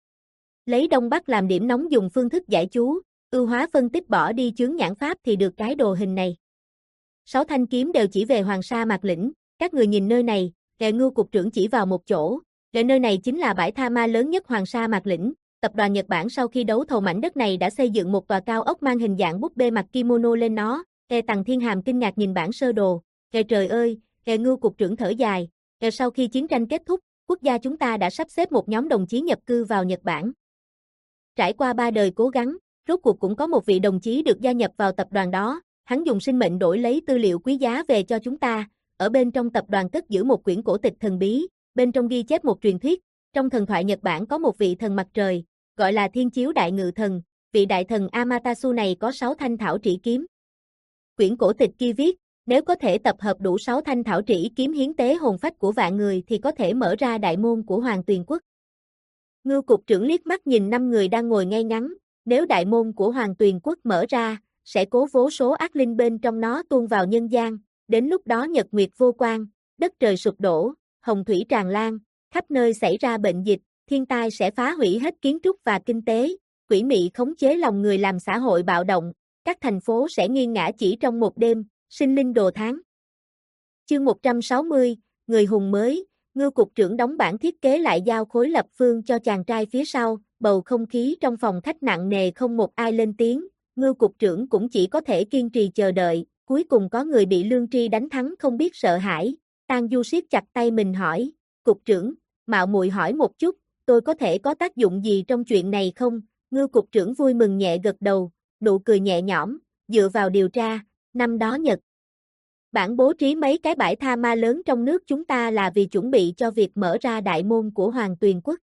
Lấy Đông Bắc làm điểm nóng dùng phương thức giải chú, ưu hóa phân tích bỏ đi chướng nhãn pháp thì được cái đồ hình này. Sáu thanh kiếm đều chỉ về Hoàng Sa Mạc Lĩnh, các người nhìn nơi này, Ngài Ngưu cục trưởng chỉ vào một chỗ, Ngài nơi này chính là bãi tha ma lớn nhất Hoàng Sa Mạc Lĩnh. Tập đoàn Nhật Bản sau khi đấu thầu mảnh đất này đã xây dựng một tòa cao ốc mang hình dạng búp bê mặc kimono lên nó. Ngài Tằng Thiên Hàm kinh ngạc nhìn bản sơ đồ, Ngài trời ơi, Ngài Ngưu cục trưởng thở dài, Ngài sau khi chiến tranh kết thúc, quốc gia chúng ta đã sắp xếp một nhóm đồng chí nhập cư vào Nhật Bản. Trải qua ba đời cố gắng, rốt cuộc cũng có một vị đồng chí được gia nhập vào tập đoàn đó, hắn dùng sinh mệnh đổi lấy tư liệu quý giá về cho chúng ta, ở bên trong tập đoàn cất giữ một quyển cổ tịch thần bí, bên trong ghi chép một truyền thuyết, trong thần thoại Nhật Bản có một vị thần mặt trời, gọi là Thiên Chiếu Đại Ngự Thần, vị đại thần Amaterasu này có sáu thanh thảo trĩ kiếm. Quyển cổ tịch kia viết, nếu có thể tập hợp đủ sáu thanh thảo trĩ kiếm hiến tế hồn phách của vạn người thì có thể mở ra đại môn của Hoàng Tuyền Quốc. Ngưu cục trưởng liếc mắt nhìn năm người đang ngồi ngay ngắn, nếu đại môn của Hoàng Tuyền Quốc mở ra, sẽ cố vô số ác linh bên trong nó tuôn vào nhân gian, đến lúc đó nhật nguyệt vô quang, đất trời sụp đổ, hồng thủy tràn lan, khắp nơi xảy ra bệnh dịch, thiên tai sẽ phá hủy hết kiến trúc và kinh tế, quỷ mị khống chế lòng người làm xã hội bạo động, các thành phố sẽ nghiêng ngã chỉ trong một đêm, sinh linh đồ tháng. Chương một trăm sáu mươi, Người hùng mới, Ngưu cục trưởng đóng bản thiết kế lại giao khối lập phương cho chàng trai phía sau, bầu không khí trong phòng khách nặng nề không một ai lên tiếng, Ngưu cục trưởng cũng chỉ có thể kiên trì chờ đợi, cuối cùng có người bị Lương Tri đánh thắng không biết sợ hãi, Tang Du siết chặt tay mình hỏi, cục trưởng, mạo muội hỏi một chút, tôi có thể có tác dụng gì trong chuyện này không? Ngưu cục trưởng vui mừng nhẹ gật đầu, nụ cười nhẹ nhõm, dựa vào điều tra, năm đó Nhật Bản bố trí mấy cái bãi tha ma lớn trong nước chúng ta là vì chuẩn bị cho việc mở ra đại môn của Hoàng Tuyền Quốc.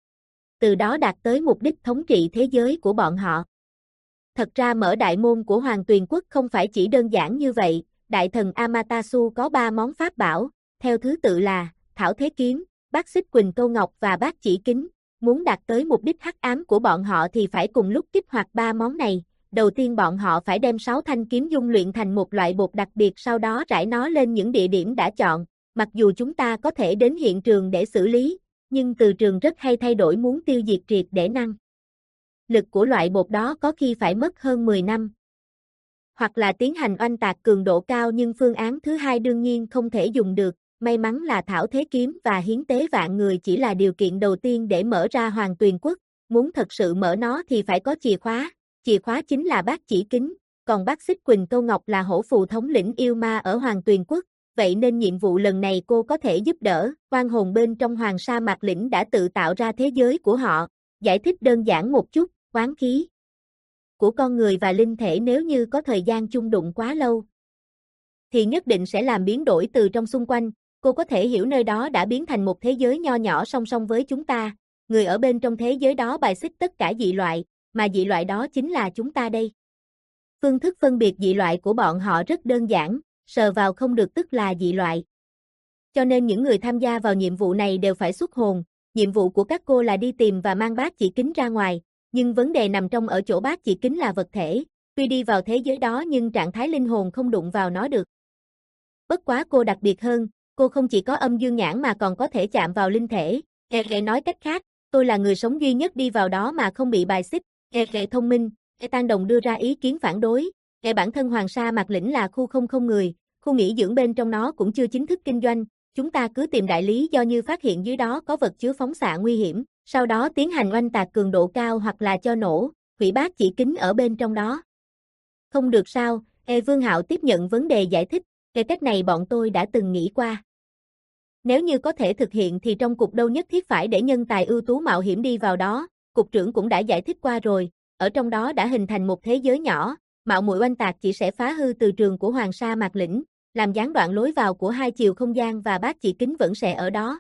Từ đó đạt tới mục đích thống trị thế giới của bọn họ. Thật ra mở đại môn của Hoàng Tuyền Quốc không phải chỉ đơn giản như vậy, đại thần Amaterasu có ba món pháp bảo, theo thứ tự là Thảo Thế Kiếm, Bát Xích Quỳnh Câu Ngọc và Bát Chỉ Kính. Muốn đạt tới mục đích hắc ám của bọn họ thì phải cùng lúc kích hoạt ba món này. Đầu tiên bọn họ phải đem sáu thanh kiếm dung luyện thành một loại bột đặc biệt sau đó rải nó lên những địa điểm đã chọn. Mặc dù chúng ta có thể đến hiện trường để xử lý, nhưng từ trường rất hay thay đổi muốn tiêu diệt triệt để năng. Lực của loại bột đó có khi phải mất hơn mười năm. Hoặc là tiến hành oanh tạc cường độ cao nhưng phương án thứ hai đương nhiên không thể dùng được. May mắn là Thảo Thế Kiếm và hiến tế vạn người chỉ là điều kiện đầu tiên để mở ra Hoàng Tuyền Quốc. Muốn thật sự mở nó thì phải có chìa khóa. Chìa khóa chính là Bát Chỉ Kính, còn Bát Xích Quỳnh Câu Ngọc là hổ phù thống lĩnh yêu ma ở Hoàng Tuyền Quốc, vậy nên nhiệm vụ lần này cô có thể giúp đỡ. Oan hồn bên trong Hoàng Sa Mạc Lĩnh đã tự tạo ra thế giới của họ, giải thích đơn giản một chút, oán khí của con người và linh thể nếu như có thời gian chung đụng quá lâu, thì nhất định sẽ làm biến đổi từ trong xung quanh, cô có thể hiểu nơi đó đã biến thành một thế giới nho nhỏ song song với chúng ta, người ở bên trong thế giới đó bài xích tất cả dị loại, mà dị loại đó chính là chúng ta đây. Phương thức phân biệt dị loại của bọn họ rất đơn giản, sờ vào không được tức là dị loại. Cho nên những người tham gia vào nhiệm vụ này đều phải xuất hồn, nhiệm vụ của các cô là đi tìm và mang Bát Chỉ Kính ra ngoài, nhưng vấn đề nằm trong ở chỗ Bát Chỉ Kính là vật thể, tuy đi vào thế giới đó nhưng trạng thái linh hồn không đụng vào nó được. Bất quá cô đặc biệt hơn, cô không chỉ có âm dương nhãn mà còn có thể chạm vào linh thể, để nói cách khác, tôi là người sống duy nhất đi vào đó mà không bị bài xích. Ê thông minh, Ê Tan Đồng đưa ra ý kiến phản đối, Ê bản thân Hoàng Sa Mạc Lĩnh là khu không không người, khu nghỉ dưỡng bên trong nó cũng chưa chính thức kinh doanh, chúng ta cứ tìm đại lý do như phát hiện dưới đó có vật chứa phóng xạ nguy hiểm, sau đó tiến hành oanh tạc cường độ cao hoặc là cho nổ, hủy Bát Chỉ Kính ở bên trong đó. Không được sao, Ê Vương Hạo tiếp nhận vấn đề giải thích, cái cách này bọn tôi đã từng nghĩ qua. Nếu như có thể thực hiện thì trong cục đâu nhất thiết phải để nhân tài ưu tú mạo hiểm đi vào đó. Cục trưởng cũng đã giải thích qua rồi, ở trong đó đã hình thành một thế giới nhỏ, mạo muội oanh tạc chỉ sẽ phá hư từ trường của Hoàng Sa Mạc Lĩnh, làm gián đoạn lối vào của hai chiều không gian và bát chỉ kính vẫn sẽ ở đó.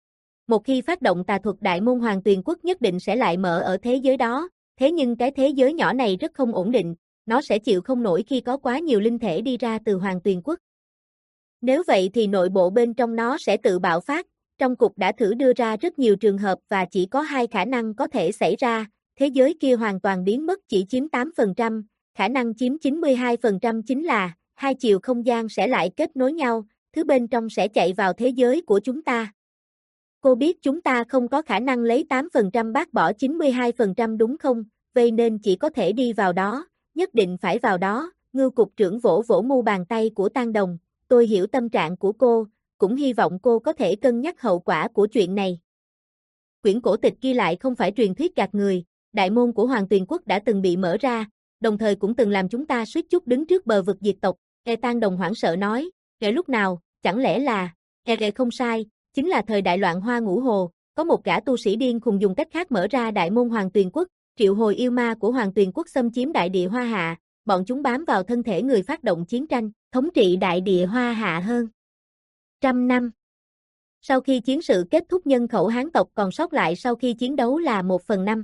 Một khi phát động tà thuật Đại Môn Hoàng Tuyền Quốc nhất định sẽ lại mở ở thế giới đó, thế nhưng cái thế giới nhỏ này rất không ổn định, nó sẽ chịu không nổi khi có quá nhiều linh thể đi ra từ Hoàng Tuyền Quốc. Nếu vậy thì nội bộ bên trong nó sẽ tự bạo phát, trong cục đã thử đưa ra rất nhiều trường hợp và chỉ có hai khả năng có thể xảy ra, thế giới kia hoàn toàn biến mất chỉ chiếm tám phần trăm, khả năng chiếm chín mươi hai phần trăm chính là, hai chiều không gian sẽ lại kết nối nhau, thứ bên trong sẽ chạy vào thế giới của chúng ta. Cô biết chúng ta không có khả năng lấy tám phần trăm bác bỏ chín mươi hai phần trăm đúng không, vậy nên chỉ có thể đi vào đó, nhất định phải vào đó, Ngưu cục trưởng vỗ vỗ mu bàn tay của Tang Đồng, tôi hiểu tâm trạng của cô, cũng hy vọng cô có thể cân nhắc hậu quả của chuyện này. Quyển cổ tịch ghi lại không phải truyền thuyết gạt người, đại môn của Hoàng Tuyền Quốc đã từng bị mở ra, đồng thời cũng từng làm chúng ta suýt chút đứng trước bờ vực diệt tộc, E Tang Đồng hoảng sợ nói, kể lúc nào, chẳng lẽ là, E không sai, chính là thời đại loạn hoa ngũ hồ, có một gã tu sĩ điên khùng dùng cách khác mở ra đại môn Hoàng Tuyền Quốc, triệu hồi yêu ma của Hoàng Tuyền Quốc xâm chiếm đại địa Hoa Hạ, bọn chúng bám vào thân thể người phát động chiến tranh, thống trị đại địa Hoa Hạ hơn trăm năm. Sau khi chiến sự kết thúc nhân khẩu Hán tộc còn sót lại sau khi chiến đấu là một phần năm.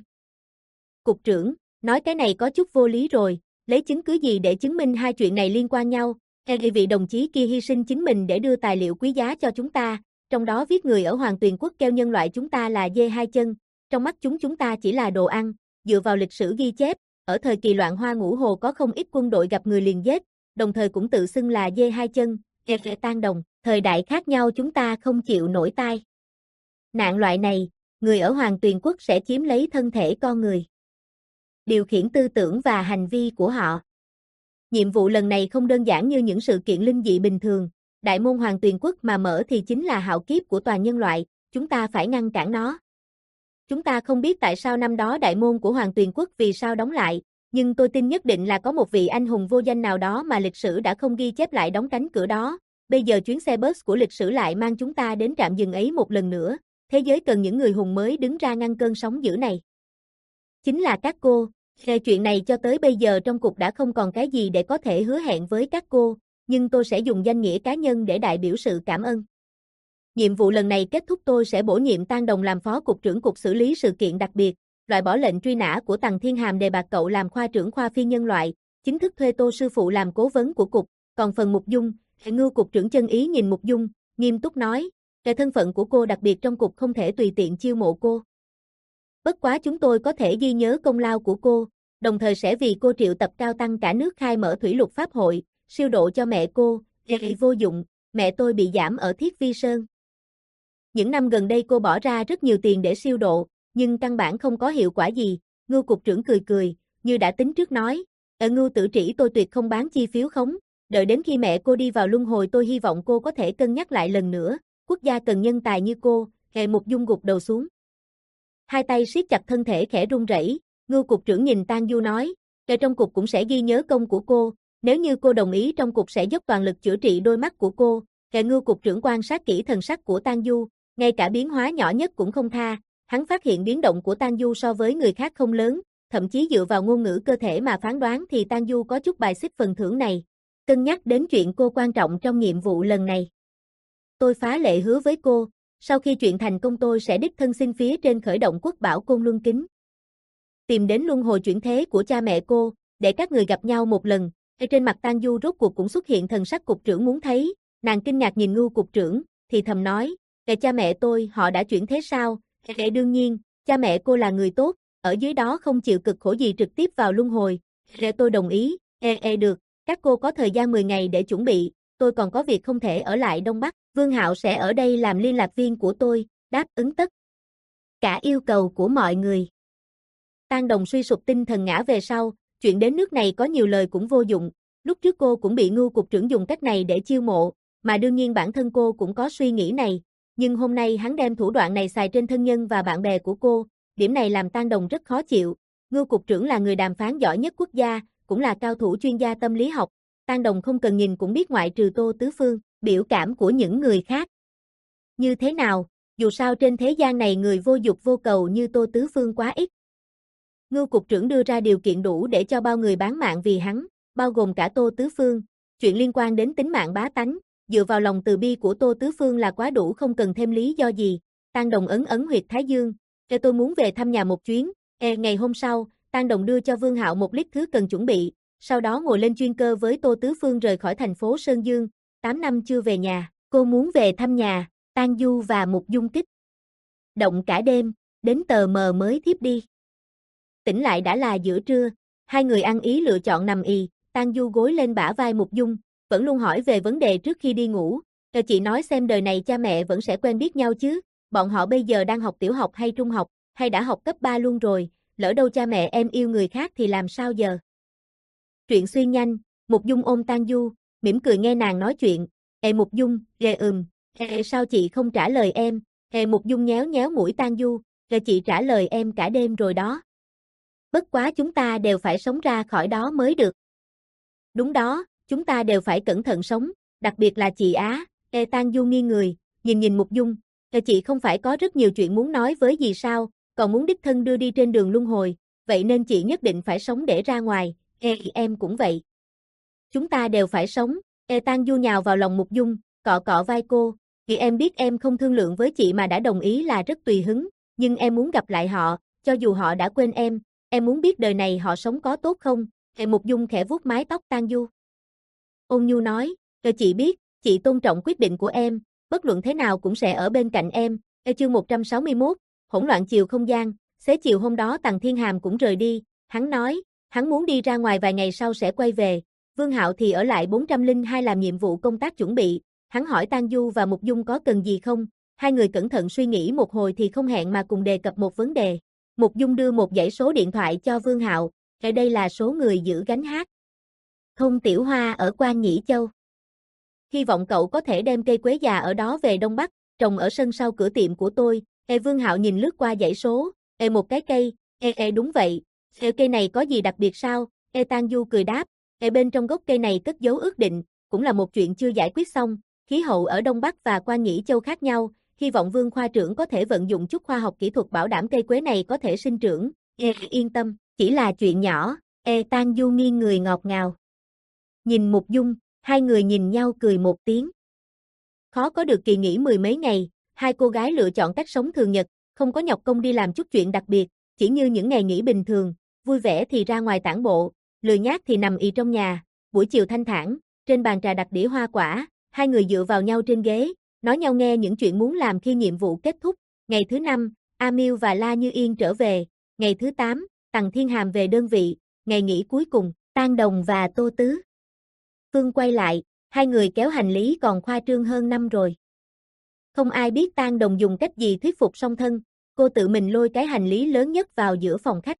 Cục trưởng, nói cái này có chút vô lý rồi, lấy chứng cứ gì để chứng minh hai chuyện này liên quan nhau, e vị đồng chí kia hy sinh chính mình để đưa tài liệu quý giá cho chúng ta, trong đó viết người ở Hoàng Tuyền Quốc kêu nhân loại chúng ta là dê hai chân, trong mắt chúng chúng ta chỉ là đồ ăn, dựa vào lịch sử ghi chép, ở thời kỳ loạn hoa ngũ hồ có không ít quân đội gặp người liền giết, đồng thời cũng tự xưng là dê hai chân, e Tang Đồng, thời đại khác nhau chúng ta không chịu nổi tai. Nạn loại này, người ở Hoàng Tuyền Quốc sẽ chiếm lấy thân thể con người, điều khiển tư tưởng và hành vi của họ. Nhiệm vụ lần này không đơn giản như những sự kiện linh dị bình thường, đại môn Hoàng Tuyền Quốc mà mở thì chính là hạo kiếp của toàn nhân loại, chúng ta phải ngăn cản nó. Chúng ta không biết tại sao năm đó đại môn của Hoàng Tuyền Quốc vì sao đóng lại, nhưng tôi tin nhất định là có một vị anh hùng vô danh nào đó mà lịch sử đã không ghi chép lại đóng cánh cửa đó. Bây giờ chuyến xe bus của lịch sử lại mang chúng ta đến trạm dừng ấy một lần nữa, thế giới cần những người hùng mới đứng ra ngăn cơn sóng dữ này. Chính là các cô, về chuyện này cho tới bây giờ trong cục đã không còn cái gì để có thể hứa hẹn với các cô, nhưng tôi sẽ dùng danh nghĩa cá nhân để đại biểu sự cảm ơn. Nhiệm vụ lần này kết thúc tôi sẽ bổ nhiệm Tang Đồng làm phó cục trưởng cục xử lý sự kiện đặc biệt, loại bỏ lệnh truy nã của Tằng Thiên Hàm đề bạt cậu làm khoa trưởng khoa phi nhân loại, chính thức thuê Tô sư phụ làm cố vấn của cục, còn phần Mục Dung, Ngưu cục trưởng chân ý nhìn Mục Dung, nghiêm túc nói, cái thân phận của cô đặc biệt trong cục không thể tùy tiện chiêu mộ cô. Bất quá chúng tôi có thể ghi nhớ công lao của cô, đồng thời sẽ vì cô triệu tập cao tăng cả nước khai mở thủy lục pháp hội, siêu độ cho mẹ cô, vì vô dụng, mẹ tôi bị giảm ở Thiết Vi Sơn. Những năm gần đây cô bỏ ra rất nhiều tiền để siêu độ, nhưng căn bản không có hiệu quả gì, Ngưu cục trưởng cười cười, như đã tính trước nói, ở Ngưu tử trĩ tôi tuyệt không bán chi phiếu khống, đợi đến khi mẹ cô đi vào luân hồi tôi hy vọng cô có thể cân nhắc lại lần nữa, quốc gia cần nhân tài như cô, Hệ Mục Dung gục đầu xuống. Hai tay siết chặt thân thể khẽ run rẩy, Ngưu cục trưởng nhìn Tang Du nói, kẻ trong cục cũng sẽ ghi nhớ công của cô, nếu như cô đồng ý trong cục sẽ dốc toàn lực chữa trị đôi mắt của cô, kẻ Ngưu cục trưởng quan sát kỹ thần sắc của Tang Du, ngay cả biến hóa nhỏ nhất cũng không tha, hắn phát hiện biến động của Tang Du so với người khác không lớn, thậm chí dựa vào ngôn ngữ cơ thể mà phán đoán thì Tang Du có chút bài xích phần thưởng này, cân nhắc đến chuyện cô quan trọng trong nhiệm vụ lần này. Tôi phá lệ hứa với cô, sau khi chuyện thành công tôi sẽ đích thân xin phía trên khởi động quốc bảo Côn Luân Kính. Tìm đến luân hồi chuyển thế của cha mẹ cô, để các người gặp nhau một lần, trên mặt Tang Du rốt cuộc cũng xuất hiện thần sắc cục trưởng muốn thấy, nàng kinh ngạc nhìn Ngưu cục trưởng, thì thầm nói, kẻ cha mẹ tôi họ đã chuyển thế sao, kẻ đương nhiên, cha mẹ cô là người tốt, ở dưới đó không chịu cực khổ gì trực tiếp vào luân hồi, kẻ tôi đồng ý, e e được, các cô có thời gian mười ngày để chuẩn bị, tôi còn có việc không thể ở lại Đông Bắc, Vương Hạo sẽ ở đây làm liên lạc viên của tôi, đáp ứng tất cả yêu cầu của mọi người. Tang Đồng suy sụp tinh thần ngã về sau, chuyện đến nước này có nhiều lời cũng vô dụng, lúc trước cô cũng bị Ngưu cục trưởng dùng cách này để chiêu mộ, mà đương nhiên bản thân cô cũng có suy nghĩ này, nhưng hôm nay hắn đem thủ đoạn này xài trên thân nhân và bạn bè của cô, điểm này làm Tang Đồng rất khó chịu. Ngưu cục trưởng là người đàm phán giỏi nhất quốc gia, cũng là cao thủ chuyên gia tâm lý học, Tang Đồng không cần nhìn cũng biết ngoại trừ Tô Tứ Phương, biểu cảm của những người khác như thế nào, dù sao trên thế gian này người vô dục vô cầu như Tô Tứ Phương quá ít. Ngưu cục trưởng đưa ra điều kiện đủ để cho bao người bán mạng vì hắn, bao gồm cả Tô Tứ Phương, chuyện liên quan đến tính mạng bá tánh, dựa vào lòng từ bi của Tô Tứ Phương là quá đủ, không cần thêm lý do gì. Tang Đồng ấn ấn huyệt thái dương, "Ê, tôi muốn về thăm nhà một chuyến." Ê, ngày hôm sau, Tang Đồng đưa cho Vương Hạo một list thứ cần chuẩn bị, sau đó ngồi lên chuyên cơ với Tô Tứ Phương rời khỏi thành phố Sơn Dương. tám năm chưa về nhà, cô muốn về thăm nhà. Tang Du và Mục Dung kích động cả đêm, đến tờ mờ mới thiếp đi. Tỉnh lại đã là giữa trưa, hai người ăn ý lựa chọn nằm ì. Tang Du gối lên bả vai Mục Dung, vẫn luôn hỏi về vấn đề trước khi đi ngủ. "Ờ, chị nói xem đời này cha mẹ vẫn sẽ quen biết nhau chứ? Bọn họ bây giờ đang học tiểu học hay trung học, hay đã học cấp ba luôn rồi? Lỡ đâu cha mẹ em yêu người khác thì làm sao giờ?" Truyện xuyên nhanh, Mục Dung ôm Tang Du, mỉm cười nghe nàng nói chuyện. "Ê Mục Dung, ghê ừm, ê sao chị không trả lời em?" Ê Mục Dung nhéo nhéo mũi Tang Du, "Ê chị trả lời em cả đêm rồi đó. Bất quá chúng ta đều phải sống ra khỏi đó mới được." "Đúng đó, chúng ta đều phải cẩn thận sống, đặc biệt là chị Á." Ê Tang Du nghiêng người, nhìn nhìn Mục Dung, "Ê chị không phải có rất nhiều chuyện muốn nói với dì sao, còn muốn đích thân đưa đi trên đường luân hồi, vậy nên chị nhất định phải sống để ra ngoài." "Ê em cũng vậy. Chúng ta đều phải sống." Ê Tang Du nhào vào lòng Mục Dung, cọ cọ vai cô, "Thì em biết em không thương lượng với chị mà đã đồng ý là rất tùy hứng, nhưng em muốn gặp lại họ, cho dù họ đã quên em, em muốn biết đời này họ sống có tốt không?" Ê Mục Dung khẽ vuốt mái tóc Tang Du, ôn nhu nói, "Ê chị biết, chị tôn trọng quyết định của em, bất luận thế nào cũng sẽ ở bên cạnh em." Ê chương một trăm sáu mươi mốt, hỗn loạn chiều không gian, xế chiều hôm đó Tằng Thiên Hàm cũng rời đi, hắn nói, hắn muốn đi ra ngoài vài ngày sau sẽ quay về. Vương Hạo thì ở lại bốn trăm lẻ hai làm nhiệm vụ công tác chuẩn bị, hắn hỏi Tang Du và Mục Dung có cần gì không, hai người cẩn thận suy nghĩ một hồi thì không hẹn mà cùng đề cập một vấn đề. Mục Dung đưa một dãy số điện thoại cho Vương Hạo, ở đây là số người giữ gánh hát thôn Tiểu Hoa ở Quan Nhĩ Châu. Hy vọng cậu có thể đem cây quế già ở đó về Đông Bắc, trồng ở sân sau cửa tiệm của tôi. Ê Vương Hạo nhìn lướt qua dãy số, ê một cái cây, ê ê đúng vậy, ê cây này có gì đặc biệt sao? Ê Tang Du cười đáp, ê bên trong gốc cây này cất dấu ước định, cũng là một chuyện chưa giải quyết xong, khí hậu ở Đông Bắc và Quan Nhĩ Châu khác nhau, hy vọng Vương khoa trưởng có thể vận dụng chút khoa học kỹ thuật bảo đảm cây quế này có thể sinh trưởng. Ê yên tâm, chỉ là chuyện nhỏ. Ê Tang Du nghiêng người ngọt ngào. Nhìn Mục Dung, hai người nhìn nhau cười một tiếng. Khó có được kỳ nghỉ mười mấy ngày, hai cô gái lựa chọn cách sống thường nhật, không có nhọc công đi làm chút chuyện đặc biệt, chỉ như những ngày nghỉ bình thường, vui vẻ thì ra ngoài tản bộ, lười nhác thì nằm ì trong nhà. Buổi chiều thanh thản, trên bàn trà đặt đĩa hoa quả, hai người dựa vào nhau trên ghế, nói nhau nghe những chuyện muốn làm khi nhiệm vụ kết thúc. Ngày thứ năm, A Miêu và La Như Yên trở về, ngày thứ tám, Tằng Thiên Hàm về đơn vị, ngày nghỉ cuối cùng, Tang Đồng và Tô Tứ Phương quay lại, hai người kéo hành lý còn khoa trương hơn năm rồi. Không ai biết Tang Đồng dùng cách gì thuyết phục song thân, cô tự mình lôi cái hành lý lớn nhất vào giữa phòng khách.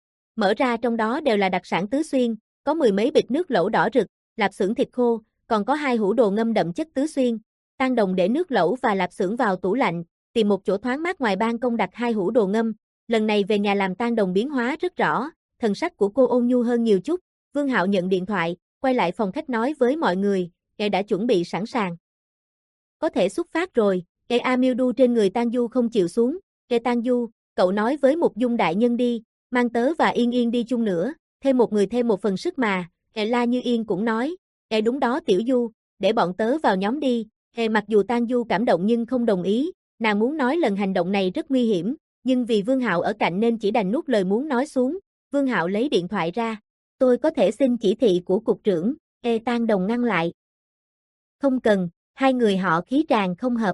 Mở ra trong đó đều là đặc sản Tứ Xuyên, có mười mấy bịch nước lẩu đỏ rực, lạp xưởng thịt khô, còn có hai hũ đồ ngâm đậm chất Tứ Xuyên. Tang Đồng để nước lẩu và lạp xưởng vào tủ lạnh, tìm một chỗ thoáng mát ngoài ban công đặt hai hũ đồ ngâm. Lần này về nhà làm Tang Đồng biến hóa rất rõ, thần sắc của cô ôn nhu hơn nhiều chút. Vương Hạo nhận điện thoại, quay lại phòng khách nói với mọi người, "Ngài đã chuẩn bị sẵn sàng. Có thể xuất phát rồi." Cây A Miêu đu trên người Tang Du không chịu xuống. "Cây Tang Du, cậu nói với Mục Dung đại nhân đi, mang tớ và Yên Yên đi chung nữa, thêm một người thêm một phần sức mà." Ê La Như Yên cũng nói, "Ê đúng đó Tiểu Du, để bọn tớ vào nhóm đi." Ê mặc dù Tang Du cảm động nhưng không đồng ý, nàng muốn nói lần hành động này rất nguy hiểm, nhưng vì Vương Hạo ở cạnh nên chỉ đành nuốt lời muốn nói xuống. Vương Hạo lấy điện thoại ra, "Tôi có thể xin chỉ thị của cục trưởng." Ê Tang Đồng ngăn lại, "Không cần, hai người họ khí tràng không hợp.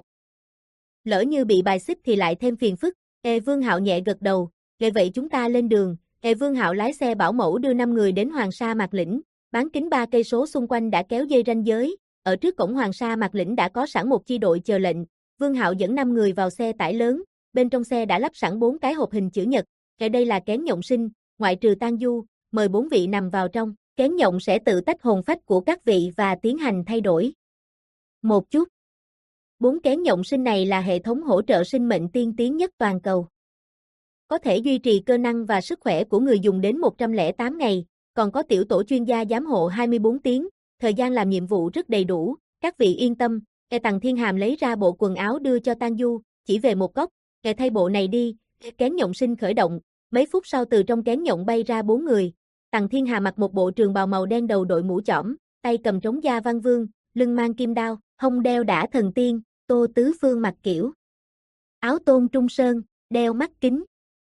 Lỡ như bị bài xích thì lại thêm phiền phức." Ê Vương Hạo nhẹ gật đầu, "Vậy vậy chúng ta lên đường." Ê Vương Hạo lái xe bảo mẫu đưa năm người đến Hoàng Sa Mạc Lĩnh, bán kính ba cây số xung quanh đã kéo dây ranh giới, ở trước cổng Hoàng Sa Mạc Lĩnh đã có sẵn một chi đội chờ lệnh. Vương Hạo dẫn năm người vào xe tải lớn, bên trong xe đã lắp sẵn bốn cái hộp hình chữ nhật. Ở đây là kén nhộng sinh, ngoại trừ Tang Du, mời bốn vị nằm vào trong, kén nhộng sẽ tự tách hồn phách của các vị và tiến hành thay đổi một chút. Bốn kén nhộng sinh này là hệ thống hỗ trợ sinh mệnh tiên tiến nhất toàn cầu. Có thể duy trì cơ năng và sức khỏe của người dùng đến một trăm lẻ tám ngày, còn có tiểu tổ chuyên gia giám hộ hai mươi bốn tiếng, thời gian làm nhiệm vụ rất đầy đủ, các vị yên tâm. Ê Tằng Thiên Hàm lấy ra bộ quần áo đưa cho Tang Du, chỉ về một góc, "Ê thay bộ này đi." Kén nhộng sinh khởi động, mấy phút sau từ trong kén nhộng bay ra bốn người. Tằng Thiên Hà mặc một bộ trường bào màu đen đầu đội mũ chỏm, tay cầm trống gia văn vương, lưng mang kim đao, hông đeo đả thần tiên, Tô Tứ Phương mặc kiểu áo tôn trung sơn, đeo mắt kính.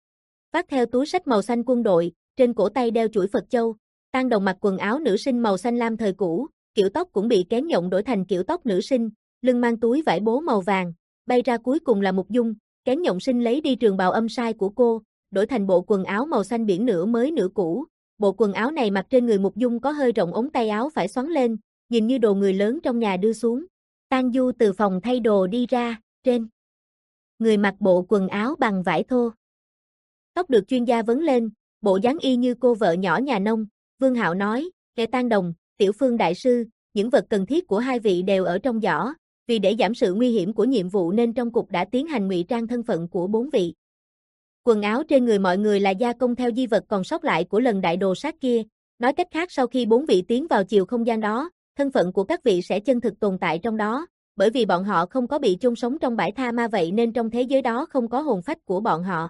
Vác theo túi sách màu xanh quân đội, trên cổ tay đeo chuỗi Phật châu. Tang Đồng mặc quần áo nữ sinh màu xanh lam thời cũ, kiểu tóc cũng bị kén nhộng đổi thành kiểu tóc nữ sinh, lưng mang túi vải bố màu vàng. Bay ra cuối cùng là Mục Dung, kén nhộng sinh lấy đi trường bào âm sai của cô, đổi thành bộ quần áo màu xanh biển nửa mới nửa cũ. Bộ quần áo này mặc trên người Mục Dung có hơi rộng, ống tay áo phải xoắn lên, nhìn như đồ người lớn trong nhà đưa xuống. Tang Du từ phòng thay đồ đi ra, trên người mặc bộ quần áo bằng vải thô. Tóc được chuyên gia vấn lên, bộ dáng y như cô vợ nhỏ nhà nông. Vương Hạo nói, "Kẻ Tang Đồng, Tiểu Phương đại sư, những vật cần thiết của hai vị đều ở trong giỏ, vì để giảm sự nguy hiểm của nhiệm vụ nên trong cục đã tiến hành ngụy trang thân phận của bốn vị. Quần áo trên người mọi người là gia công theo di vật còn sót lại của lần đại đồ sát kia, nói cách khác sau khi bốn vị tiến vào chiều không gian đó, thân phận của các vị sẽ chân thực tồn tại trong đó, bởi vì bọn họ không có bị chôn sống trong bãi tha ma vậy nên trong thế giới đó không có hồn phách của bọn họ.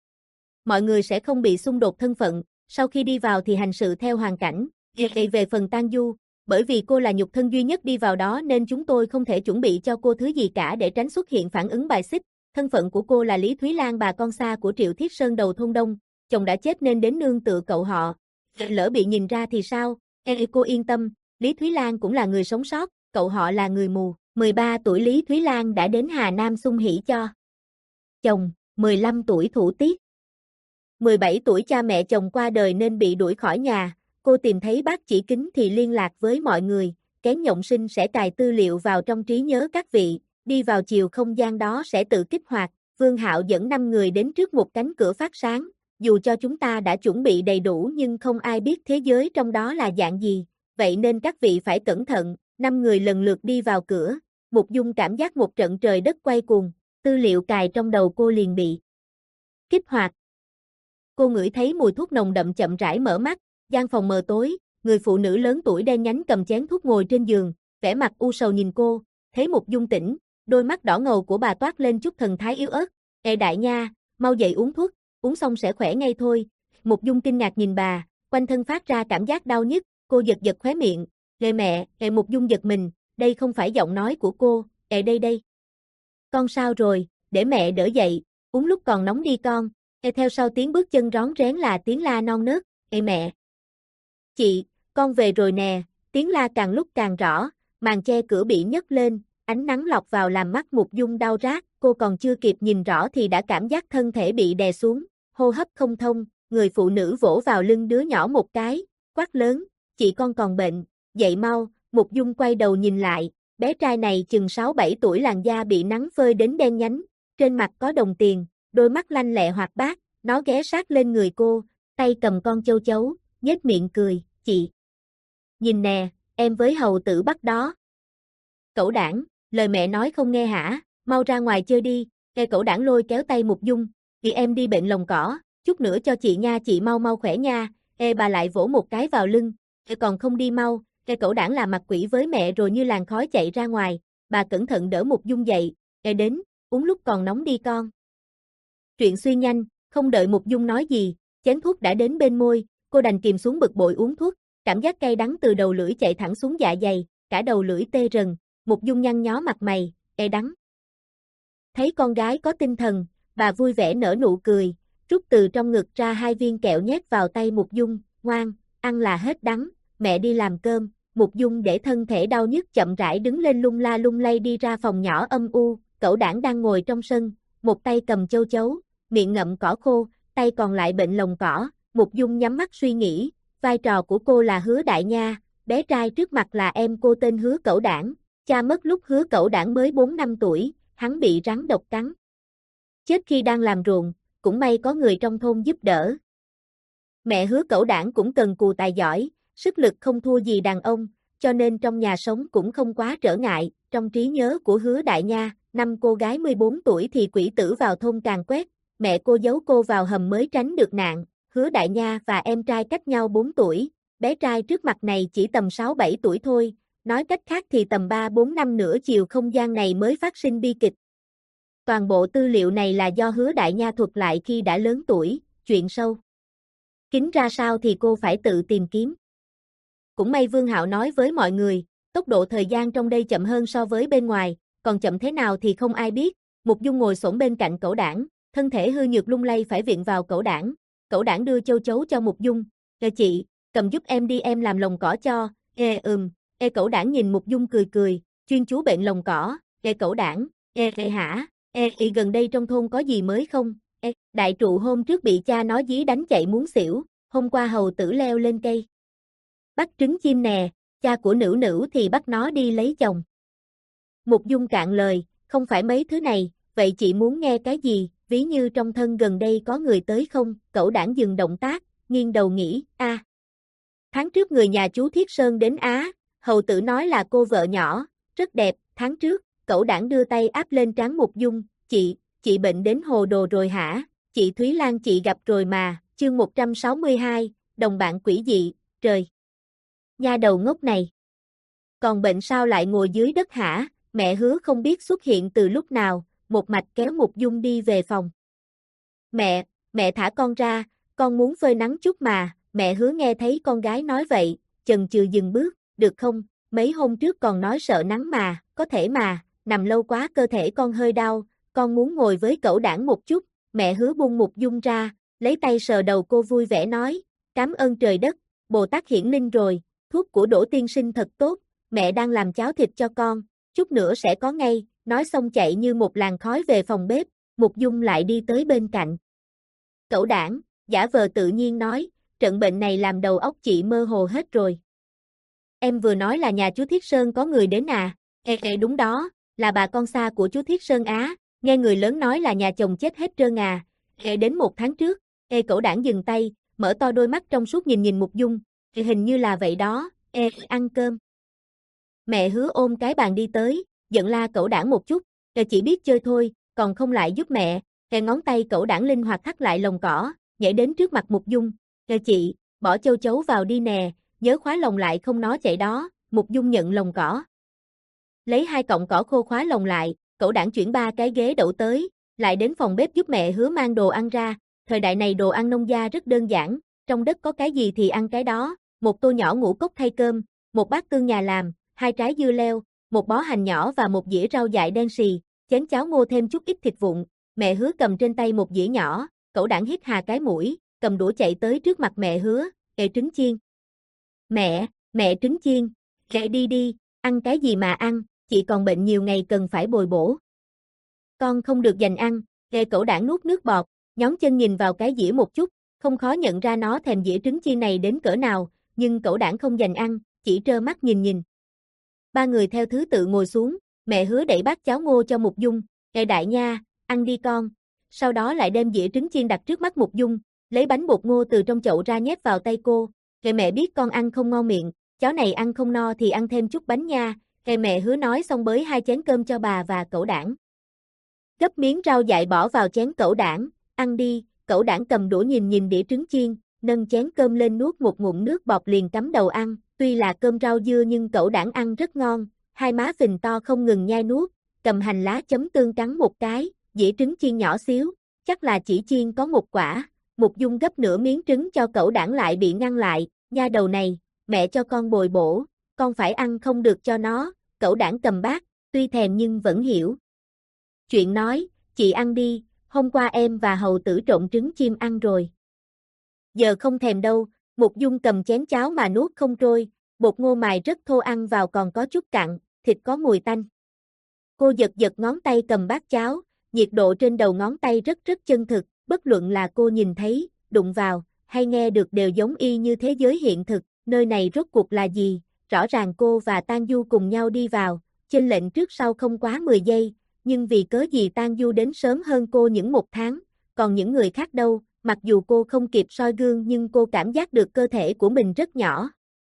Mọi người sẽ không bị xung đột thân phận, sau khi đi vào thì hành sự theo hoàn cảnh. Về phần Tang Du, bởi vì cô là nhục thân duy nhất đi vào đó nên chúng tôi không thể chuẩn bị cho cô thứ gì cả để tránh xuất hiện phản ứng bài xích. Thân phận của cô là Lý Thúy Lan, bà con xa của Triệu Thiết Sơn đầu thôn Đông, chồng đã chết nên đến nương tựa cậu họ. Lỡ bị nhìn ra thì sao? E cô yên tâm, Lý Thúy Lan cũng là người sống sót, cậu họ là người mù. mười ba tuổi Lý Thúy Lan đã đến Hà Nam xung hỉ cho chồng, mười lăm tuổi thủ tiết. mười bảy tuổi cha mẹ chồng qua đời nên bị đuổi khỏi nhà, cô tìm thấy bác Chỉ Kính thì liên lạc với mọi người, kén nhộng sinh sẽ cài tư liệu vào trong trí nhớ các vị, đi vào chiều không gian đó sẽ tự kích hoạt. Vương Hạo dẫn năm người đến trước một cánh cửa phát sáng, dù cho chúng ta đã chuẩn bị đầy đủ nhưng không ai biết thế giới trong đó là dạng gì, vậy nên các vị phải cẩn thận. Năm người lần lượt đi vào cửa, Mục Dung cảm giác một trận trời đất quay cuồng, tư liệu cài trong đầu cô liền bị kích hoạt. Cô ngửi thấy mùi thuốc nồng đậm, chậm rãi mở mắt, gian phòng mờ tối, người phụ nữ lớn tuổi đen nhánh cầm chén thuốc ngồi trên giường, vẻ mặt u sầu nhìn cô, thấy Mục Dung tỉnh, đôi mắt đỏ ngầu của bà toát lên chút thần thái yếu ớt. "Ê đại nha, mau dậy uống thuốc, uống xong sẽ khỏe ngay thôi." Mục Dung kinh ngạc nhìn bà, quanh thân phát ra cảm giác đau nhức, cô giật giật khóe miệng. "Ê mẹ." Ê Mục Dung giật mình, đây không phải giọng nói của cô. "Ê đây đây. Con sao rồi, để mẹ đỡ dậy, uống lúc còn nóng đi con." Ê theo sau tiếng bước chân rón rén là tiếng la non nớt. "Ê mẹ. Chị, con về rồi nè." Tiếng la càng lúc càng rõ, màn che cửa bị nhấc lên, ánh nắng lọt vào làm mắt Mục Dung đau rát, cô còn chưa kịp nhìn rõ thì đã cảm giác thân thể bị đè xuống, hô hấp không thông, người phụ nữ vỗ vào lưng đứa nhỏ một cái, quát lớn, "Chị con còn bệnh, dậy mau." Mục Dung quay đầu nhìn lại, bé trai này chừng sáu bảy tuổi, làn da bị nắng phơi đến đen nhánh, trên mặt có đồng tiền, đôi mắt lanh lẹ hoạt bát, nó ghé sát lên người cô, tay cầm con châu chấu, nhếch miệng cười, "Chị. Nhìn nè, em với hầu tử bắt đó." "Cẩu đảng, lời mẹ nói không nghe hả, mau ra ngoài chơi đi." Nghe cẩu đảng lôi kéo tay Mục Dung, "Chị em đi bệnh lồng cỏ, chút nữa cho chị nha, chị mau mau khỏe nha." Ê bà lại vỗ một cái vào lưng, "Ê còn không đi mau." Ê cẩu đảng là mặt quỷ với mẹ rồi như làn khói chạy ra ngoài, bà cẩn thận đỡ Mục Dung dậy, "Ê đến, uống lúc còn nóng đi con." Truyện suy nhanh, không đợi Mục Dung nói gì, chén thuốc đã đến bên môi, cô đành kìm xuống bực bội uống thuốc, cảm giác cay đắng từ đầu lưỡi chạy thẳng xuống dạ dày, cả đầu lưỡi tê rần. Mục Dung nhăn nhó mặt mày, "Ê đắng." Thấy con gái có tinh thần, bà vui vẻ nở nụ cười, rút từ trong ngực ra hai viên kẹo nhét vào tay Mục Dung, "Ngoan, ăn là hết đắng, mẹ đi làm cơm." Mục Dung để thân thể đau nhức chậm rãi đứng lên, lung la lung lay đi ra phòng nhỏ âm u, cẩu đảng đang ngồi trong sân, một tay cầm châu chấu, miệng ngậm cỏ khô, tay còn lại bệnh lồng cỏ. Mục Dung nhắm mắt suy nghĩ, vai trò của cô là Hứa Đại Nha, bé trai trước mặt là em cô tên Hứa Cẩu Đảng, cha mất lúc Hứa Cẩu Đảng mới bốn năm tuổi, hắn bị rắn độc cắn. Chết khi đang làm ruộng, cũng may có người trong thôn giúp đỡ. Mẹ Hứa Cẩu Đảng cũng cần cù tài giỏi, sức lực không thua gì đàn ông, cho nên trong nhà sống cũng không quá trở ngại. Trong trí nhớ của Hứa Đại Nha, năm cô gái mười bốn tuổi thì quỷ tử vào thôn càn quét, mẹ cô giấu cô vào hầm mới tránh được nạn. Hứa Đại Nha và em trai cách nhau bốn tuổi, bé trai trước mặt này chỉ tầm sáu bảy tuổi thôi, nói cách khác thì tầm ba bốn năm nữa chiều không gian này mới phát sinh bi kịch. Toàn bộ tư liệu này là do Hứa Đại Nha thuật lại khi đã lớn tuổi, chuyện sâu kín ra sao thì cô phải tự tìm kiếm. cũng may Vương Hạo nói với mọi người, tốc độ thời gian trong đây chậm hơn so với bên ngoài, còn chậm thế nào thì không ai biết. Mục Dung ngồi xổm bên cạnh Cẩu Đảng, thân thể hư nhược lung lay phải viện vào Cẩu Đảng. Cẩu Đảng đưa châu chấu cho Mục Dung, "Ê chị, cầm giúp em đi, em làm lồng cỏ cho." "Ê ừm." Ê Cẩu Đảng nhìn Mục Dung cười cười, chuyên chú bệnh lồng cỏ. "Ê Cẩu Đảng, ê ê hả? Ê ê gần đây trong thôn có gì mới không?" "Ê, đại trụ hôm trước bị cha nó dí đánh chạy muốn xỉu, hôm qua hầu tử leo lên cây bắt trứng chim nè, cha của Nữu Nữu thì bắt nó đi lấy chồng." Mục Dung cạn lời, "Không phải mấy thứ này, vậy chị muốn nghe cái gì, ví như trong thân gần đây có người tới không?" Cẩu Đảng dừng động tác, nghiêng đầu nghĩ, a à, tháng trước người nhà chú Thiết Sơn đến Á, hầu tử nói là cô vợ nhỏ, rất đẹp, tháng trước. Cẩu Đảng đưa tay áp lên trán Mục Dung, "Chị, chị bệnh đến hồ đồ rồi hả? Chị Thúy Lan chị gặp rồi mà." Chương một trăm sáu mươi hai, đồng bạn quỷ dị, trời. Nha đầu ngốc này. Còn bệnh sao lại ngồi dưới đất hả? Mẹ Hứa không biết xuất hiện từ lúc nào, một mạch kéo Mục Dung đi về phòng. "Mẹ, mẹ thả con ra, con muốn phơi nắng chút mà." Mẹ Hứa nghe thấy con gái nói vậy, chần chừ dừng bước, "Được không, mấy hôm trước còn nói sợ nắng mà." "Có thể mà, nằm lâu quá cơ thể con hơi đau, con muốn ngồi với Cẩu Đảng một chút." Mẹ Hứa buông Mục Dung ra, lấy tay sờ đầu cô vui vẻ nói, "Cảm ơn trời đất, Bồ Tát hiển linh rồi, thuốc của Đỗ tiên sinh thật tốt, mẹ đang làm cháo thịt cho con, chút nữa sẽ có ngay." Nói xong chạy như một làn khói về phòng bếp. Mục Dung lại đi tới bên cạnh Cẩu Đảng, giả vờ tự nhiên nói, "Trận bệnh này làm đầu óc chị mơ hồ hết rồi." "Em vừa nói là nhà chú Thiết Sơn có người đến à?" "Ê ê đúng đó, là bà con xa của chú Thiết Sơn Á, nghe người lớn nói là nhà chồng chết hết trơn à." "Ê đến một tháng trước." Ê Cẩu Đảng dừng tay, mở to đôi mắt trong suốt nhìn nhìn Mục Dung, "Ê hình như là vậy đó, ê ăn cơm." Mẹ Hứa ôm cái bàn đi tới, giận la Cẩu Đảng một chút, "Ê chỉ biết chơi thôi, còn không lại giúp mẹ." Ê ngón tay Cẩu Đảng linh hoạt thắt lại lồng cỏ, nhảy đến trước mặt Mục Dung, "Ê chị, bỏ châu chấu vào đi nè, nhớ khóa lồng lại không nó chạy đó." Mục Dung nhận lồng cỏ, lấy hai cọng cỏ khô khóa lồng lại. Cẩu Đảng chuyển ba cái ghế đậu tới, lại đến phòng bếp giúp mẹ Hứa mang đồ ăn ra. Thời đại này đồ ăn nông gia rất đơn giản, trong đất có cái gì thì ăn cái đó. Một tô nhỏ ngũ cốc thay cơm, một bát tương nhà làm, hai trái dưa leo, một bó hành nhỏ và một dĩa rau dại đen xì, chén cháo ngô thêm chút ít thịt vụn. Mẹ Hứa cầm trên tay một dĩa nhỏ. Cẩu Đảng hít hà cái mũi, cầm đũa chạy tới trước mặt mẹ Hứa, "Ê trứng chiên." "Mẹ, mẹ trứng chiên." "Kệ đi đi, ăn cái gì mà ăn, chị còn bệnh nhiều ngày cần phải bồi bổ. Con không được dành ăn." Ê Cẩu Đảng nuốt nước bọt, nhón chân nhìn vào cái dĩa một chút, không khó nhận ra nó thèm dĩa trứng chiên này đến cỡ nào, nhưng Cẩu Đảng không dành ăn, chỉ trơ mắt nhìn nhìn. Ba người theo thứ tự ngồi xuống, mẹ Hứa đẩy bát cháo ngô cho Mục Dung, "Ê đại nha, ăn đi con." Sau đó lại đem dĩa trứng chiên đặt trước mắt Mục Dung, lấy bánh bột ngô từ trong chậu ra nhét vào tay cô, "Ê mẹ biết con ăn không ngon miệng, cháo này ăn không no thì ăn thêm chút bánh nha." Ê mẹ Hứa nói xong bới hai chén cơm cho bà và Cẩu Đảng. Gấp miếng rau dại bỏ vào chén Cẩu Đảng, "Ăn đi." Cẩu Đảng cầm đũa nhìn nhìn đĩa trứng chiên, nâng chén cơm lên nuốt một ngụm nước bọt liền cắm đầu ăn. Tuy là cơm rau dưa nhưng Cẩu Đảng ăn rất ngon, hai má phình to không ngừng nhai nuốt, cầm hành lá chấm tương cắn một cái, dĩa trứng chiên nhỏ xíu, chắc là chỉ chiên có một quả. Mục Dung gấp nửa miếng trứng cho Cẩu Đảng lại bị ngăn lại, "Nha đầu này, mẹ cho con bồi bổ, con phải ăn không được cho nó." Cẩu Đảng cầm bát, tuy thèm nhưng vẫn hiểu chuyện nói, "Chị ăn đi, hôm qua em và hầu tử trộn trứng chim ăn rồi. Giờ không thèm đâu." Mục Dung cầm chén cháo mà nuốt không trôi, bột ngô mài rất thô ăn vào còn có chút cặn, thịt có mùi tanh. Cô giật giật ngón tay cầm bát cháo, nhiệt độ trên đầu ngón tay rất rất chân thực, bất luận là cô nhìn thấy, đụng vào, hay nghe được đều giống y như thế giới hiện thực. Nơi này rốt cuộc là gì? Rõ ràng cô và Tang Du cùng nhau đi vào, chênh lệnh trước sau không quá mười giây, nhưng vì cớ gì Tang Du đến sớm hơn cô những một tháng, còn những người khác đâu? Mặc dù cô không kịp soi gương nhưng cô cảm giác được cơ thể của mình rất nhỏ.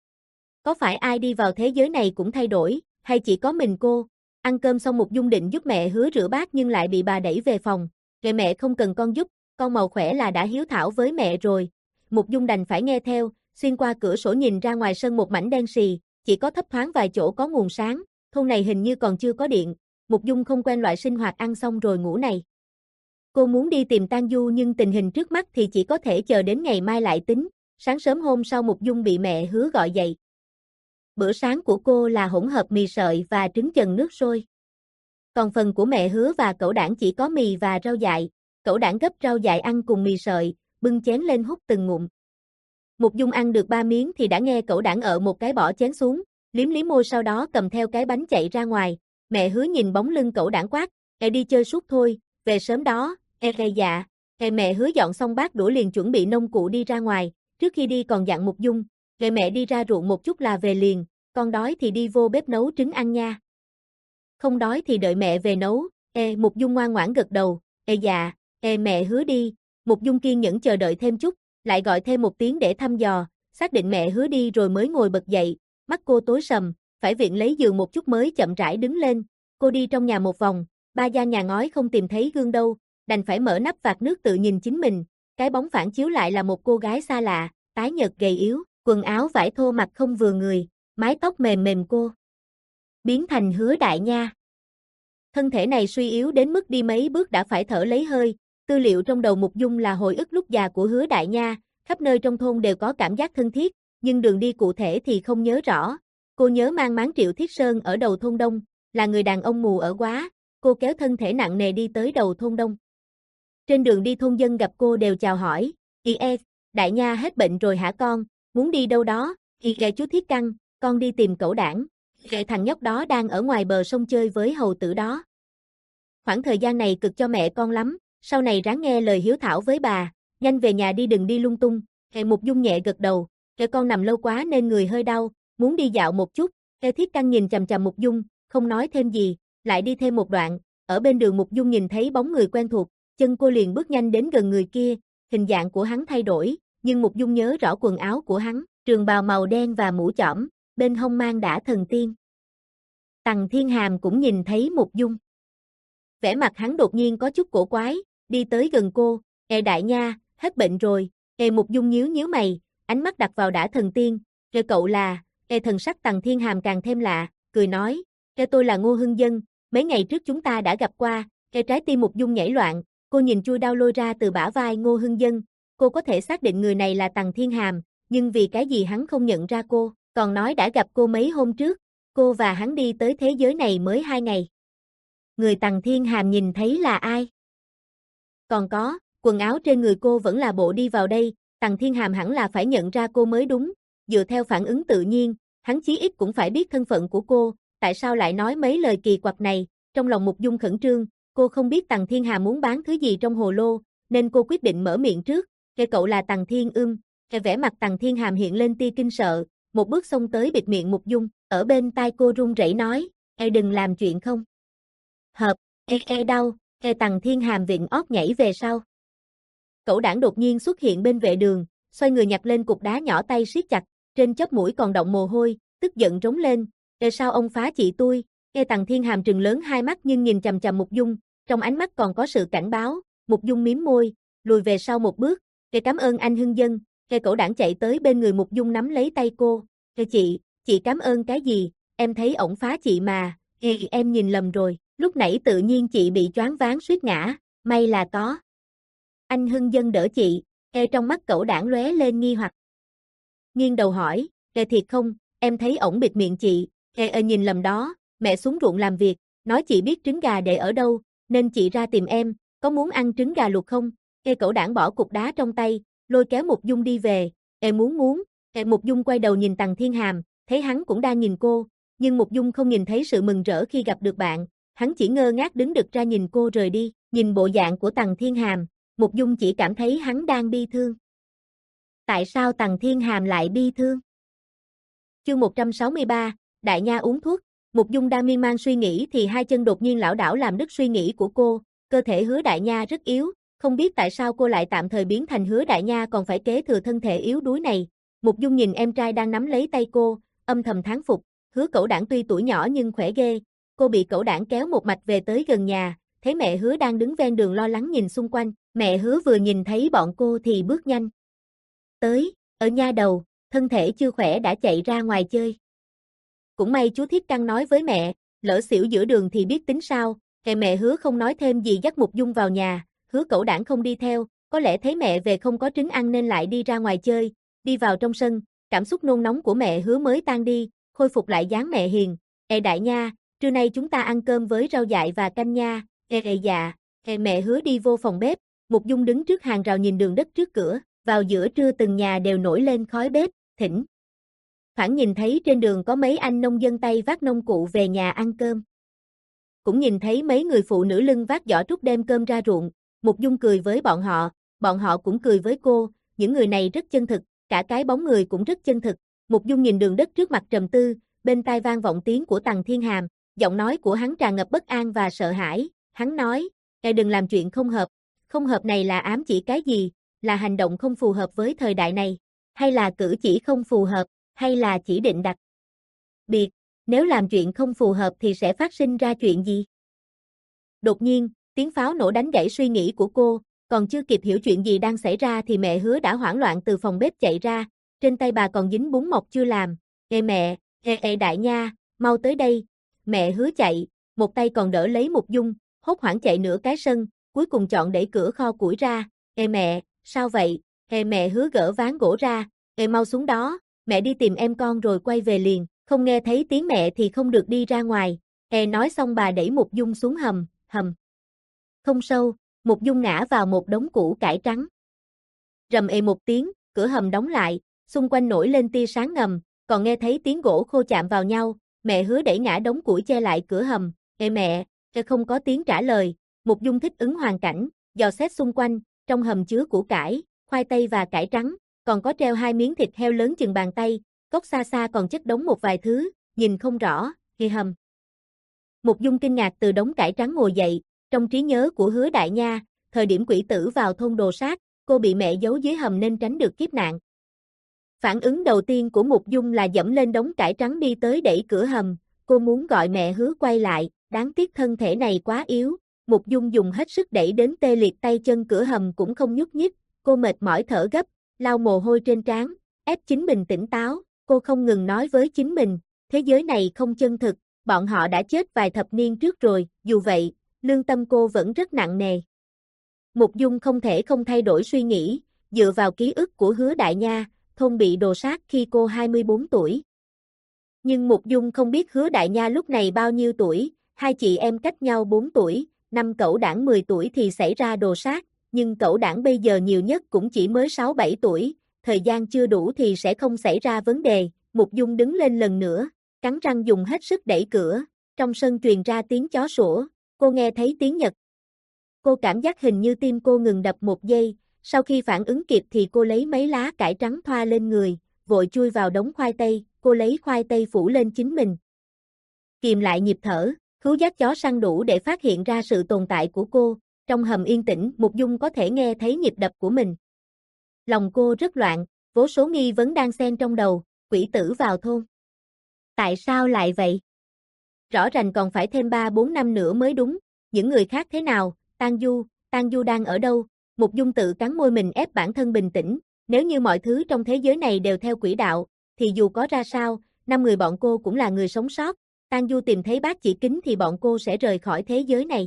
Có phải ai đi vào thế giới này cũng thay đổi, hay chỉ có mình cô? Ăn cơm xong Mục Dung định giúp mẹ Hứa rửa bát nhưng lại bị bà đẩy về phòng. "Kệ mẹ không cần con giúp, con màu khỏe là đã hiếu thảo với mẹ rồi." Mục Dung đành phải nghe theo, xuyên qua cửa sổ nhìn ra ngoài sân một mảnh đen xì, chỉ có thấp thoáng vài chỗ có nguồn sáng, thôn này hình như còn chưa có điện. Mục Dung không quen loại sinh hoạt ăn xong rồi ngủ này. Cô muốn đi tìm Tang Du nhưng tình hình trước mắt thì chỉ có thể chờ đến ngày mai lại tính. Sáng sớm hôm sau Mục Dung bị mẹ Hứa gọi dậy. Bữa sáng của cô là hỗn hợp mì sợi và trứng chần nước sôi. Còn phần của mẹ Hứa và Cẩu Đảng chỉ có mì và rau dại. Cẩu Đảng gấp rau dại ăn cùng mì sợi, bưng chén lên hút từng ngụm. Mục Dung ăn được ba miếng thì đã nghe Cẩu Đảng ợ một cái bỏ chén xuống, liếm liếm môi sau đó cầm theo cái bánh chạy ra ngoài. Mẹ Hứa nhìn bóng lưng Cẩu Đảng quát, "Ê đi chơi suốt thôi, về sớm đó." "Ê, ê dạ." Ê mẹ Hứa dọn xong bát đũa liền chuẩn bị nông cụ đi ra ngoài, trước khi đi còn dặn Mục Dung, "Ê mẹ đi ra ruộng một chút là về liền, con đói thì đi vô bếp nấu trứng ăn nha. Không đói thì đợi mẹ về nấu." Ê Mục Dung ngoan ngoãn gật đầu, "Ê dạ." Ê mẹ Hứa đi. Mục Dung kiên nhẫn chờ đợi thêm chút, lại gọi thêm một tiếng để thăm dò, xác định mẹ Hứa đi rồi mới ngồi bật dậy, mắt cô tối sầm, phải viện lấy giường một chút mới chậm rãi đứng lên. Cô đi trong nhà một vòng, ba gian nhà ngói không tìm thấy gương đâu, đành phải mở nắp vạc nước tự nhìn chính mình, cái bóng phản chiếu lại là một cô gái xa lạ, tái nhợt gầy yếu, quần áo vải thô mặc không vừa người, mái tóc mềm mềm cô biến thành Hứa Đại Nha. Thân thể này suy yếu đến mức đi mấy bước đã phải thở lấy hơi, tư liệu trong đầu Mục Dung là hồi ức lúc già của Hứa Đại Nha, khắp nơi trong thôn đều có cảm giác thân thiết, nhưng đường đi cụ thể thì không nhớ rõ. Cô nhớ mang máng Triệu Thiết Sơn ở đầu thôn Đông, là người đàn ông mù ở quá, cô kéo thân thể nặng nề đi tới đầu thôn Đông. Trên đường đi thôn dân gặp cô đều chào hỏi, "Ì e, Đại Nha hết bệnh rồi hả con, muốn đi đâu đó?" "Ì ghè chú Thiết Căn, con đi tìm Cẩu Đảng. Ghè thằng nhóc đó đang ở ngoài bờ sông chơi với hầu tử đó. Khoảng thời gian này cực cho mẹ con lắm, sau này ráng nghe lời hiếu thảo với bà, nhanh về nhà đi đừng đi lung tung." Hệ Mục Dung nhẹ gật đầu, "Kẻ con nằm lâu quá nên người hơi đau, muốn đi dạo một chút." Kẻ Thiết Căn nhìn chằm chằm Mục Dung, không nói thêm gì, lại đi thêm một đoạn, ở bên đường Mục Dung nhìn thấy bóng người quen thuộc, chân cô liền bước nhanh đến gần người kia, hình dạng của hắn thay đổi, nhưng Mục Dung nhớ rõ quần áo của hắn, trường bào màu đen và mũ chõm, bên hông mang đả thần tiên. Tằng Thiên Hàm cũng nhìn thấy Mục Dung. Vẻ mặt hắn đột nhiên có chút cổ quái, đi tới gần cô, "Ê Đại Nha, hết bệnh rồi." Ê Mục Dung nhíu nhíu mày, ánh mắt đặt vào đả thần tiên, "Ê cậu là?" Ê thần sắc Tằng Thiên Hàm càng thêm lạ, cười nói, "Ê tôi là Ngô Hưng Dân, mấy ngày trước chúng ta đã gặp qua." Ê trái tim Mục Dung nhảy loạn, cô nhìn chui đao lôi ra từ bả vai Ngô Hưng Dân, cô có thể xác định người này là Tằng Thiên Hàm, nhưng vì cái gì hắn không nhận ra cô, còn nói đã gặp cô mấy hôm trước, cô và hắn đi tới thế giới này mới hai ngày. Người Tằng Thiên Hàm nhìn thấy là ai? Còn có, quần áo trên người cô vẫn là bộ đi vào đây, Tằng Thiên Hàm hẳn là phải nhận ra cô mới đúng, dựa theo phản ứng tự nhiên, hắn chí ít cũng phải biết thân phận của cô, tại sao lại nói mấy lời kỳ quặc này, trong lòng Mục Dung khẩn trương, cô không biết Tằng Thiên Hàm muốn bán thứ gì trong hồ lô, nên cô quyết định mở miệng trước, "Kẻ cậu là Tằng Thiên Ưm." Kẻ vẻ mặt Tằng Thiên Hàm hiện lên tia kinh sợ, một bước xông tới bịt miệng Mục Dung, ở bên tai cô run rẩy nói, "Ê đừng làm chuyện không hợp." "Ê ê đau." Ê Tằng Thiên Hàm vịn ót nhảy về sau. Cẩu Đảng đột nhiên xuất hiện bên vệ đường, xoay người nhặt lên cục đá nhỏ tay siết chặt, trên chóp mũi còn đọng mồ hôi, tức giận rống lên, "Ê sao ông phá chị tôi?" Ê Tằng Thiên Hàm trừng lớn hai mắt nhưng nhìn chằm chằm Mục Dung, trong ánh mắt còn có sự cảnh báo, Mục Dung mím môi, lùi về sau một bước, "Ê cảm ơn anh Hưng Dân." Ê Cẩu Đảng chạy tới bên người Mục Dung nắm lấy tay cô, "Ê chị, chị cảm ơn cái gì, em thấy ổng phá chị mà." "Ê em nhìn lầm rồi, lúc nãy tự nhiên chị bị choáng váng suýt ngã, may là có anh Hưng Dân đỡ chị." Ê trong mắt Cẩu Đảng lóe lên nghi hoặc. Nghiêng đầu hỏi, "Ê thiệt không, em thấy ổng bịt miệng chị." "Ê ê nhìn lầm đó, mẹ xuống ruộng làm việc, nói chị biết trứng gà để ở đâu, nên chị ra tìm em, có muốn ăn trứng gà luộc không?" Ê Cẩu Đảng bỏ cục đá trong tay, lôi kéo Mục Dung đi về, "Ê muốn muốn." Ê Mục Dung quay đầu nhìn Tằng Thiên Hàm, thấy hắn cũng đang nhìn cô, nhưng Mục Dung không nhìn thấy sự mừng rỡ khi gặp được bạn, hắn chỉ ngơ ngác đứng đực ra nhìn cô rời đi, nhìn bộ dạng của Tằng Thiên Hàm, Mục Dung chỉ cảm thấy hắn đang bi thương. Tại sao Tằng Thiên Hàm lại bi thương? Chương một trăm sáu mươi ba, Đại Nha uống thuốc. Mục Dung đang miên man suy nghĩ thì hai chân đột nhiên lảo đảo làm đứt suy nghĩ của cô, cơ thể Hứa Đại Nha rất yếu, không biết tại sao cô lại tạm thời biến thành Hứa Đại Nha còn phải kế thừa thân thể yếu đuối này. Mục Dung nhìn em trai đang nắm lấy tay cô, âm thầm thán phục, Hứa Cẩu Đảng tuy tuổi nhỏ nhưng khỏe ghê. Cô bị Cẩu Đảng kéo một mạch về tới gần nhà, thấy mẹ Hứa đang đứng ven đường lo lắng nhìn xung quanh, mẹ Hứa vừa nhìn thấy bọn cô thì bước nhanh tới, ở nha đầu, thân thể chưa khỏe đã chạy ra ngoài chơi. Cũng may chú Thiết Căn nói với mẹ, lỡ xỉu giữa đường thì biết tính sao, kệ mẹ Hứa không nói thêm gì dắt Mục Dung vào nhà, Hứa Cẩu Đảng không đi theo, có lẽ thấy mẹ về không có trứng ăn nên lại đi ra ngoài chơi, đi vào trong sân, cảm xúc nôn nóng của mẹ Hứa mới tan đi, khôi phục lại dáng mẹ hiền. Ê đại nha, trưa nay chúng ta ăn cơm với rau dại và canh nha. Ê ê dạ, ê mẹ hứa đi vô phòng bếp. Mục Dung đứng trước hàng rào nhìn đường đất trước cửa, vào giữa trưa từng nhà đều nổi lên khói bếp, thỉnh. Thoảng nhìn thấy trên đường có mấy anh nông dân tay vác nông cụ về nhà ăn cơm. Cũng nhìn thấy mấy người phụ nữ lưng vác giỏ trúc đem cơm ra ruộng. Mục Dung cười với bọn họ, bọn họ cũng cười với cô, những người này rất chân thực, cả cái bóng người cũng rất chân thực. Mục Dung nhìn đường đất trước mặt trầm tư, bên tai vang vọng tiếng của Tằng Thiên Hàm, giọng nói của hắn tràn ngập bất an và sợ hãi, hắn nói, "Ngài đừng làm chuyện không hợp." Không hợp này là ám chỉ cái gì? Là hành động không phù hợp với thời đại này, hay là cử chỉ không phù hợp, hay là chỉ định đặc biệt, nếu làm chuyện không phù hợp thì sẽ phát sinh ra chuyện gì? Đột nhiên, tiếng pháo nổ đánh gãy suy nghĩ của cô, còn chưa kịp hiểu chuyện gì đang xảy ra thì mẹ Hứa đã hoảng loạn từ phòng bếp chạy ra, trên tay bà còn dính bún mọc chưa làm. "Ê mẹ, ê ê đại nha, mau tới đây." Mẹ Hứa chạy, một tay còn đỡ lấy Mục Dung, hốt hoảng chạy nửa cái sân, cuối cùng chọn đẩy cửa kho củi ra. "Ê mẹ, sao vậy?" Ê mẹ Hứa gỡ ván gỗ ra. "Ê mau xuống đó, mẹ đi tìm em con rồi quay về liền, không nghe thấy tiếng mẹ thì không được đi ra ngoài." Ê nói xong bà đẩy Mục Dung xuống hầm, hầm. Không sâu, Mục Dung ngã vào một đống củ cải trắng. Rầm ê một tiếng, cửa hầm đóng lại, xung quanh nổi lên tia sáng ngầm, còn nghe thấy tiếng gỗ khô chạm vào nhau. Mẹ Hứa đẩy ngã đống củi che lại cửa hầm. "Ê mẹ." Ê không có tiếng trả lời. Mục Dung thích ứng hoàn cảnh, dò xét xung quanh, trong hầm chứa củ cải, khoai tây và cải trắng, còn có treo hai miếng thịt heo lớn chừng bàn tay, góc xa xa còn chất đống một vài thứ, nhìn không rõ, ghi hầm. Mục Dung kinh ngạc từ đống cải trắng ngồi dậy, trong trí nhớ của Hứa đại nha, thời điểm quỷ tử vào thôn Đồ Sát, cô bị mẹ giấu dưới hầm nên tránh được kiếp nạn. Phản ứng đầu tiên của Mục Dung là dẫm lên đống cải trắng đi tới đẩy cửa hầm, cô muốn gọi mẹ Hứa quay lại, đáng tiếc thân thể này quá yếu. Mục Dung dùng hết sức đẩy đến tê liệt tay chân cửa hầm cũng không nhúc nhích, cô mệt mỏi thở gấp, lau mồ hôi trên trán, ép chính mình tỉnh táo, cô không ngừng nói với chính mình, thế giới này không chân thực, bọn họ đã chết vài thập niên trước rồi, dù vậy, lương tâm cô vẫn rất nặng nề. Mục Dung không thể không thay đổi suy nghĩ, dựa vào ký ức của Hứa đại nha, thôn bị đồ sát khi cô hai mươi bốn tuổi. Nhưng Mục Dung không biết Hứa đại nha lúc này bao nhiêu tuổi, hai chị em cách nhau bốn tuổi. Năm cẩu đảng mười tuổi thì xảy ra đồ sát, nhưng cẩu đảng bây giờ nhiều nhất cũng chỉ mới sáu bảy tuổi, thời gian chưa đủ thì sẽ không xảy ra vấn đề. Mục Dung đứng lên lần nữa, cắn răng dùng hết sức đẩy cửa, trong sân truyền ra tiếng chó sủa, cô nghe thấy tiếng Nhật. Cô cảm giác hình như tim cô ngừng đập một giây, sau khi phản ứng kịp thì cô lấy mấy lá cải trắng thoa lên người, vội chui vào đống khoai tây, cô lấy khoai tây phủ lên chính mình. Kìm lại nhịp thở. Khứu giác chó săn đủ để phát hiện ra sự tồn tại của cô, trong hầm yên tĩnh, Mục Dung có thể nghe thấy nhịp đập của mình. Lòng cô rất loạn, vô số nghi vấn đang xen trong đầu, quỷ tử vào thôn. Tại sao lại vậy? Rõ ràng còn phải thêm ba bốn năm nữa mới đúng, những người khác thế nào, Tang Du, Tang Du đang ở đâu? Mục Dung tự cắn môi mình ép bản thân bình tĩnh, nếu như mọi thứ trong thế giới này đều theo quỹ đạo, thì dù có ra sao, năm người bọn cô cũng là người sống sót. Tang Du tìm thấy bác chỉ kính thì bọn cô sẽ rời khỏi thế giới này.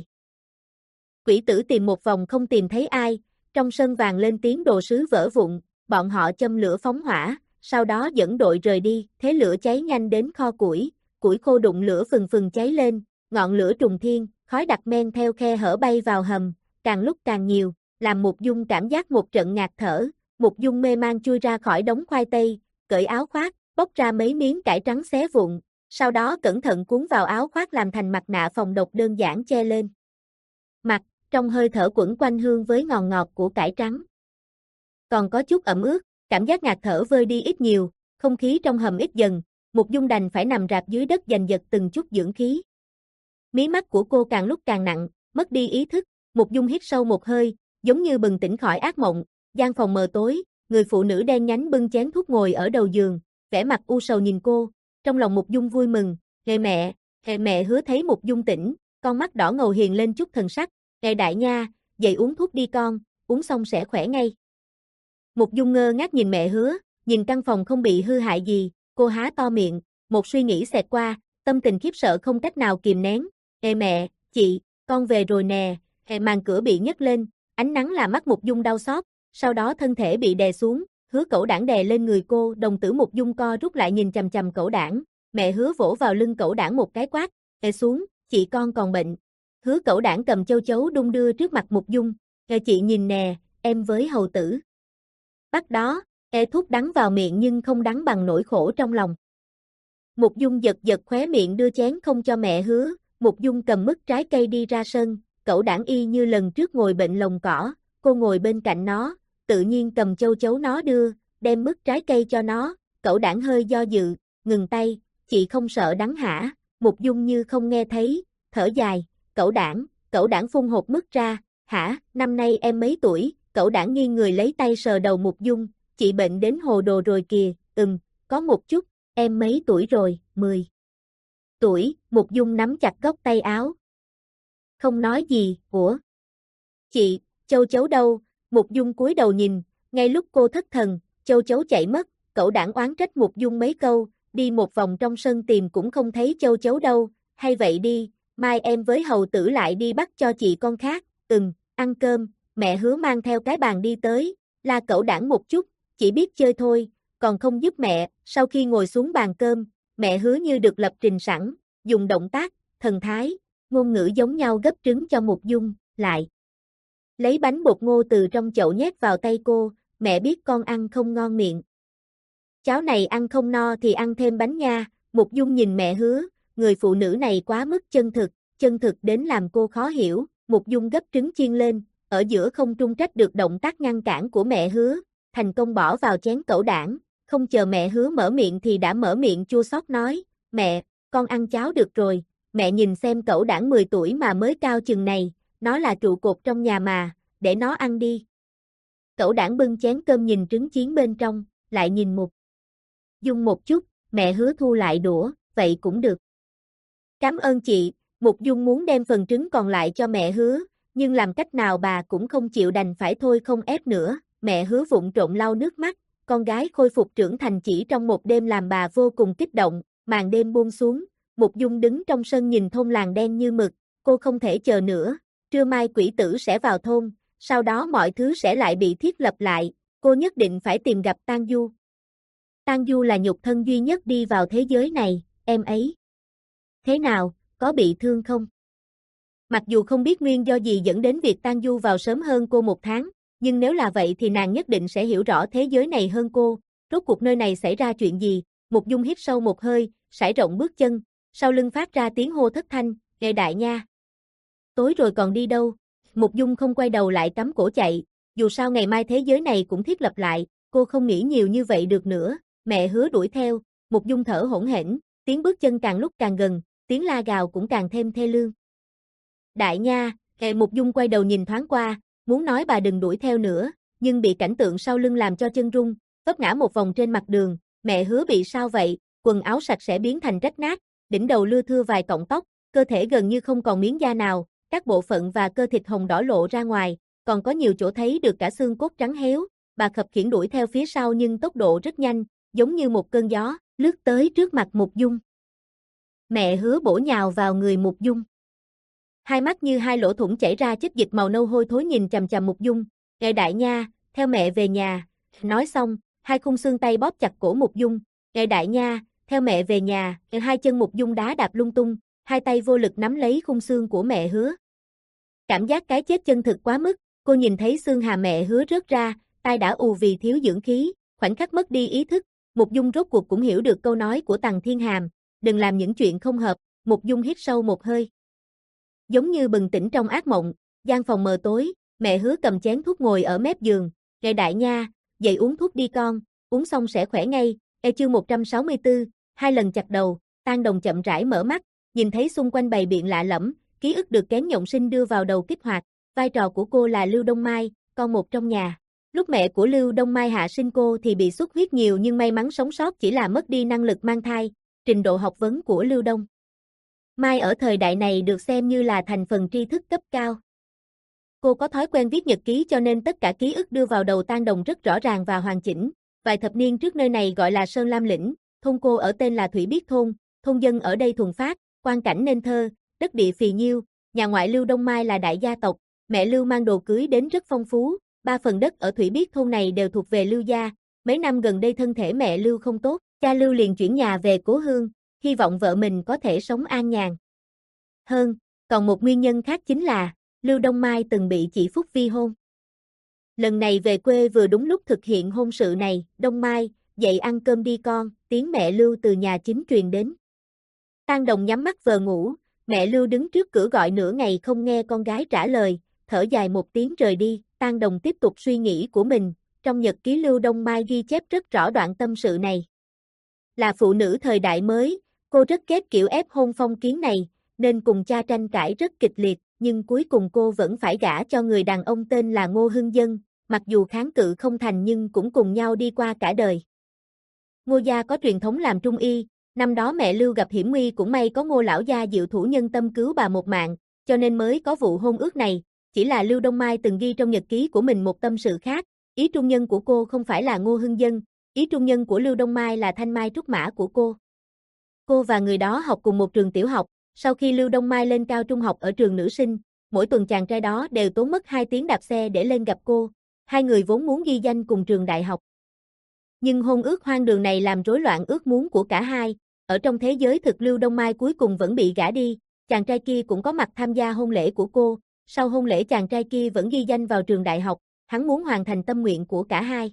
Quỷ tử tìm một vòng không tìm thấy ai, trong sân vàng lên tiếng đồ sứ vỡ vụn, bọn họ châm lửa phóng hỏa, sau đó dẫn đội rời đi, thế lửa cháy nhanh đến kho củi, củi khô đụng lửa phừng phừng cháy lên, ngọn lửa trùng thiên, khói đặc men theo khe hở bay vào hầm, càng lúc càng nhiều, làm Mục Dung cảm giác một trận ngạt thở. Mục Dung mê man chui ra khỏi đống khoai tây, cởi áo khoác, bóc ra mấy miếng cải trắng xé vụn. Sau đó cẩn thận cuốn vào áo khoác làm thành mặt nạ phòng độc đơn giản che lên mặt, trong hơi thở quẩn quanh hương với ngọt ngọt của cải trắng. Còn có chút ẩm ướt, cảm giác ngạt thở vơi đi ít nhiều, không khí trong hầm ít dần, Mục Dung đành phải nằm rạp dưới đất giành giật từng chút dưỡng khí. Mí mắt của cô càng lúc càng nặng, mất đi ý thức, Mục Dung hít sâu một hơi, giống như bừng tỉnh khỏi ác mộng, gian phòng mờ tối, người phụ nữ đen nhánh bưng chén thuốc ngồi ở đầu giường, vẻ mặt u sầu nhìn cô. Trong lòng Mục Dung vui mừng, "Ê mẹ." Ê mẹ Hứa thấy Mục Dung tỉnh, con mắt đỏ ngầu hiền lên chút thần sắc, "Ê đại nha, dậy uống thuốc đi con, uống xong sẽ khỏe ngay." Mục Dung ngơ ngác nhìn mẹ Hứa, nhìn căn phòng không bị hư hại gì, cô há to miệng, một suy nghĩ xẹt qua, tâm tình khiếp sợ không cách nào kìm nén. "Ê mẹ, chị, con về rồi nè." Ê màn cửa bị nhấc lên, ánh nắng làm mắt Mục Dung đau xót, sau đó thân thể bị đè xuống. Hứa Cẩu Đảng đè lên người cô, đồng tử Mục Dung co rút lại nhìn chằm chằm Cẩu Đảng, mẹ Hứa vỗ vào lưng Cẩu Đảng một cái quát, "Ê xuống, chị con còn bệnh." Hứa Cẩu Đảng cầm châu chấu đung đưa trước mặt Mục Dung, "Ê chị nhìn nè, em với hầu tử." Bắt đó, ê thuốc đắng vào miệng nhưng không đắng bằng nỗi khổ trong lòng. Mục Dung giật giật khóe miệng đưa chén không cho mẹ Hứa, Mục Dung cầm mứt trái cây đi ra sân, Cẩu Đảng y như lần trước ngồi bệnh lồng cỏ, cô ngồi bên cạnh nó, tự nhiên cầm châu chấu nó đưa, đem mứt trái cây cho nó, Cẩu Đảng hơi do dự, ngừng tay, "Chị không sợ đắng hả?" Mục Dung như không nghe thấy, thở dài, "Cẩu Đảng." Cẩu Đảng phun hột mứt ra, "Hả, năm nay em mấy tuổi?" Cẩu Đảng nghiêng người lấy tay sờ đầu Mục Dung, "Chị bệnh đến hồ đồ rồi kìa." "Ừm, có một chút." "Em mấy tuổi rồi?" "mười tuổi." Mục Dung nắm chặt góc tay áo. Không nói gì, "Ủa? Chị, châu chấu đâu?" Mục Dung cúi đầu nhìn, ngay lúc cô thất thần, châu chấu chạy mất, Cẩu Đảng oán trách Mục Dung mấy câu, đi một vòng trong sân tìm cũng không thấy châu chấu đâu, "Hay vậy đi, mai em với hầu tử lại đi bắt cho chị con khác." "Ừm, ăn cơm." Mẹ Hứa mang theo cái bàn đi tới, la Cẩu Đảng một chút, chỉ biết chơi thôi, còn không giúp mẹ. Sau khi ngồi xuống bàn cơm, mẹ Hứa như được lập trình sẵn, dùng động tác, thần thái, ngôn ngữ giống nhau gấp trứng cho Mục Dung, lại lấy bánh bột ngô từ trong chậu nhét vào tay cô, "Mẹ biết con ăn không ngon miệng. Cháo này ăn không no thì ăn thêm bánh nha." Mục Dung nhìn mẹ Hứa, người phụ nữ này quá mức chân thực, chân thực đến làm cô khó hiểu. Mục Dung gấp trứng chiên lên, ở giữa không trung trách được động tác ngăn cản của mẹ Hứa, thành công bỏ vào chén Cẩu Đảng, không chờ mẹ Hứa mở miệng thì đã mở miệng chua xót nói, "Mẹ, con ăn cháo được rồi, mẹ nhìn xem Cẩu Đảng mười tuổi mà mới cao chừng này, nó là trụ cột trong nhà mà, để nó ăn đi." Cẩu Đảng bưng chén cơm nhìn trứng chiên bên trong, lại nhìn Mục Dung một chút, mẹ Hứa thu lại đũa, "Vậy cũng được. Cảm ơn chị." Mục Dung muốn đem phần trứng còn lại cho mẹ Hứa, nhưng làm cách nào bà cũng không chịu, đành phải thôi không ép nữa. Mẹ Hứa vụng trộn lau nước mắt, con gái khôi phục trưởng thành chỉ trong một đêm làm bà vô cùng kích động. Màn đêm buông xuống, Mục Dung đứng trong sân nhìn thôn làng đen như mực, cô không thể chờ nữa, trưa mai quỷ tử sẽ vào thôn, sau đó mọi thứ sẽ lại bị thiết lập lại, cô nhất định phải tìm gặp Tang Du. Tang Du là nhục thân duy nhất đi vào thế giới này, em ấy thế nào, có bị thương không? Mặc dù không biết nguyên do gì dẫn đến việc Tang Du vào sớm hơn cô một tháng, nhưng nếu là vậy thì nàng nhất định sẽ hiểu rõ thế giới này hơn cô. Rốt cuộc nơi này xảy ra chuyện gì? Mục Dung hít sâu một hơi, sải rộng bước chân, sau lưng phát ra tiếng hô thất thanh, "Nghệ đại nha! Tối rồi còn đi đâu?" Mục Dung không quay đầu lại cắm cổ chạy, dù sao ngày mai thế giới này cũng thiết lập lại, cô không nghĩ nhiều như vậy được nữa. Mẹ Hứa đuổi theo, Mục Dung thở hổn hển, tiếng bước chân càng lúc càng gần, tiếng la gào cũng càng thêm thê lương. "Đại nha!" Hệ Mục Dung quay đầu nhìn thoáng qua, muốn nói bà đừng đuổi theo nữa, nhưng bị cảnh tượng sau lưng làm cho chân rung, vấp ngã một vòng trên mặt đường. Mẹ Hứa bị sao vậy? Quần áo sạch sẽ biến thành rách nát, đỉnh đầu lưa thưa vài cọng tóc, cơ thể gần như không còn miếng da nào, các bộ phận và cơ thịt hồng đỏ lộ ra ngoài, còn có nhiều chỗ thấy được cả xương cốt trắng héo. Bà khập khiễng đuổi theo phía sau nhưng tốc độ rất nhanh, giống như một cơn gió, lướt tới trước mặt Mục Dung. Mẹ Hứa bổ nhào vào người Mục Dung. Hai mắt như hai lỗ thủng chảy ra chất dịch màu nâu hôi thối nhìn chằm chằm Mục Dung, "Nghệ đại nha, theo mẹ về nhà." Nói xong, hai khung xương tay bóp chặt cổ Mục Dung, "Nghệ đại nha, theo mẹ về nhà." Hai chân Mục Dung đá đạp lung tung, hai tay vô lực nắm lấy khung xương của mẹ Hứa. Cảm giác cái chết chân thực quá mức, cô nhìn thấy xương hà mẹ Hứa rớt ra, tai đã ù vì thiếu dưỡng khí, khoảnh khắc mất đi ý thức. Mục Dung rốt cuộc cũng hiểu được câu nói của Tằng Thiên Hàm, "Đừng làm những chuyện không hợp." Mục Dung hít sâu một hơi, giống như bừng tỉnh trong ác mộng. Gian phòng mờ tối, mẹ Hứa cầm chén thuốc ngồi ở mép giường, "Nghệ đại nha, dậy uống thuốc đi con, uống xong sẽ khỏe ngay." E chương một trăm sáu mươi tư, hai lần chặt đầu. Tang Đồng chậm rãi mở mắt, nhìn thấy xung quanh bày biện lạ lẫm, ký ức được kén nhộng sinh đưa vào đầu kích hoạt. Vai trò của cô là Lưu Đông Mai, con một trong nhà. Lúc mẹ của Lưu Đông Mai hạ sinh cô thì bị xuất huyết nhiều nhưng may mắn sống sót chỉ là mất đi năng lực mang thai. Trình độ học vấn của Lưu Đông Mai ở thời đại này được xem như là thành phần tri thức cấp cao. Cô có thói quen viết nhật ký cho nên tất cả ký ức đưa vào đầu Tang Đồng rất rõ ràng và hoàn chỉnh. Vài thập niên trước nơi này gọi là Sơn Lam Lĩnh, thôn cô ở tên là Thủy Biết Thôn, thôn dân ở đây thuần phát, quang cảnh nên thơ, đất địa phì nhiêu. Nhà ngoại Lưu Đông Mai là đại gia tộc, mẹ Lưu mang đồ cưới đến rất phong phú, ba phần đất ở Thủy Biết Thôn này đều thuộc về Lưu gia. Mấy năm gần đây thân thể mẹ Lưu không tốt, cha Lưu liền chuyển nhà về cố hương, hy vọng vợ mình có thể sống an nhàn. Hơn, còn một nguyên nhân khác chính là, Lưu Đông Mai từng bị chị Phúc vi hôn. Lần này về quê vừa đúng lúc thực hiện hôn sự này, Đông Mai, dậy ăn cơm đi con, tiếng mẹ Lưu từ nhà chính truyền đến. Tang Đồng nhắm mắt vờ ngủ, mẹ Lưu đứng trước cửa gọi nửa ngày không nghe con gái trả lời, thở dài một tiếng rời đi, Tang Đồng tiếp tục suy nghĩ của mình, trong nhật ký Lưu Đông Mai ghi chép rất rõ đoạn tâm sự này. Là phụ nữ thời đại mới, cô rất ghét kiểu ép hôn phong kiến này, nên cùng cha tranh cãi rất kịch liệt, nhưng cuối cùng cô vẫn phải gả cho người đàn ông tên là Ngô Hưng Dân, mặc dù kháng cự không thành nhưng cũng cùng nhau đi qua cả đời. Ngô gia có truyền thống làm trung y, năm đó mẹ Lưu gặp hiểm nguy cũng may có Ngô lão gia diệu thủ nhân tâm cứu bà một mạng, cho nên mới có vụ hôn ước này, chỉ là Lưu Đông Mai từng ghi trong nhật ký của mình một tâm sự khác, ý trung nhân của cô không phải là Ngô Hưng Dân, ý trung nhân của Lưu Đông Mai là Thanh Mai Trúc Mã của cô. Cô và người đó học cùng một trường tiểu học, sau khi Lưu Đông Mai lên cao trung học ở trường nữ sinh, mỗi tuần chàng trai đó đều tốn mất hai tiếng đạp xe để lên gặp cô, hai người vốn muốn ghi danh cùng trường đại học. Nhưng hôn ước hoang đường này làm rối loạn ước muốn của cả hai, ở trong thế giới thực Lưu Đông Mai cuối cùng vẫn bị gả đi, chàng trai kia cũng có mặt tham gia hôn lễ của cô, sau hôn lễ chàng trai kia vẫn ghi danh vào trường đại học, hắn muốn hoàn thành tâm nguyện của cả hai.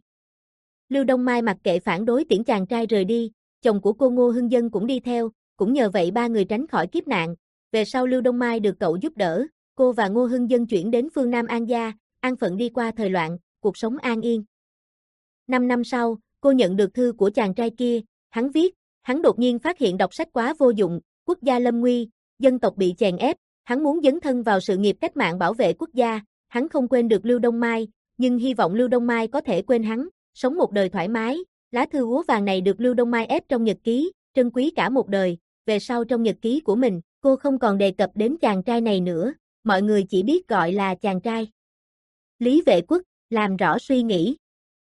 Lưu Đông Mai mặc kệ phản đối tiễn chàng trai rời đi, chồng của cô Ngô Hưng Dân cũng đi theo, cũng nhờ vậy ba người tránh khỏi kiếp nạn, về sau Lưu Đông Mai được cậu giúp đỡ, cô và Ngô Hưng Dân chuyển đến phương Nam An Gia, an phận đi qua thời loạn, cuộc sống an yên. Năm năm sau, cô nhận được thư của chàng trai kia, hắn viết, hắn đột nhiên phát hiện đọc sách quá vô dụng, quốc gia lâm nguy, dân tộc bị chèn ép, hắn muốn dấn thân vào sự nghiệp cách mạng bảo vệ quốc gia, hắn không quên được Lưu Đông Mai, nhưng hy vọng Lưu Đông Mai có thể quên hắn, sống một đời thoải mái, lá thư úa vàng này được Lưu Đông Mai ép trong nhật ký, trân quý cả một đời, về sau trong nhật ký của mình, cô không còn đề cập đến chàng trai này nữa, mọi người chỉ biết gọi là chàng trai. Lý Vệ Quốc, làm rõ suy nghĩ.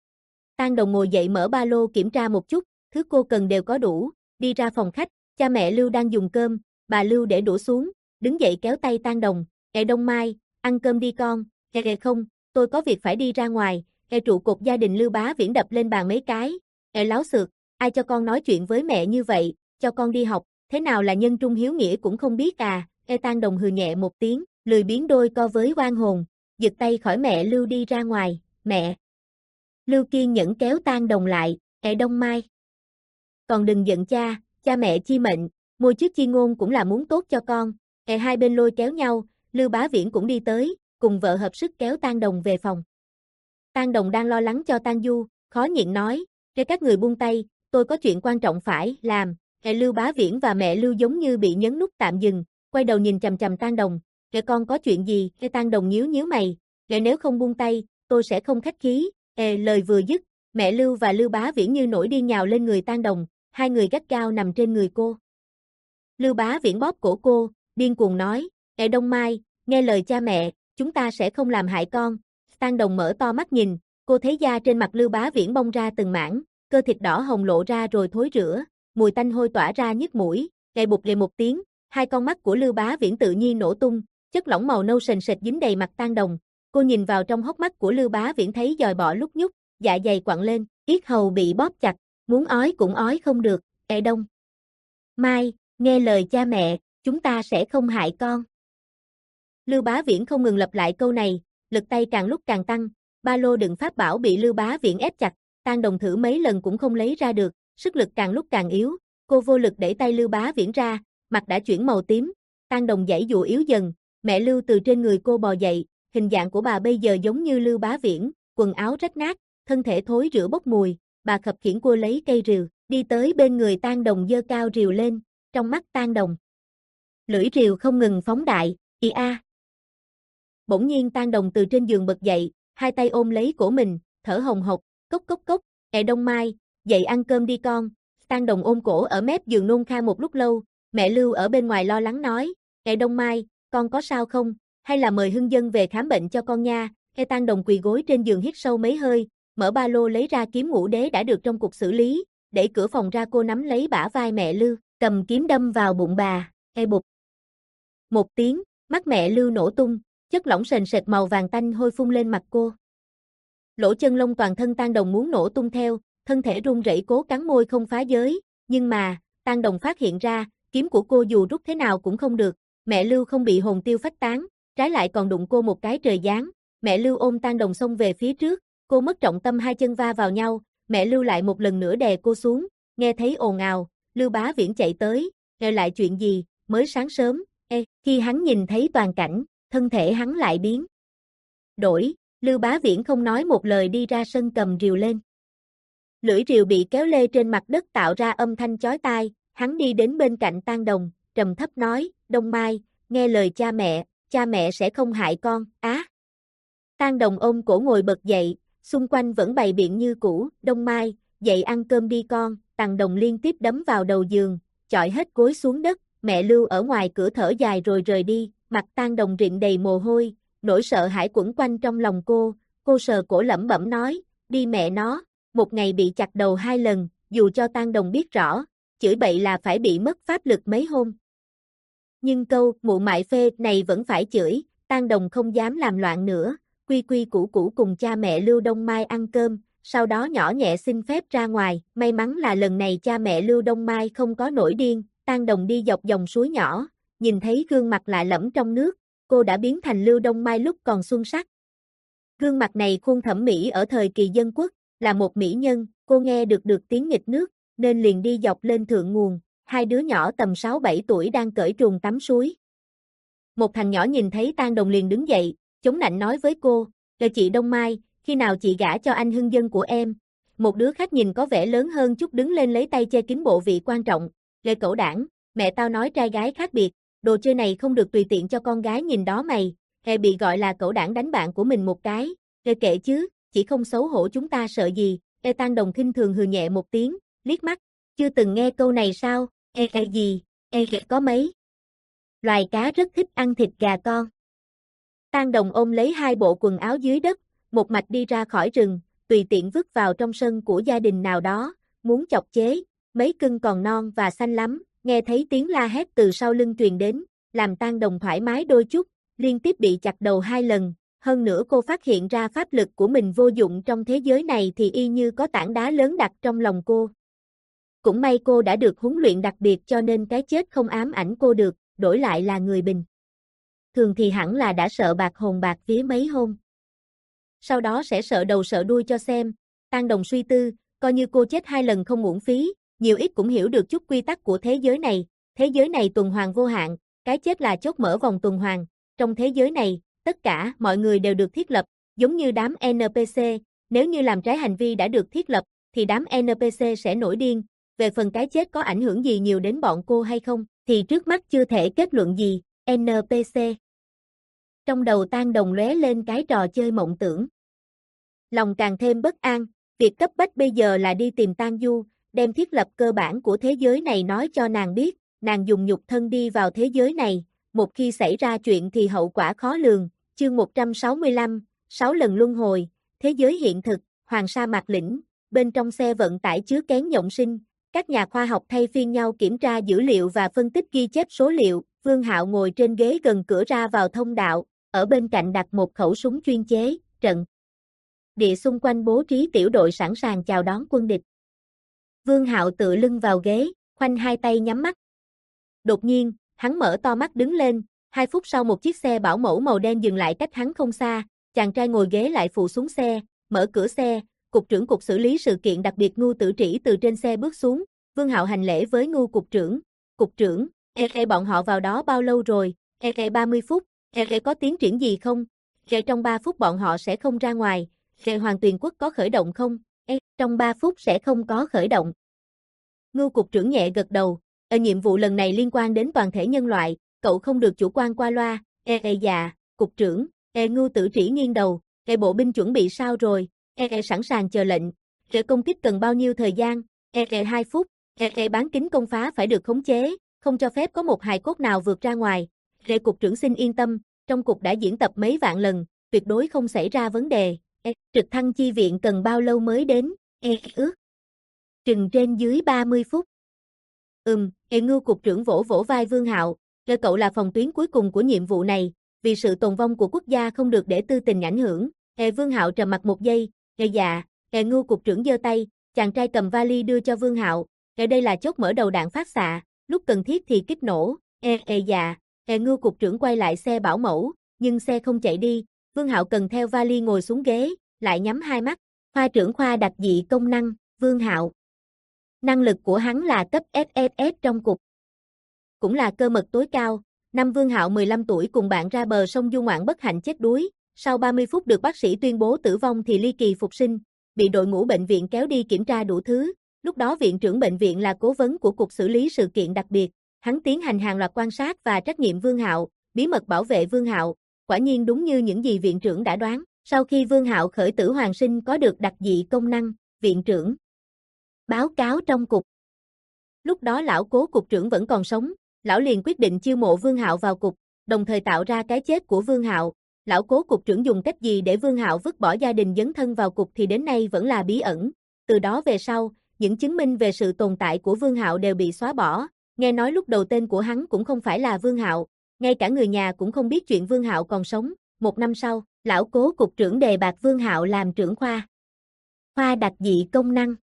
Tang Đồng ngồi dậy mở ba lô kiểm tra một chút, thứ cô cần đều có đủ, đi ra phòng khách, cha mẹ Lưu đang dùng cơm, bà Lưu để đũa xuống, đứng dậy kéo tay Tang Đồng, "Ê Đông Mai, ăn cơm đi con." "Ê ê không, tôi có việc phải đi ra ngoài." Ê trụ cột gia đình Lưu Bá Viễn đập lên bàn mấy cái, "Ê láo xược, ai cho con nói chuyện với mẹ như vậy, cho con đi học, thế nào là nhân trung hiếu nghĩa cũng không biết à." Ê Tang Đồng hừ nhẹ một tiếng, lười biếng đôi co với oan hồn, giật tay khỏi mẹ Lưu đi ra ngoài, "Mẹ." Lưu kiên nhẫn kéo Tang Đồng lại, "Ê Đông Mai, còn đừng giận cha, cha mẹ chi mệnh, môi trước chi ngôn cũng là muốn tốt cho con." Ê hai bên lôi kéo nhau, Lưu Bá Viễn cũng đi tới, cùng vợ hợp sức kéo Tang Đồng về phòng. Tang Đồng đang lo lắng cho Tang Du, khó nhịn nói, "Ê các người buông tay, tôi có chuyện quan trọng phải làm." Ê Lưu Bá Viễn và mẹ Lưu giống như bị nhấn nút tạm dừng, quay đầu nhìn chằm chằm Tang Đồng, "Ê con có chuyện gì?" Ê Tang Đồng nhíu nhíu mày, "Ê nếu không buông tay, tôi sẽ không khách khí." Ê lời vừa dứt, mẹ Lưu và Lưu Bá Viễn như nổi điên nhào lên người Tang Đồng, hai người gắt gao nằm trên người cô. Lưu Bá Viễn bóp cổ cô, điên cuồng nói, "Ê Đông Mai, nghe lời cha mẹ, chúng ta sẽ không làm hại con." Tang Đồng mở to mắt nhìn, cô thấy da trên mặt Lưu Bá Viễn bong ra từng mảng, cơ thịt đỏ hồng lộ ra rồi thối rữa, mùi tanh hôi tỏa ra nhức mũi, gầy bụt gầy một tiếng, hai con mắt của Lưu Bá Viễn tự nhiên nổ tung, chất lỏng màu nâu sền sệt dính đầy mặt Tang Đồng. Cô nhìn vào trong hốc mắt của Lưu Bá Viễn thấy dòi bọ lúc nhúc, dạ dày quặn lên, yết hầu bị bóp chặt, muốn ói cũng ói không được. "Ê Đông Mai, nghe lời cha mẹ, chúng ta sẽ không hại con." Lưu Bá Viễn không ngừng lặp lại câu này, lực tay càng lúc càng tăng, ba lô đựng pháp bảo bị Lưu Bá Viễn ép chặt, Tang Đồng thử mấy lần cũng không lấy ra được, sức lực càng lúc càng yếu, cô vô lực đẩy tay Lưu Bá Viễn ra, mặt đã chuyển màu tím, Tang Đồng giãy giụa yếu dần, mẹ Lưu từ trên người cô bò dậy, hình dạng của bà bây giờ giống như Lưu Bá Viễn, quần áo rách nát, thân thể thối rữa bốc mùi, bà khập khiễng cô lấy cây rìu, đi tới bên người Tang Đồng giơ cao rìu lên, trong mắt Tang Đồng. Lưỡi rìu không ngừng phóng đại, "Ì a." Bỗng nhiên Tang Đồng từ trên giường bật dậy, hai tay ôm lấy cổ mình, thở hồng hộc, "Cốc cốc cốc, Ê Đông Mai, dậy ăn cơm đi con." Tang Đồng ôm cổ ở mép giường nôn khan một lúc lâu, mẹ Lưu ở bên ngoài lo lắng nói, "Ê Đông Mai, con có sao không? Hay là mời Hưng Dân về khám bệnh cho con nha." Ê Tang Đồng quỳ gối trên giường hít sâu mấy hơi, mở ba lô lấy ra kiếm ngũ đế đã được trong cục xử lý, đẩy cửa phòng ra cô nắm lấy bả vai mẹ Lưu, cầm kiếm đâm vào bụng bà, "Ê bụp." Một tiếng, mắt mẹ Lưu nổ tung, chất lỏng sền sệt màu vàng tanh hôi phun lên mặt cô. Lỗ chân lông toàn thân Tang Đồng muốn nổ tung theo, thân thể run rẩy cố cắn môi không phá giới, nhưng mà, Tang Đồng phát hiện ra, kiếm của cô dù rút thế nào cũng không được, mẹ Lưu không bị hồn tiêu phách tán, trái lại còn đụng cô một cái trời giáng. Mẹ Lưu ôm Tang Đồng xông về phía trước, cô mất trọng tâm hai chân va vào nhau, mẹ Lưu lại một lần nữa đè cô xuống, nghe thấy ồn ào, Lưu Bá Viễn chạy tới, "Nghe lại chuyện gì, mới sáng sớm." Ê, khi hắn nhìn thấy toàn cảnh, thân thể hắn lại biến đổi, Lưu Bá Viễn không nói một lời đi ra sân cầm rìu lên. Lưỡi rìu bị kéo lê trên mặt đất tạo ra âm thanh chói tai, hắn đi đến bên cạnh Tang Đồng, trầm thấp nói, "Đông Mai, nghe lời cha mẹ, cha mẹ sẽ không hại con." Á. Tang Đồng ôm cổ ngồi bật dậy, xung quanh vẫn bày biện như cũ, "Đông Mai, dậy ăn cơm đi con." Tang Đồng liên tiếp đấm vào đầu giường, chọi hết gối xuống đất, mẹ Lưu ở ngoài cửa thở dài rồi rời đi, mặt Tang Đồng rịn đầy mồ hôi, nỗi sợ hãi quẩn quanh trong lòng cô, cô sờ cổ lẩm bẩm nói, đi mẹ nó, một ngày bị chặt đầu hai lần, dù cho Tang Đồng biết rõ, chửi bậy là phải bị mất pháp lực mấy hôm. Nhưng câu mụ mại phê này vẫn phải chửi, Tang Đồng không dám làm loạn nữa, quy quy củ củ cùng cha mẹ Lưu Đông Mai ăn cơm, sau đó nhỏ nhẹ xin phép ra ngoài, may mắn là lần này cha mẹ Lưu Đông Mai không có nổi điên, Tang Đồng đi dọc dòng suối nhỏ, nhìn thấy gương mặt lạ lẫm trong nước, cô đã biến thành Lưu Đông Mai lúc còn xuân sắc. Gương mặt này khuôn thẩm mỹ ở thời kỳ dân quốc, là một mỹ nhân, cô nghe được được tiếng nghịch nước, nên liền đi dọc lên thượng nguồn, hai đứa nhỏ tầm sáu bảy tuổi đang cởi truồng tắm suối. Một thằng nhỏ nhìn thấy Tang Đồng liền đứng dậy, chống nạnh nói với cô, "Là chị Đông Mai, khi nào chị gả cho anh hưng dân của em?" Một đứa khác nhìn có vẻ lớn hơn chút đứng lên lấy tay che kín bộ vị quan trọng, "Lê cẩu đảng, mẹ tao nói trai gái khác biệt, đồ chơi này không được tùy tiện cho con gái nhìn đó mày." Hề bị gọi là cẩu đảng đánh bạn của mình một cái, "Lê kệ chứ, chỉ không xấu hổ chúng ta sợ gì." Ê Tang Đồng khinh thường hừ nhẹ một tiếng, liếc mắt, "Chưa từng nghe câu này sao? Ê ê gì, ê có mấy loài cá rất thích ăn thịt gà con." Tang Đồng ôm lấy hai bộ quần áo dưới đất, một mạch đi ra khỏi rừng, tùy tiện vứt vào trong sân của gia đình nào đó, muốn chọc chế, mấy cưng còn non và xanh lắm, nghe thấy tiếng la hét từ sau lưng truyền đến, làm Tang Đồng thoải mái đôi chút, liên tiếp bị chặt đầu hai lần, hơn nữa cô phát hiện ra pháp lực của mình vô dụng trong thế giới này thì y như có tảng đá lớn đặt trong lòng cô. Cũng may cô đã được huấn luyện đặc biệt cho nên cái chết không ám ảnh cô được, đổi lại là người bình thường thì hẳn là đã sợ bạc hồn bạc vía mấy hôm. Sau đó sẽ sợ đầu sợ đuôi cho xem, Tang Đồng suy tư, coi như cô chết hai lần không uổng phí, nhiều ít cũng hiểu được chút quy tắc của thế giới này, thế giới này tuần hoàn vô hạn, cái chết là chốt mở vòng tuần hoàn, trong thế giới này, tất cả mọi người đều được thiết lập, giống như đám en pê xê, nếu như làm trái hành vi đã được thiết lập, thì đám en pê xê sẽ nổi điên, về phần cái chết có ảnh hưởng gì nhiều đến bọn cô hay không, thì trước mắt chưa thể kết luận gì, en pê xê. Trong đầu Tang Đồng lóe lên cái trò chơi mộng tưởng. Lòng càng thêm bất an, việc cấp bách bây giờ là đi tìm Tang Du, đem thiết lập cơ bản của thế giới này nói cho nàng biết, nàng dùng nhục thân đi vào thế giới này, một khi xảy ra chuyện thì hậu quả khó lường. Chương một trăm sáu mươi lăm, sáu lần luân hồi, thế giới hiện thực, Hoàng Sa Mạc Lĩnh, bên trong xe vận tải chứa kén nhộng sinh, các nhà khoa học thay phiên nhau kiểm tra dữ liệu và phân tích ghi chép số liệu, Vương Hạo ngồi trên ghế gần cửa ra vào thông đạo, ở bên cạnh đặt một khẩu súng chuyên chế, trận địa xung quanh bố trí tiểu đội sẵn sàng chào đón quân địch. Vương Hạo tựa lưng vào ghế, khoanh hai tay nhắm mắt. Đột nhiên, hắn mở to mắt đứng lên, hai phút sau một chiếc xe bảo mẫu màu đen dừng lại cách hắn không xa, chàng trai ngồi ghế lại phụ xuống xe, mở cửa xe, cục trưởng cục xử lý sự kiện đặc biệt Ngưu Tử Trĩ từ trên xe bước xuống, Vương Hạo hành lễ với Ngưu cục trưởng, "Cục trưởng, e e bọn họ vào đó bao lâu rồi?" "E e ba mươi phút, e e có tiến triển gì không?" "E trong ba phút bọn họ sẽ không ra ngoài." "E Hoàng Tuyền Quốc có khởi động không?" "E trong ba phút sẽ không có khởi động." Ngưu cục trưởng nhẹ gật đầu, "Ở nhiệm vụ lần này liên quan đến toàn thể nhân loại, cậu không được chủ quan qua loa." "E e dạ, cục trưởng." "E Ngưu Tử Trĩ nghiêng đầu, "E bộ binh chuẩn bị sao rồi?" "E e sẵn sàng chờ lệnh." "E công kích cần bao nhiêu thời gian?" "E e hai phút." "E e bán kính công phá phải được khống chế, không cho phép có một hài cốt nào vượt ra ngoài." "E cục trưởng xin yên tâm, trong cục đã diễn tập mấy vạn lần, tuyệt đối không xảy ra vấn đề." "E trực thăng chi viện cần bao lâu mới đến?" "E ước chừng trên dưới ba mươi phút." "Ừm." E Ngưu cục trưởng vỗ vỗ vai Vương Hạo, "E cậu là phòng tuyến cuối cùng của nhiệm vụ này, vì sự tồn vong của quốc gia không được để tư tình ảnh hưởng." E Vương Hạo trầm mặt một giây, "E dạ." E Ngưu cục trưởng giơ tay, chàng trai cầm vali đưa cho Vương Hạo, Ở đây là chốt mở đầu đạn phát xạ, lúc cần thiết thì kích nổ. Ê ê dạ, ê Ngưu cục trưởng quay lại xe bảo mẫu, nhưng xe không chạy đi, Vương Hạo cần theo vali ngồi xuống ghế, lại nhắm hai mắt. Khoa trưởng khoa đặc dị công năng, Vương Hạo. Năng lực của hắn là cấp ét ét ét trong cục. Cũng là cơ mật tối cao. Năm Vương Hạo mười lăm tuổi cùng bạn ra bờ sông du ngoạn bất hạnh chết đuối, sau ba mươi phút được bác sĩ tuyên bố tử vong thì ly kỳ phục sinh, bị đội ngũ bệnh viện kéo đi kiểm tra đủ thứ. Lúc đó viện trưởng bệnh viện là cố vấn của cục xử lý sự kiện đặc biệt, hắn tiến hành hàng loạt quan sát và trách nhiệm Vương Hạo, bí mật bảo vệ Vương Hạo, quả nhiên đúng như những gì viện trưởng đã đoán. Sau khi Vương Hạo khởi tử hoàn sinh có được đặc dị công năng, viện trưởng báo cáo trong cục. Lúc đó lão cố cục trưởng vẫn còn sống, lão liền quyết định chiêu mộ Vương Hạo vào cục, đồng thời tạo ra cái chết của Vương Hạo. Lão cố cục trưởng dùng cách gì để Vương Hạo vứt bỏ gia đình dấn thân vào cục thì đến nay vẫn là bí ẩn. Từ đó về sau, những chứng minh về sự tồn tại của Vương Hạo đều bị xóa bỏ. Nghe nói lúc đầu tên của hắn cũng không phải là Vương Hạo, ngay cả người nhà cũng không biết chuyện Vương Hạo còn sống. Một năm sau, lão cố cục trưởng đề bạt Vương Hạo làm trưởng khoa. Khoa đặc dị công năng.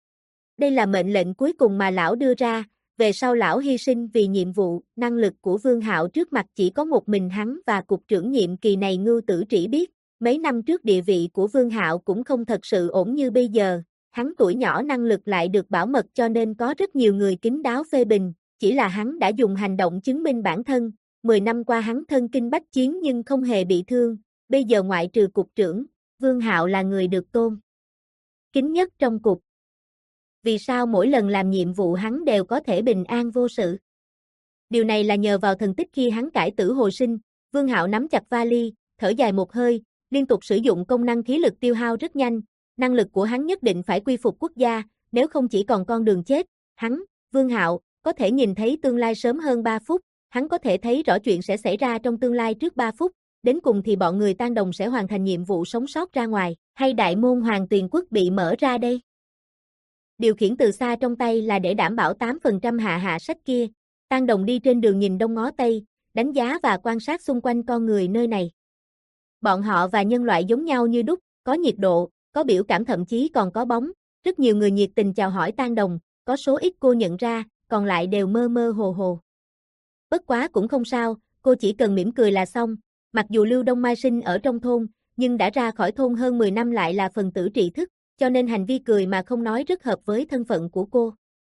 Đây là mệnh lệnh cuối cùng mà lão đưa ra, về sau lão hy sinh vì nhiệm vụ, năng lực của Vương Hạo trước mặt chỉ có một mình hắn và cục trưởng nhiệm kỳ này Ngưu Tử Trĩ biết. Mấy năm trước địa vị của Vương Hạo cũng không thật sự ổn như bây giờ, hắn tuổi nhỏ năng lực lại được bảo mật cho nên có rất nhiều người kín đáo phê bình, chỉ là hắn đã dùng hành động chứng minh bản thân. Mười năm qua hắn thân kinh bách chiến nhưng không hề bị thương, bây giờ ngoại trừ cục trưởng, Vương Hạo là người được tôn kính nhất trong cục. Vì sao mỗi lần làm nhiệm vụ hắn đều có thể bình an vô sự? Điều này là nhờ vào thần tích khi hắn cải tử hồi sinh. Vương Hạo nắm chặt vali, thở dài một hơi, liên tục sử dụng công năng khí lực tiêu hao rất nhanh. Năng lực của hắn nhất định phải quy phục quốc gia, nếu không chỉ còn con đường chết. Hắn, Vương Hạo, có thể nhìn thấy tương lai sớm hơn ba phút, hắn có thể thấy rõ chuyện sẽ xảy ra trong tương lai trước ba phút, đến cùng thì bọn người Tang Đồng sẽ hoàn thành nhiệm vụ sống sót ra ngoài, hay đại môn Hoàng Tuyền Quốc bị mở ra đây? Điều khiển từ xa trong tay là để đảm bảo tám phần trăm hạ hạ sách kia. Tang Đồng đi trên đường nhìn đông ngó tây, đánh giá và quan sát xung quanh con người nơi này. Bọn họ và nhân loại giống nhau như đúc, có nhiệt độ, có biểu cảm thậm chí còn có bóng. Rất nhiều người nhiệt tình chào hỏi Tang Đồng, có số ít cô nhận ra, còn lại đều mơ mơ hồ hồ. Bất quá cũng không sao, cô chỉ cần mỉm cười là xong. Mặc dù Lưu Đông Mai sinh ở trong thôn, nhưng đã ra khỏi thôn hơn mười năm lại là phần tử tri thức, cho nên hành vi cười mà không nói rất hợp với thân phận của cô.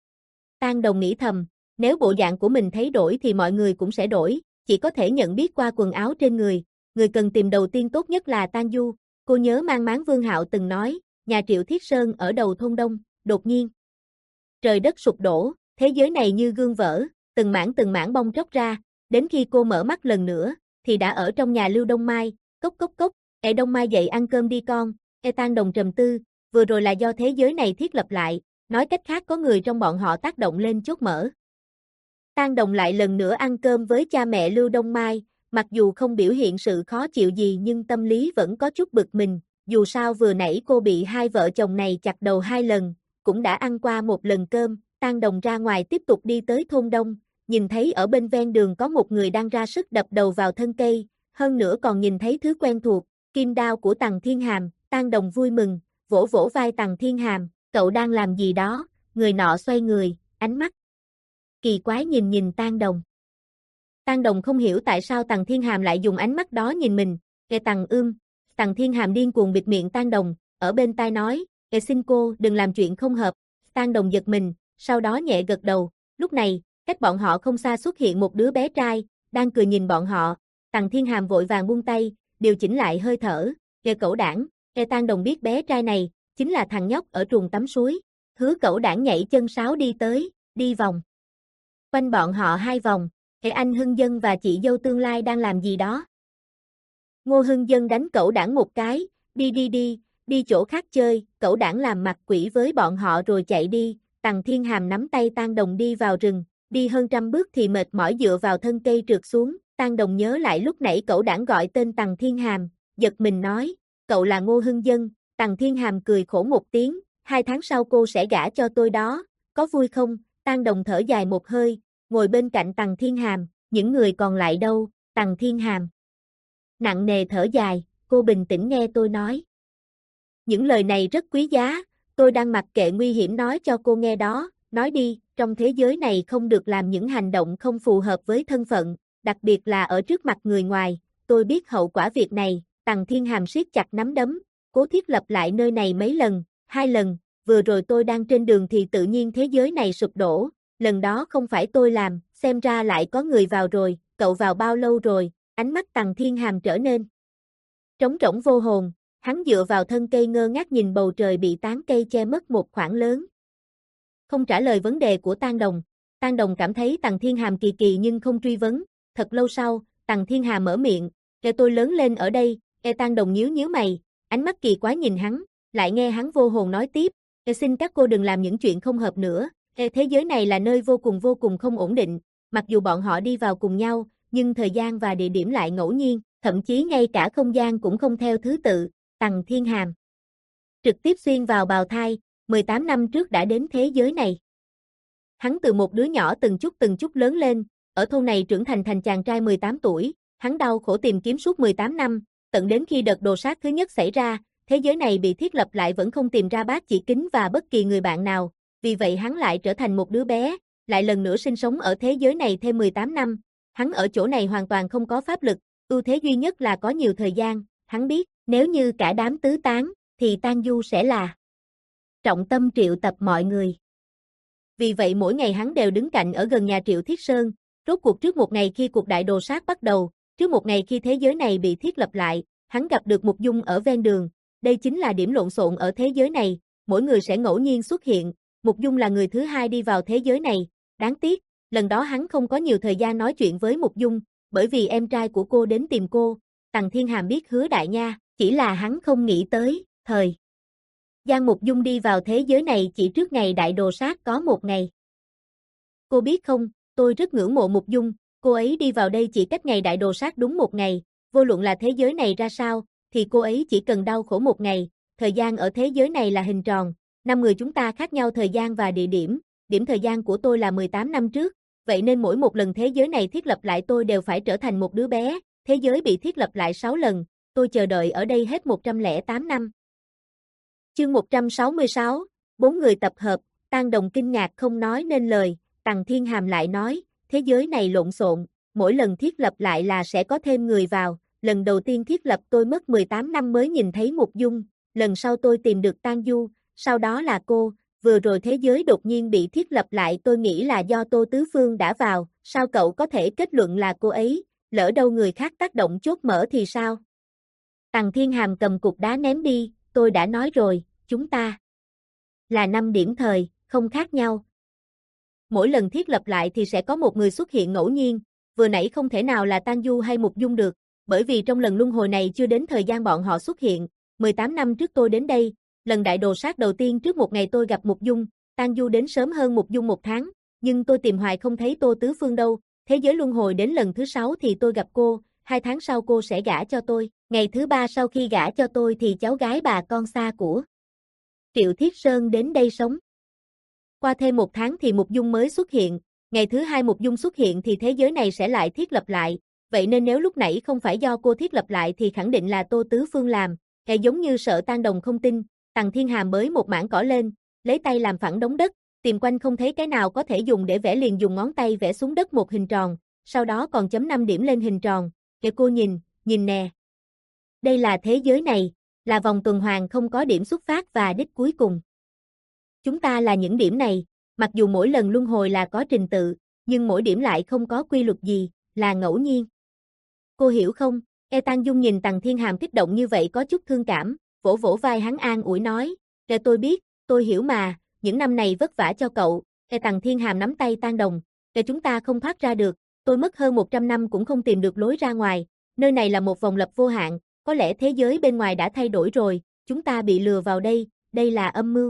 Tang Đồng nghĩ thầm, nếu bộ dạng của mình thấy đổi thì mọi người cũng sẽ đổi, chỉ có thể nhận biết qua quần áo trên người. Người cần tìm đầu tiên tốt nhất là Tang Du. Cô nhớ mang máng Vương Hạo từng nói, nhà Triệu Thiết Sơn ở đầu thôn đông, đột nhiên trời đất sụp đổ, thế giới này như gương vỡ, từng mảng từng mảng bong tróc ra, đến khi cô mở mắt lần nữa, thì đã ở trong nhà Lưu Đông Mai. Cốc cốc cốc, Ê Đông Mai dậy ăn cơm đi con. Ê Tang Đồng trầm tư, vừa rồi là do thế giới này thiết lập lại, nói cách khác có người trong bọn họ tác động lên chốt mở. Tang Đồng lại lần nữa ăn cơm với cha mẹ Lưu Đông Mai, mặc dù không biểu hiện sự khó chịu gì nhưng tâm lý vẫn có chút bực mình, dù sao vừa nãy cô bị hai vợ chồng này chặt đầu hai lần, cũng đã ăn qua một lần cơm. Tang Đồng ra ngoài tiếp tục đi tới thôn đông, nhìn thấy ở bên ven đường có một người đang ra sức đập đầu vào thân cây, hơn nữa còn nhìn thấy thứ quen thuộc, kim đao của Tằng Thiên Hàm. Tang Đồng vui mừng, vỗ vỗ vai Tằng Thiên Hàm, cậu đang làm gì đó? Người nọ xoay người, ánh mắt kỳ quái nhìn nhìn Tang Đồng. Tang Đồng không hiểu tại sao Tằng Thiên Hàm lại dùng ánh mắt đó nhìn mình. Ê Tằng ưm, Tằng Thiên Hàm điên cuồng bịt miệng Tang Đồng, ở bên tai nói, Ê xin cô đừng làm chuyện không hợp. Tang Đồng giật mình, sau đó nhẹ gật đầu. Lúc này, cách bọn họ không xa xuất hiện một đứa bé trai, đang cười nhìn bọn họ. Tằng Thiên Hàm vội vàng buông tay, điều chỉnh lại hơi thở. Ê cẩu đảng. Ê Tang Đồng biết bé trai này chính là thằng nhóc ở truồng tắm suối. Hứa cẩu đảng nhảy chân sáo đi tới, đi vòng quanh bọn họ hai vòng. Ê anh Hưng Dân và chị dâu tương lai đang làm gì đó? Ngô Hưng Dân đánh cẩu đảng một cái, đi đi đi, đi chỗ khác chơi. Cẩu đảng làm mặt quỷ với bọn họ rồi chạy đi. Tằng Thiên Hàm nắm tay Tang Đồng đi vào rừng, đi hơn trăm bước thì mệt mỏi dựa vào thân cây trượt xuống. Tang Đồng nhớ lại lúc nãy cẩu đảng gọi tên Tằng Thiên Hàm, giật mình nói, cậu là Ngô Hưng Dân. Tằng Thiên Hàm cười khổ một tiếng, hai tháng sau cô sẽ gả cho tôi đó, có vui không? Tang Đồng thở dài một hơi, ngồi bên cạnh Tằng Thiên Hàm, những người còn lại đâu? Tằng Thiên Hàm nặng nề thở dài, cô bình tĩnh nghe tôi nói. Những lời này rất quý giá, tôi đang mặc kệ nguy hiểm nói cho cô nghe đó. nói đi, trong thế giới này không được làm những hành động không phù hợp với thân phận, đặc biệt là ở trước mặt người ngoài, tôi biết hậu quả việc này, Tằng Thiên Hàm siết chặt nắm đấm, cố thiết lập lại nơi này mấy lần, hai lần, vừa rồi tôi đang trên đường thì tự nhiên thế giới này sụp đổ, lần đó không phải tôi làm, xem ra lại có người vào rồi, cậu vào bao lâu rồi, ánh mắt Tằng Thiên Hàm trở nên trống rỗng vô hồn, hắn dựa vào thân cây ngơ ngác nhìn bầu trời bị tán cây che mất một khoảng lớn. Không trả lời vấn đề của Tang Đồng, Tang Đồng cảm thấy Tằng Thiên Hàm kỳ kỳ nhưng không truy vấn, thật lâu sau, Tằng Thiên Hàm mở miệng, "Kể tôi lớn lên ở đây." E Tang Đồng nhíu nhíu mày, ánh mắt kỳ quái nhìn hắn, lại nghe hắn vô hồn nói tiếp, "E xin các cô đừng làm những chuyện không hợp nữa, e thế giới này là nơi vô cùng vô cùng không ổn định, mặc dù bọn họ đi vào cùng nhau, nhưng thời gian và địa điểm lại ngẫu nhiên, thậm chí ngay cả không gian cũng không theo thứ tự." Tằng Thiên Hàm trực tiếp xuyên vào bào thai, mười tám năm trước đã đến thế giới này. Hắn từ một đứa nhỏ từng chút từng chút lớn lên, ở thôn này trưởng thành thành chàng trai mười tám tuổi, hắn đau khổ tìm kiếm suốt mười tám năm, tận đến khi đợt đồ sát thứ nhất xảy ra, thế giới này bị thiết lập lại vẫn không tìm ra Bác Chỉ Kính và bất kỳ người bạn nào, vì vậy hắn lại trở thành một đứa bé, lại lần nữa sinh sống ở thế giới này thêm mười tám năm, hắn ở chỗ này hoàn toàn không có pháp lực, ưu thế duy nhất là có nhiều thời gian, hắn biết, nếu như cả đám tứ tán, thì Tang Du sẽ là trọng tâm triệu tập mọi người. Vì vậy mỗi ngày hắn đều đứng cạnh ở gần nhà Triệu Thiết Sơn, rốt cuộc trước một ngày khi cuộc đại đồ sát bắt đầu, trước một ngày khi thế giới này bị thiết lập lại, hắn gặp được Mục Dung ở ven đường, đây chính là điểm lộn xộn ở thế giới này, mỗi người sẽ ngẫu nhiên xuất hiện, Mục Dung là người thứ hai đi vào thế giới này, đáng tiếc, lần đó hắn không có nhiều thời gian nói chuyện với Mục Dung, bởi vì em trai của cô đến tìm cô, Tằng Thiên Hàm biết Hứa Đại Nha, chỉ là hắn không nghĩ tới, thời Giang Mục Dung đi vào thế giới này chỉ trước ngày đại đồ sát có một ngày. Cô biết không, tôi rất ngưỡng mộ Mục Dung, cô ấy đi vào đây chỉ cách ngày đại đồ sát đúng một ngày, vô luận là thế giới này ra sao, thì cô ấy chỉ cần đau khổ một ngày, thời gian ở thế giới này là hình tròn, năm người chúng ta khác nhau thời gian và địa điểm, điểm thời gian của tôi là mười tám năm trước, vậy nên mỗi một lần thế giới này thiết lập lại tôi đều phải trở thành một đứa bé, thế giới bị thiết lập lại sáu lần, tôi chờ đợi ở đây hết một trăm lẻ tám năm. Chương một trăm sáu mươi sáu, bốn người tập hợp, Tang Đồng kinh ngạc không nói nên lời, Tằng Thiên Hàm lại nói, thế giới này lộn xộn, mỗi lần thiết lập lại là sẽ có thêm người vào, lần đầu tiên thiết lập tôi mất mười tám năm mới nhìn thấy Mục Dung, lần sau tôi tìm được Tang Du, sau đó là cô, vừa rồi thế giới đột nhiên bị thiết lập lại tôi nghĩ là do Tô Tứ Phương đã vào, sao cậu có thể kết luận là cô ấy, lỡ đâu người khác tác động chốt mở thì sao? Tằng Thiên Hàm cầm cục đá ném đi, tôi đã nói rồi, chúng ta là năm điểm thời, không khác nhau. Mỗi lần thiết lập lại thì sẽ có một người xuất hiện ngẫu nhiên, vừa nãy không thể nào là Tang Du hay Mục Dung được, bởi vì trong lần luân hồi này chưa đến thời gian bọn họ xuất hiện, mười tám năm trước tôi đến đây, lần đại đồ sát đầu tiên trước một ngày tôi gặp Mục Dung, Tang Du đến sớm hơn Mục Dung một tháng, nhưng tôi tìm hoài không thấy Tô Tứ Phương đâu, thế giới luân hồi đến lần thứ sáu thì tôi gặp cô, hai tháng sau cô sẽ gả cho tôi, ngày thứ ba sau khi gả cho tôi thì cháu gái bà con xa của Triệu Thiết Sơn đến đây sống. Qua thêm một tháng thì Mục Dung mới xuất hiện, ngày thứ hai Mục Dung xuất hiện thì thế giới này sẽ lại thiết lập lại, vậy nên nếu lúc nãy không phải do cô thiết lập lại thì khẳng định là Tô Tứ Phương làm, e giống như sợ Tang Đồng không tin, Tằng Thiên Hàm bới một mảng cỏ lên, lấy tay làm phẳng đống đất, tìm quanh không thấy cái nào có thể dùng để vẽ liền dùng ngón tay vẽ xuống đất một hình tròn, sau đó còn chấm năm điểm lên hình tròn, kìa cô nhìn, nhìn nè. Đây là thế giới này, là vòng tuần hoàn không có điểm xuất phát và đích cuối cùng. Chúng ta là những điểm này, mặc dù mỗi lần luân hồi là có trình tự, nhưng mỗi điểm lại không có quy luật gì, là ngẫu nhiên. Cô hiểu không? E Tang Dung nhìn Tằng Thiên Hàm kích động như vậy có chút thương cảm, vỗ vỗ vai hắn an ủi nói, "Kìa tôi biết, tôi hiểu mà, những năm này vất vả cho cậu." E Tằng Thiên Hàm nắm tay Tang Đồng, "Kìa chúng ta không thoát ra được, tôi mất hơn một trăm năm cũng không tìm được lối ra ngoài, nơi này là một vòng lặp vô hạn, có lẽ thế giới bên ngoài đã thay đổi rồi, chúng ta bị lừa vào đây, đây là âm mưu."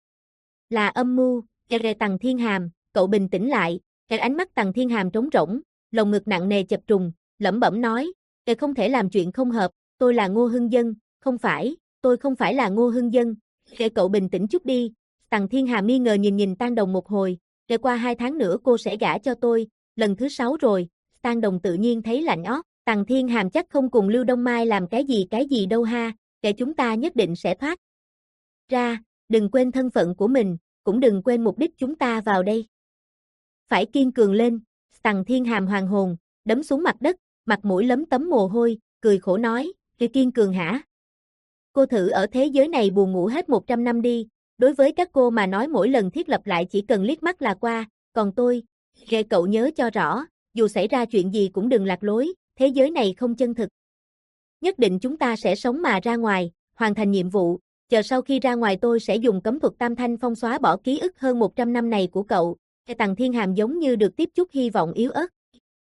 Là âm mưu, e Tằng Thiên Hàm, cậu bình tĩnh lại, e ánh mắt Tằng Thiên Hàm trống rỗng, lồng ngực nặng nề chập trùng, lẩm bẩm nói, e không thể làm chuyện không hợp, tôi là Ngô Hưng Dân, không phải, tôi không phải là Ngô Hưng Dân, e cậu bình tĩnh chút đi, Tằng Thiên Hàm nghi ngờ nhìn nhìn Tang Đồng một hồi, e qua hai tháng nữa cô sẽ gả cho tôi, lần thứ sáu rồi, Tang Đồng tự nhiên thấy lạnh ót, Tằng Thiên Hàm chắc không cùng Lưu Đông Mai làm cái gì cái gì đâu ha, e chúng ta nhất định sẽ thoát ra, đừng quên thân phận của mình, cũng đừng quên mục đích chúng ta vào đây. Phải kiên cường lên, Tằng Thiên Hàm hoàn hồn, đấm xuống mặt đất, mặt mũi lấm tấm mồ hôi, cười khổ nói, "Kìa kiên cường hả? Cô thử ở thế giới này buồn ngủ hết một trăm năm đi, đối với các cô mà nói mỗi lần thiết lập lại chỉ cần liếc mắt là qua, còn tôi, ghê cậu nhớ cho rõ, dù xảy ra chuyện gì cũng đừng lạc lối, thế giới này không chân thực. Nhất định chúng ta sẽ sống mà ra ngoài, hoàn thành nhiệm vụ, chờ sau khi ra ngoài tôi sẽ dùng cấm thuật Tam Thanh Phong xóa bỏ ký ức hơn một trăm năm này của cậu." Tằng Thiên Hàm giống như được tiếp chút hy vọng yếu ớt.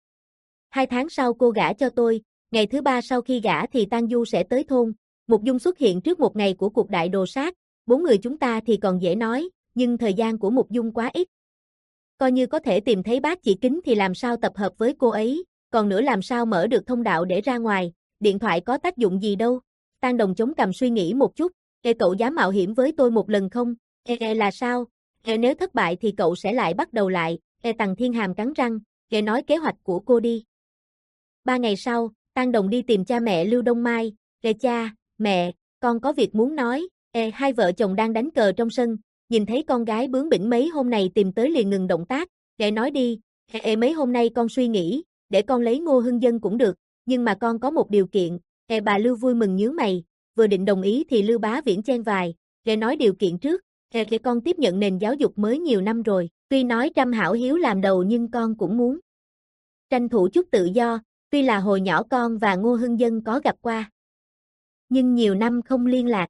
Hai tháng sau cô gả cho tôi, ngày thứ ba sau khi gả thì Tang Du sẽ tới thôn. Mục Dung xuất hiện trước một ngày của cuộc đại đồ sát, bốn người chúng ta thì còn dễ nói, nhưng thời gian của Mục Dung quá ít. Coi như có thể tìm thấy bác chỉ kính thì làm sao tập hợp với cô ấy, còn nữa làm sao mở được thông đạo để ra ngoài, điện thoại có tác dụng gì đâu. Tang Đồng chống cằm suy nghĩ một chút, "Ê cậu dám mạo hiểm với tôi một lần không?" "Ê, ê là sao? Ê nếu thất bại thì cậu sẽ lại bắt đầu lại." Ê Tằng Thiên Hàm cắn răng, "Ê nói kế hoạch của cô đi." Ba ngày sau, Tang Đồng đi tìm cha mẹ Lưu Đông Mai, "Ê cha, mẹ, con có việc muốn nói." Ê hai vợ chồng đang đánh cờ trong sân, nhìn thấy con gái bướng bỉnh mấy hôm này tìm tới liền ngừng động tác, "Ê nói đi." "Ê, ê mấy hôm nay con suy nghĩ, để con lấy Ngô Hưng Dân cũng được, nhưng mà con có một điều kiện." Ê bà Lưu vui mừng nhướng mày, vừa định đồng ý thì Lưu Bá Viễn chen vài, "Ê nói điều kiện trước. Ê để con tiếp nhận nền giáo dục mới nhiều năm rồi, tuy nói trăm hảo hiếu làm đầu nhưng con cũng muốn tranh thủ chút tự do, tuy là hồi nhỏ con và Ngô Hưng Dân có gặp qua, nhưng nhiều năm không liên lạc.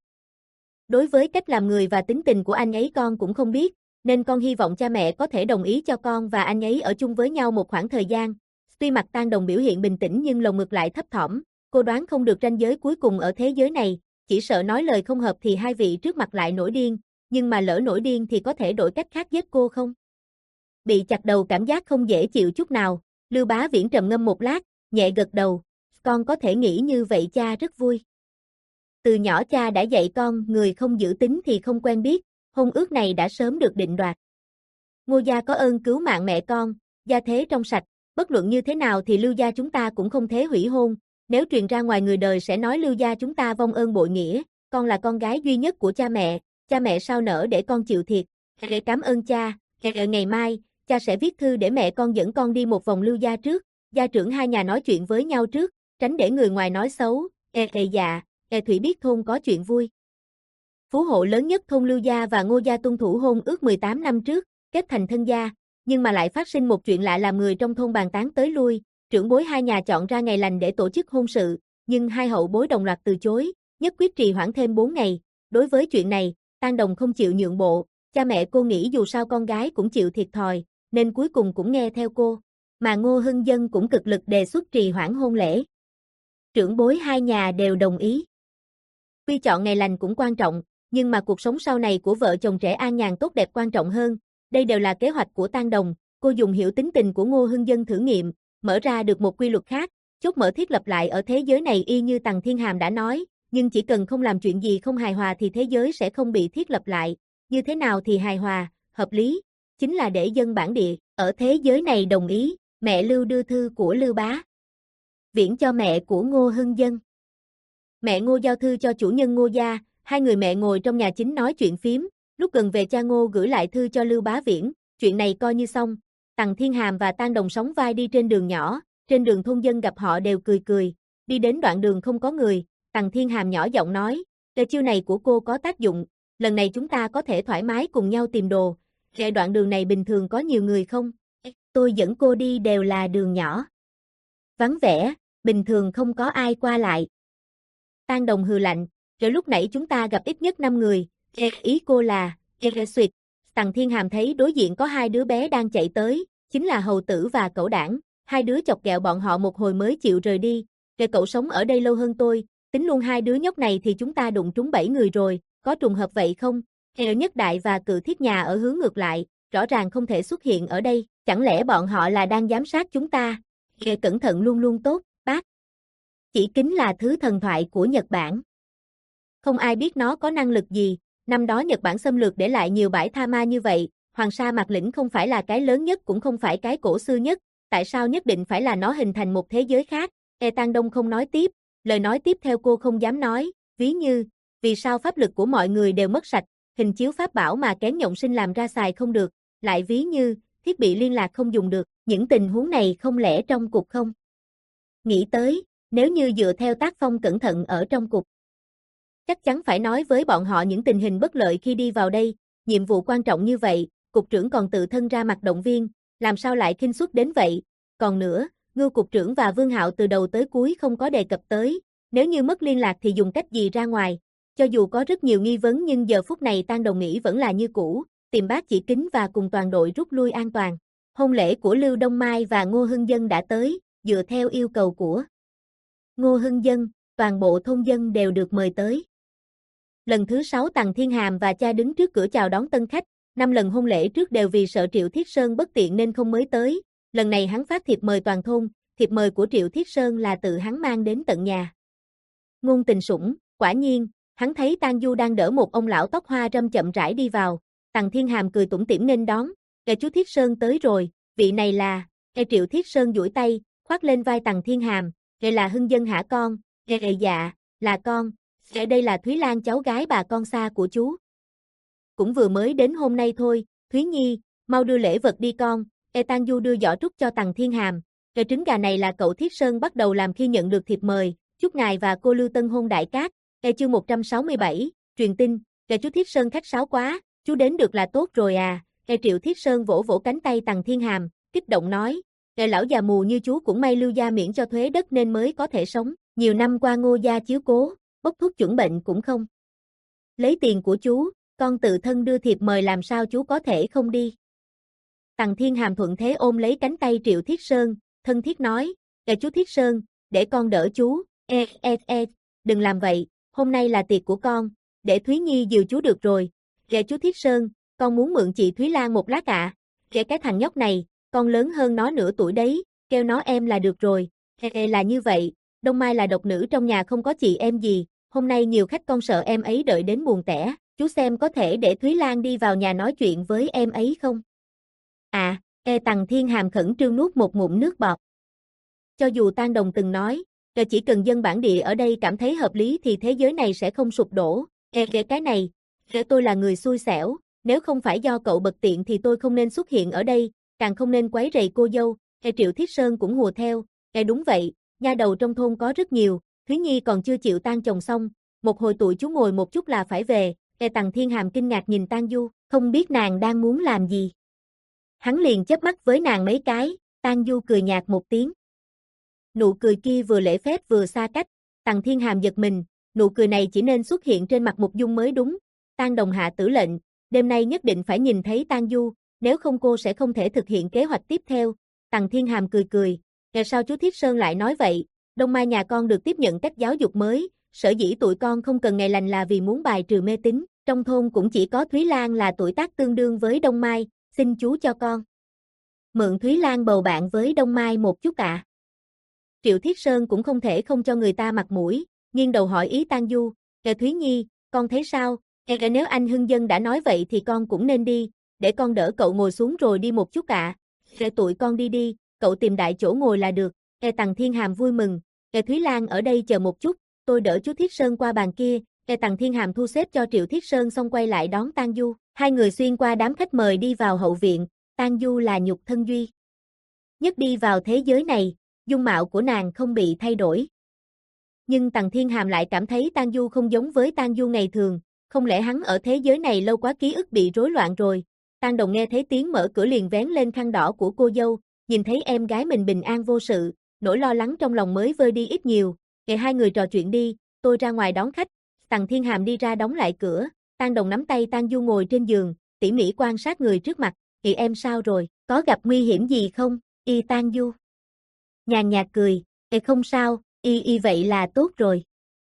Đối với cách làm người và tính tình của anh ấy con cũng không biết, nên con hy vọng cha mẹ có thể đồng ý cho con và anh ấy ở chung với nhau một khoảng thời gian." Tuy mặt Tang Đồng biểu hiện bình tĩnh nhưng lồng ngực lại thấp thỏm, cô đoán không được ranh giới cuối cùng ở thế giới này, chỉ sợ nói lời không hợp thì hai vị trước mặt lại nổi điên, nhưng mà lỡ nổi điên thì có thể đổi cách khác giết cô không? Bị chặt đầu cảm giác không dễ chịu chút nào, Lưu Bá Viễn trầm ngâm một lát, nhẹ gật đầu, "Con có thể nghĩ như vậy cha rất vui. Từ nhỏ cha đã dạy con, người không giữ tín thì không quen biết, hôn ước này đã sớm được định đoạt. Ngô gia có ơn cứu mạng mẹ con, gia thế trong sạch, bất luận như thế nào thì Lưu gia chúng ta cũng không thể hủy hôn, nếu truyền ra ngoài người đời sẽ nói Lưu gia chúng ta vong ơn bội nghĩa, con là con gái duy nhất của cha mẹ, cha mẹ sao nỡ để con chịu thiệt. Để cảm ơn cha, ngày mai, cha sẽ viết thư để mẹ con dẫn con đi một vòng Lưu gia trước, gia trưởng hai nhà nói chuyện với nhau trước, tránh để người ngoài nói xấu." "Ê, ê dạ, ê Thủy biết thôn có chuyện vui. Phú hộ lớn nhất thôn Lưu gia và Ngô gia tuân thủ hôn ước mười tám năm trước, kết thành thân gia, nhưng mà lại phát sinh một chuyện lạ làm người trong thôn bàn tán tới lui, trưởng bối hai nhà chọn ra ngày lành để tổ chức hôn sự, nhưng hai hậu bối đồng loạt từ chối, nhất quyết trì hoãn thêm bốn ngày. Đối với chuyện này, Tang Đồng không chịu nhượng bộ, cha mẹ cô nghĩ dù sao con gái cũng chịu thiệt thòi, nên cuối cùng cũng nghe theo cô, mà Ngô Hưng Dân cũng cực lực đề xuất trì hoãn hôn lễ. Trưởng bối hai nhà đều đồng ý. Tuy chọn ngày lành cũng quan trọng, nhưng mà cuộc sống sau này của vợ chồng trẻ an nhàn tốt đẹp quan trọng hơn. Đây đều là kế hoạch của Tang Đồng, cô dùng hiểu tính tình của Ngô Hưng Dân thử nghiệm, mở ra được một quy luật khác, chốt mở thiết lập lại ở thế giới này y như Tằng Thiên Hàm đã nói, nhưng chỉ cần không làm chuyện gì không hài hòa thì thế giới sẽ không bị thiết lập lại. Như thế nào thì hài hòa, hợp lý, chính là để dân bản địa ở thế giới này đồng ý. Mẹ Lưu đưa thư của Lưu Bá Viễn cho mẹ của Ngô Hưng Dân. Mẹ Ngô giao thư cho chủ nhân Ngô gia, hai người mẹ ngồi trong nhà chính nói chuyện phím, lúc gần về cha Ngô gửi lại thư cho Lưu Bá Viễn, chuyện này coi như xong. Tằng Thiên Hàm và Tang Đồng sóng vai đi trên đường nhỏ, trên đường thôn dân gặp họ đều cười cười, đi đến đoạn đường không có người, Tằng Thiên Hàm nhỏ giọng nói, "Cái chiêu này của cô có tác dụng, lần này chúng ta có thể thoải mái cùng nhau tìm đồ. Cái đoạn đường này bình thường có nhiều người không? Tôi dẫn cô đi đều là đường nhỏ. Vắng vẻ, bình thường không có ai qua lại." Tang Đồng hừ lạnh, "Rồi lúc nãy chúng ta gặp ít nhất năm người, ý cô là, suyệt." Tằng Thiên Hàm thấy đối diện có hai đứa bé đang chạy tới, chính là Hầu Tử và Cẩu Đảng, hai đứa chọc ghẹo bọn họ một hồi mới chịu rời đi. "Kể cậu sống ở đây lâu hơn tôi, tính luôn hai đứa nhóc này thì chúng ta đụng trúng bảy người rồi, có trùng hợp vậy không? Ở Nhất Đại và Cự Thiết nhà ở hướng ngược lại, rõ ràng không thể xuất hiện ở đây, chẳng lẽ bọn họ là đang giám sát chúng ta?" "Kể cẩn thận luôn luôn tốt, bác. Chỉ kính là thứ thần thoại của Nhật Bản. Không ai biết nó có năng lực gì, năm đó Nhật Bản xâm lược để lại nhiều bãi tha ma như vậy, Hoàng Sa Mạc Lĩnh không phải là cái lớn nhất cũng không phải cái cổ xưa nhất, tại sao nhất định phải là nó hình thành một thế giới khác?" E Tang Đông không nói tiếp, lời nói tiếp theo cô không dám nói, ví như, vì sao pháp lực của mọi người đều mất sạch, hình chiếu pháp bảo mà kén nhộng sinh làm ra xài không được, lại ví như, thiết bị liên lạc không dùng được, những tình huống này không lẽ trong cục không? Nghĩ tới, nếu như dựa theo tác phong cẩn thận ở trong cục, chắc chắn phải nói với bọn họ những tình hình bất lợi khi đi vào đây, nhiệm vụ quan trọng như vậy, cục trưởng còn tự thân ra mặt động viên, làm sao lại khinh suất đến vậy, còn nữa, Ngưu cục trưởng và Vương Hạo từ đầu tới cuối không có đề cập tới, nếu như mất liên lạc thì dùng cách gì ra ngoài, cho dù có rất nhiều nghi vấn nhưng giờ phút này Tang Đồng nghĩ vẫn là như cũ, tìm bác chỉ kính và cùng toàn đội rút lui an toàn. Hôn lễ của Lưu Đông Mai và Ngô Hưng Dân đã tới, dựa theo yêu cầu của Ngô Hưng Dân, toàn bộ thôn dân đều được mời tới. Lần thứ sáu Tằng Thiên Hàm và cha đứng trước cửa chào đón tân khách, năm lần hôn lễ trước đều vì sợ Triệu Thiết Sơn bất tiện nên không mới tới, lần này hắn phát thiệp mời toàn thôn, thiệp mời của Triệu Thiết Sơn là tự hắn mang đến tận nhà. Ngôn Tình Sủng, quả nhiên, hắn thấy Tang Du đang đỡ một ông lão tóc hoa râm chậm rãi đi vào, Tằng Thiên Hàm cười tủm tỉm nên đón, "Kẻ chú Thiết Sơn tới rồi, vị này là..." Kẻ Triệu Thiết Sơn duỗi tay, khoác lên vai Tằng Thiên Hàm, "Kẻ là Hưng Dân hả con?" "Kẻ dạ, là con." "Kẻ đây là Thúy Lan cháu gái bà con xa của chú. Cũng vừa mới đến hôm nay thôi, Thúy Nhi, mau đưa lễ vật đi con." E Tang Du đưa giỏ trúc cho Tằng Thiên Hàm, "Cái trứng gà này là cậu Thiết Sơn bắt đầu làm khi nhận được thiệp mời, chúc ngài và cô Lưu tân hôn đại cát." E chương một trăm sáu mươi bảy, truyền tin, "Kẻ chú Thiết Sơn khách sáo quá, chú đến được là tốt rồi à." E Triệu Thiết Sơn vỗ vỗ cánh tay Tằng Thiên Hàm, kích động nói, "Kẻ lão già mù như chú cũng may Lưu gia miễn cho thuế đất nên mới có thể sống, nhiều năm qua Ngô gia chiếu cố, bốc thuốc chuẩn bệnh cũng không lấy tiền của chú, con tự thân đưa thiệp mời làm sao chú có thể không đi." Tằng Thiên Hàm thuận thế ôm lấy cánh tay Triệu Thiết Sơn, thân thiết nói, "Kẻ chú Thiết Sơn, để con đỡ chú." E, e, e, "Đừng làm vậy, hôm nay là tiệc của con, để Thúy Nhi dìu chú được rồi." "Kẻ chú Thiết Sơn, con muốn mượn chị Thúy Lan một lát ạ." À? "Kẻ cái thằng nhóc này, con lớn hơn nó nửa tuổi đấy, kêu nó em là được rồi." E, e là như vậy, Đông Mai là độc nữ trong nhà không có chị em gì, hôm nay nhiều khách con sợ em ấy đợi đến buồn tẻ, chú xem có thể để Thúy Lan đi vào nhà nói chuyện với em ấy không? À, e Tằng Thiên Hàm khẩn trương nuốt một ngụm nước bọt. Cho dù Tang Đồng từng nói, e chỉ cần dân bản địa ở đây cảm thấy hợp lý thì thế giới này sẽ không sụp đổ, e kể cái này, e tôi là người xui xẻo, nếu không phải do cậu bật tiện thì tôi không nên xuất hiện ở đây, càng không nên quấy rầy cô dâu, e Triệu Thiết Sơn cũng hùa theo, e đúng vậy, nha đầu trong thôn có rất nhiều, Thúy Nhi còn chưa chịu tan chồng xong, một hồi tụi chú ngồi một chút là phải về, e Tằng Thiên Hàm kinh ngạc nhìn Tang Du, không biết nàng đang muốn làm gì. Hắn liền chớp mắt với nàng mấy cái, Tang Du cười nhạt một tiếng. Nụ cười kia vừa lễ phép vừa xa cách, Tằng Thiên Hàm giật mình, nụ cười này chỉ nên xuất hiện trên mặt Mục Dung mới đúng. Tang Đồng hạ tử lệnh, đêm nay nhất định phải nhìn thấy Tang Du, nếu không cô sẽ không thể thực hiện kế hoạch tiếp theo. Tằng Thiên Hàm cười cười, "Ngày sao chú Thiết Sơn lại nói vậy? Đông Mai nhà con được tiếp nhận cách giáo dục mới, sở dĩ tụi con không cần ngày lành là vì muốn bài trừ mê tín, trong thôn cũng chỉ có Thúy Lan là tuổi tác tương đương với Đông Mai, xin chú cho con mượn Thúy Lan bầu bạn với Đông Mai một chút ạ." À. Triệu Thiết Sơn cũng không thể không cho người ta mặt mũi, nghiêng đầu hỏi ý Tang Du, "Kẻ Thúy Nhi, con thấy sao? Kẻ nếu anh Hưng Dân đã nói vậy thì con cũng nên đi, để con đỡ cậu ngồi xuống rồi đi một chút ạ." À. "Kẻ tụi con đi đi, cậu tìm đại chỗ ngồi là được." Kẻ Tằng Thiên Hàm vui mừng, "Kẻ Thúy Lan ở đây chờ một chút, tôi đỡ chú Thiết Sơn qua bàn kia." Kẻ Tằng Thiên Hàm thu xếp cho Triệu Thiết Sơn xong quay lại đón Tang Du, hai người xuyên qua đám khách mời đi vào hậu viện. Tang Du là nhục thân duy nhất đi vào thế giới này, dung mạo của nàng không bị thay đổi. Nhưng Tằng Thiên Hàm lại cảm thấy Tang Du không giống với Tang Du ngày thường, không lẽ hắn ở thế giới này lâu quá ký ức bị rối loạn rồi. Tang Đồng nghe thấy tiếng mở cửa liền vén lên khăn đỏ của cô dâu, nhìn thấy em gái mình bình an vô sự, nỗi lo lắng trong lòng mới vơi đi ít nhiều. "Kệ hai người trò chuyện đi, tôi ra ngoài đón khách." Tằng Thiên Hàm đi ra đóng lại cửa, Tang Đồng nắm tay Tang Du ngồi trên giường, tỉ mỉ quan sát người trước mặt, "Thì em sao rồi, có gặp nguy hiểm gì không?" Y Tang Du nhàn nhạt cười, "Ê không sao, y y vậy là tốt rồi."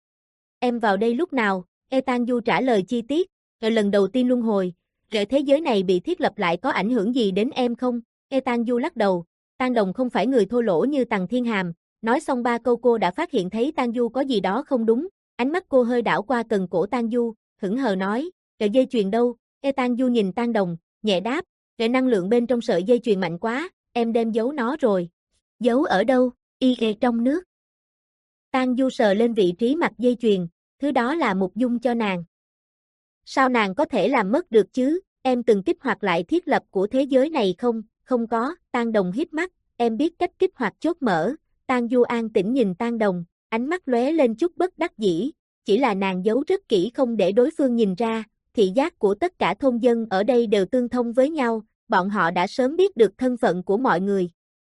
"Em vào đây lúc nào?" E Tang Du trả lời chi tiết, "Rồi lần đầu tiên luân hồi, rồi thế giới này bị thiết lập lại có ảnh hưởng gì đến em không?" E Tang Du lắc đầu, Tang Đồng không phải người thô lỗ như Tằng Thiên Hàm, nói xong ba câu cô đã phát hiện thấy Tang Du có gì đó không đúng, ánh mắt cô hơi đảo qua cần cổ Tang Du, hững hờ nói, "Sợi dây chuyền đâu?" E Tang Du nhìn Tang Đồng, nhẹ đáp, "Cái năng lượng bên trong sợi dây chuyền mạnh quá, em đem giấu nó rồi." "Giấu ở đâu?" "Y ghê trong nước." Tang Du sờ lên vị trí mặt dây chuyền, "Thứ đó là Mục Dung cho nàng." sao nàng có thể làm mất được chứ, em từng kích hoạt lại thiết lập của thế giới này không, không có, Tang Đồng híp mắt, em biết cách kích hoạt chốt mở, Tang Du an tĩnh nhìn Tang Đồng, ánh mắt lóe lên chút bất đắc dĩ, chỉ là nàng giấu rất kỹ không để đối phương nhìn ra, thị giác của tất cả thôn dân ở đây đều tương thông với nhau, bọn họ đã sớm biết được thân phận của mọi người.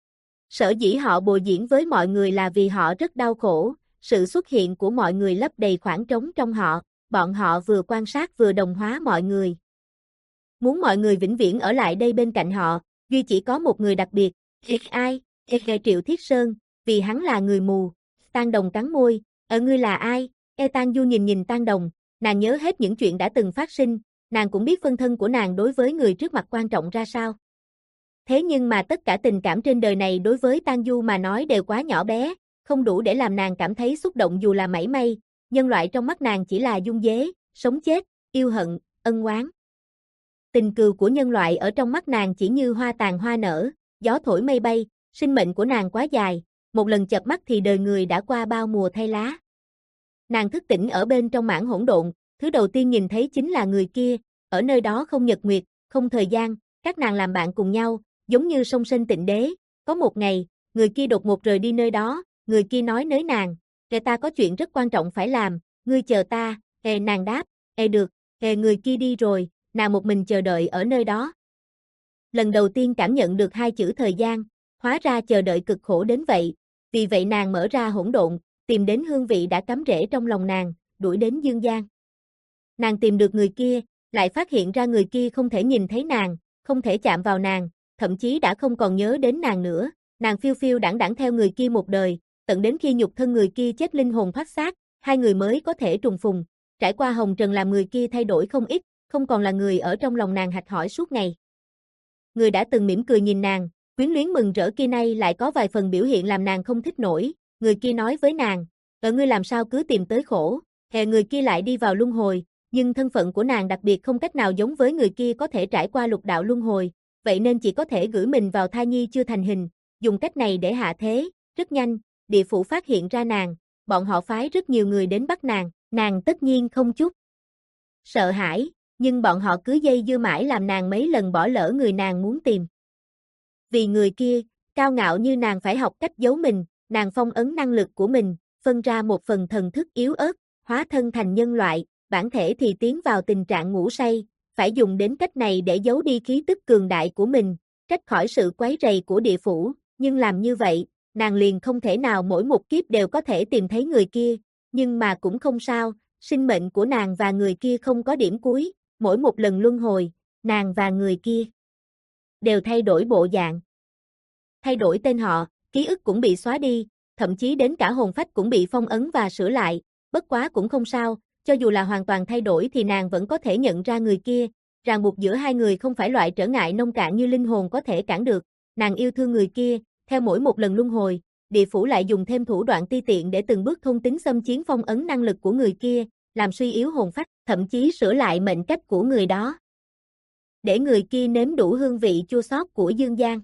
Sở dĩ họ bồi diễn với mọi người là vì họ rất đau khổ, sự xuất hiện của mọi người lấp đầy khoảng trống trong họ, bọn họ vừa quan sát vừa đồng hóa mọi người. Muốn mọi người vĩnh viễn ở lại đây bên cạnh họ, duy chỉ có một người đặc biệt, ai, Triệu Thiết Sơn, vì hắn là người mù. Tang Đồng cắn môi, ở ngươi là ai? E Tang Du nhìn nhìn Tang Đồng, nàng nhớ hết những chuyện đã từng phát sinh, nàng cũng biết phân thân của nàng đối với người trước mặt quan trọng ra sao. Thế nhưng mà tất cả tình cảm trên đời này đối với Tang Du mà nói đều quá nhỏ bé, không đủ để làm nàng cảm thấy xúc động dù là mảy may, nhân loại trong mắt nàng chỉ là dung dế, sống chết, yêu hận, ân oán. Tình cừu của nhân loại ở trong mắt nàng chỉ như hoa tàn hoa nở, gió thổi mây bay, sinh mệnh của nàng quá dài, một lần chợp mắt thì đời người đã qua bao mùa thay lá. Nàng thức tỉnh ở bên trong mảng hỗn độn, thứ đầu tiên nhìn thấy chính là người kia, ở nơi đó không nhật nguyệt, không thời gian, các nàng làm bạn cùng nhau, giống như song sinh tịnh đế. Có một ngày, người kia đột ngột rời đi nơi đó, người kia nói nới nàng, "Ê ta có chuyện rất quan trọng phải làm, ngươi chờ ta." Ê nàng đáp, "Ê được." Ê người kia đi rồi, nàng một mình chờ đợi ở nơi đó. Lần đầu tiên cảm nhận được hai chữ thời gian, hóa ra chờ đợi cực khổ đến vậy, vì vậy nàng mở ra hỗn độn, tìm đến hương vị đã cắm rễ trong lòng nàng, đuổi đến dương gian. Nàng tìm được người kia, lại phát hiện ra người kia không thể nhìn thấy nàng, không thể chạm vào nàng, thậm chí đã không còn nhớ đến nàng nữa, nàng phiêu phiêu đãng đãng theo người kia một đời, tận đến khi nhục thân người kia chết linh hồn thoát xác, hai người mới có thể trùng phùng, trải qua hồng trần làm người kia thay đổi không ít, không còn là người ở trong lòng nàng hạch hỏi suốt ngày. Người đã từng mỉm cười nhìn nàng, quyến luyến mừng rỡ kia nay lại có vài phần biểu hiện làm nàng không thích nổi, người kia nói với nàng, "Ở ngươi làm sao cứ tìm tới khổ." Hè người kia lại đi vào luân hồi, nhưng thân phận của nàng đặc biệt không cách nào giống với người kia có thể trải qua lục đạo luân hồi, vậy nên chỉ có thể gửi mình vào thai nhi chưa thành hình, dùng cách này để hạ thế. Rất nhanh, địa phủ phát hiện ra nàng, bọn họ phái rất nhiều người đến bắt nàng, nàng tất nhiên không chút sợ hãi, nhưng bọn họ cứ dây dưa mãi làm nàng mấy lần bỏ lỡ người nàng muốn tìm. Vì người kia, cao ngạo như nàng phải học cách giấu mình, nàng phong ấn năng lực của mình, phân ra một phần thần thức yếu ớt, hóa thân thành nhân loại, bản thể thì tiến vào tình trạng ngủ say, phải dùng đến cách này để giấu đi khí tức cường đại của mình, trách khỏi sự quấy rầy của địa phủ, nhưng làm như vậy, nàng liền không thể nào mỗi một kiếp đều có thể tìm thấy người kia, nhưng mà cũng không sao, sinh mệnh của nàng và người kia không có điểm cuối, mỗi một lần luân hồi, nàng và người kia đều thay đổi bộ dạng, thay đổi tên họ, ký ức cũng bị xóa đi, thậm chí đến cả hồn phách cũng bị phong ấn và sửa lại, bất quá cũng không sao, cho dù là hoàn toàn thay đổi thì nàng vẫn có thể nhận ra người kia, ràng buộc giữa hai người không phải loại trở ngại nông cạn như linh hồn có thể cản được, nàng yêu thương người kia, theo mỗi một lần luân hồi, địa phủ lại dùng thêm thủ đoạn ti tiện để từng bước thôn tính xâm chiếm phong ấn năng lực của người kia, làm suy yếu hồn phách, thậm chí sửa lại mệnh cách của người đó. Để người kia nếm đủ hương vị chua xót của dương gian.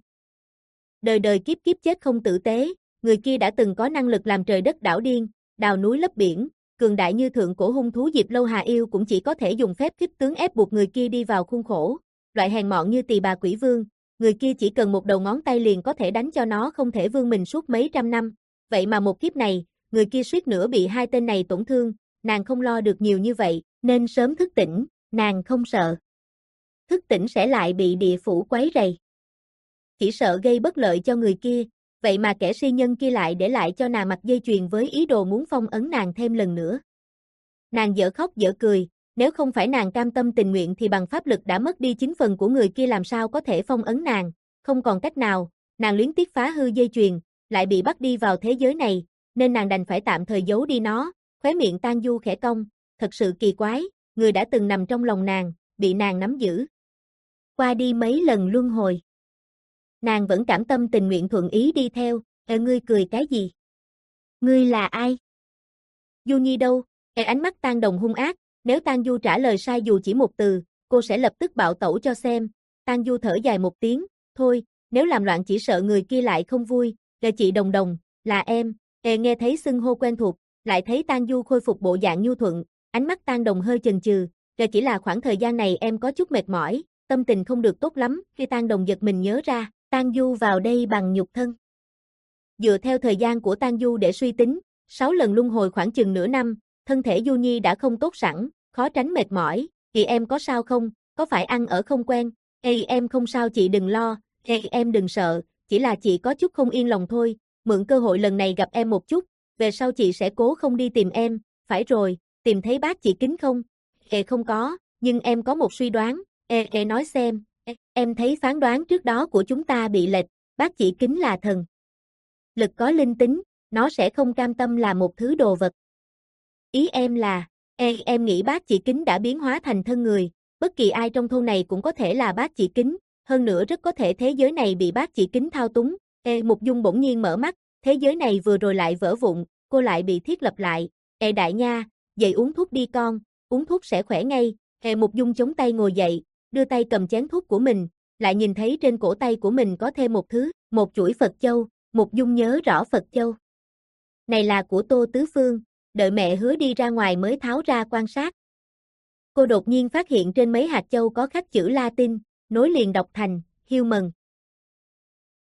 Đời đời kiếp kiếp chết không tử tế, người kia đã từng có năng lực làm trời đất đảo điên, đào núi lấp biển, cường đại như thượng cổ hung thú Diệp Lâu Hà Yêu cũng chỉ có thể dùng phép kích tướng ép buộc người kia đi vào khuôn khổ, loại hèn mọn như Tỳ Bà Quỷ Vương, người kia chỉ cần một đầu ngón tay liền có thể đánh cho nó không thể vươn mình suốt mấy trăm năm, vậy mà một kiếp này, người kia suýt nữa bị hai tên này tổn thương, nàng không lo được nhiều như vậy, nên sớm thức tỉnh, nàng không sợ. Thức tỉnh sẽ lại bị địa phủ quấy rầy. Chỉ sợ gây bất lợi cho người kia, vậy mà kẻ si nhân kia lại để lại cho nàng mặc dây chuyền với ý đồ muốn phong ấn nàng thêm lần nữa. Nàng dở khóc dở cười, nếu không phải nàng cam tâm tình nguyện thì bằng pháp lực đã mất đi chín phần của người kia làm sao có thể phong ấn nàng, không còn cách nào, nàng luyến tiếc phá hư dây chuyền, lại bị bắt đi vào thế giới này, nên nàng đành phải tạm thời giấu đi nó, khóe miệng Tang Du khẽ cong, thật sự kỳ quái, người đã từng nằm trong lòng nàng, bị nàng nắm giữ. Qua đi mấy lần luân hồi. Nàng vẫn cảm tâm tình nguyện thuận ý đi theo, "Ê ngươi cười cái gì? Ngươi là ai? Du Nhi đâu?" Ê ánh mắt Tang Đồng hung ác, nếu Tang Du trả lời sai dù chỉ một từ, cô sẽ lập tức bạo tẩu cho xem. Tang Du thở dài một tiếng, "Thôi, nếu làm loạn chỉ sợ người kia lại không vui, là chị Đồng Đồng, là em." Ê nghe thấy xưng hô quen thuộc, lại thấy Tang Du khôi phục bộ dạng nhu thuận, ánh mắt Tang Đồng hơi chần chừ, Kể chỉ là khoảng thời gian này em có chút mệt mỏi, tâm tình không được tốt lắm, khi Tang Đồng giật mình nhớ ra, Tang Du vào đây bằng nhục thân. Dựa theo thời gian của Tang Du để suy tính, sáu lần luân hồi khoảng chừng nửa năm, thân thể Du Nhi đã không tốt sẵn, khó tránh mệt mỏi, chị em có sao không, có phải ăn ở không quen, ê em không sao chị đừng lo, ê em đừng sợ, chỉ là chị có chút không yên lòng thôi, mượn cơ hội lần này gặp em một chút, về sau chị sẽ cố không đi tìm em, phải rồi, tìm thấy bác chị Kính không? Ê không có, nhưng em có một suy đoán, ê ê nói xem, ê, em thấy phán đoán trước đó của chúng ta bị lệch, bác chị Kính là thần lực có linh tính, nó sẽ không cam tâm là một thứ đồ vật. Ý em là, ê, em nghĩ bác chị Kính đã biến hóa thành thân người, bất kỳ ai trong thôn này cũng có thể là bác chị Kính, hơn nữa rất có thể thế giới này bị bác chị Kính thao túng. Ê, Mục Dung bỗng nhiên mở mắt, thế giới này vừa rồi lại vỡ vụn, cô lại bị thiết lập lại. Ê đại nha, dậy uống thuốc đi con, uống thuốc sẽ khỏe ngay. Ê Mục Dung chống tay ngồi dậy, đưa tay cầm chén thuốc của mình, lại nhìn thấy trên cổ tay của mình có thêm một thứ, một chuỗi Phật châu. Mục Dung nhớ rõ Phật châu. Này là của Tô Tứ Phương, đợi mẹ hứa đi ra ngoài mới tháo ra quan sát. Cô đột nhiên phát hiện trên mấy hạt châu có khắc chữ Latin, nối liền đọc thành, Human.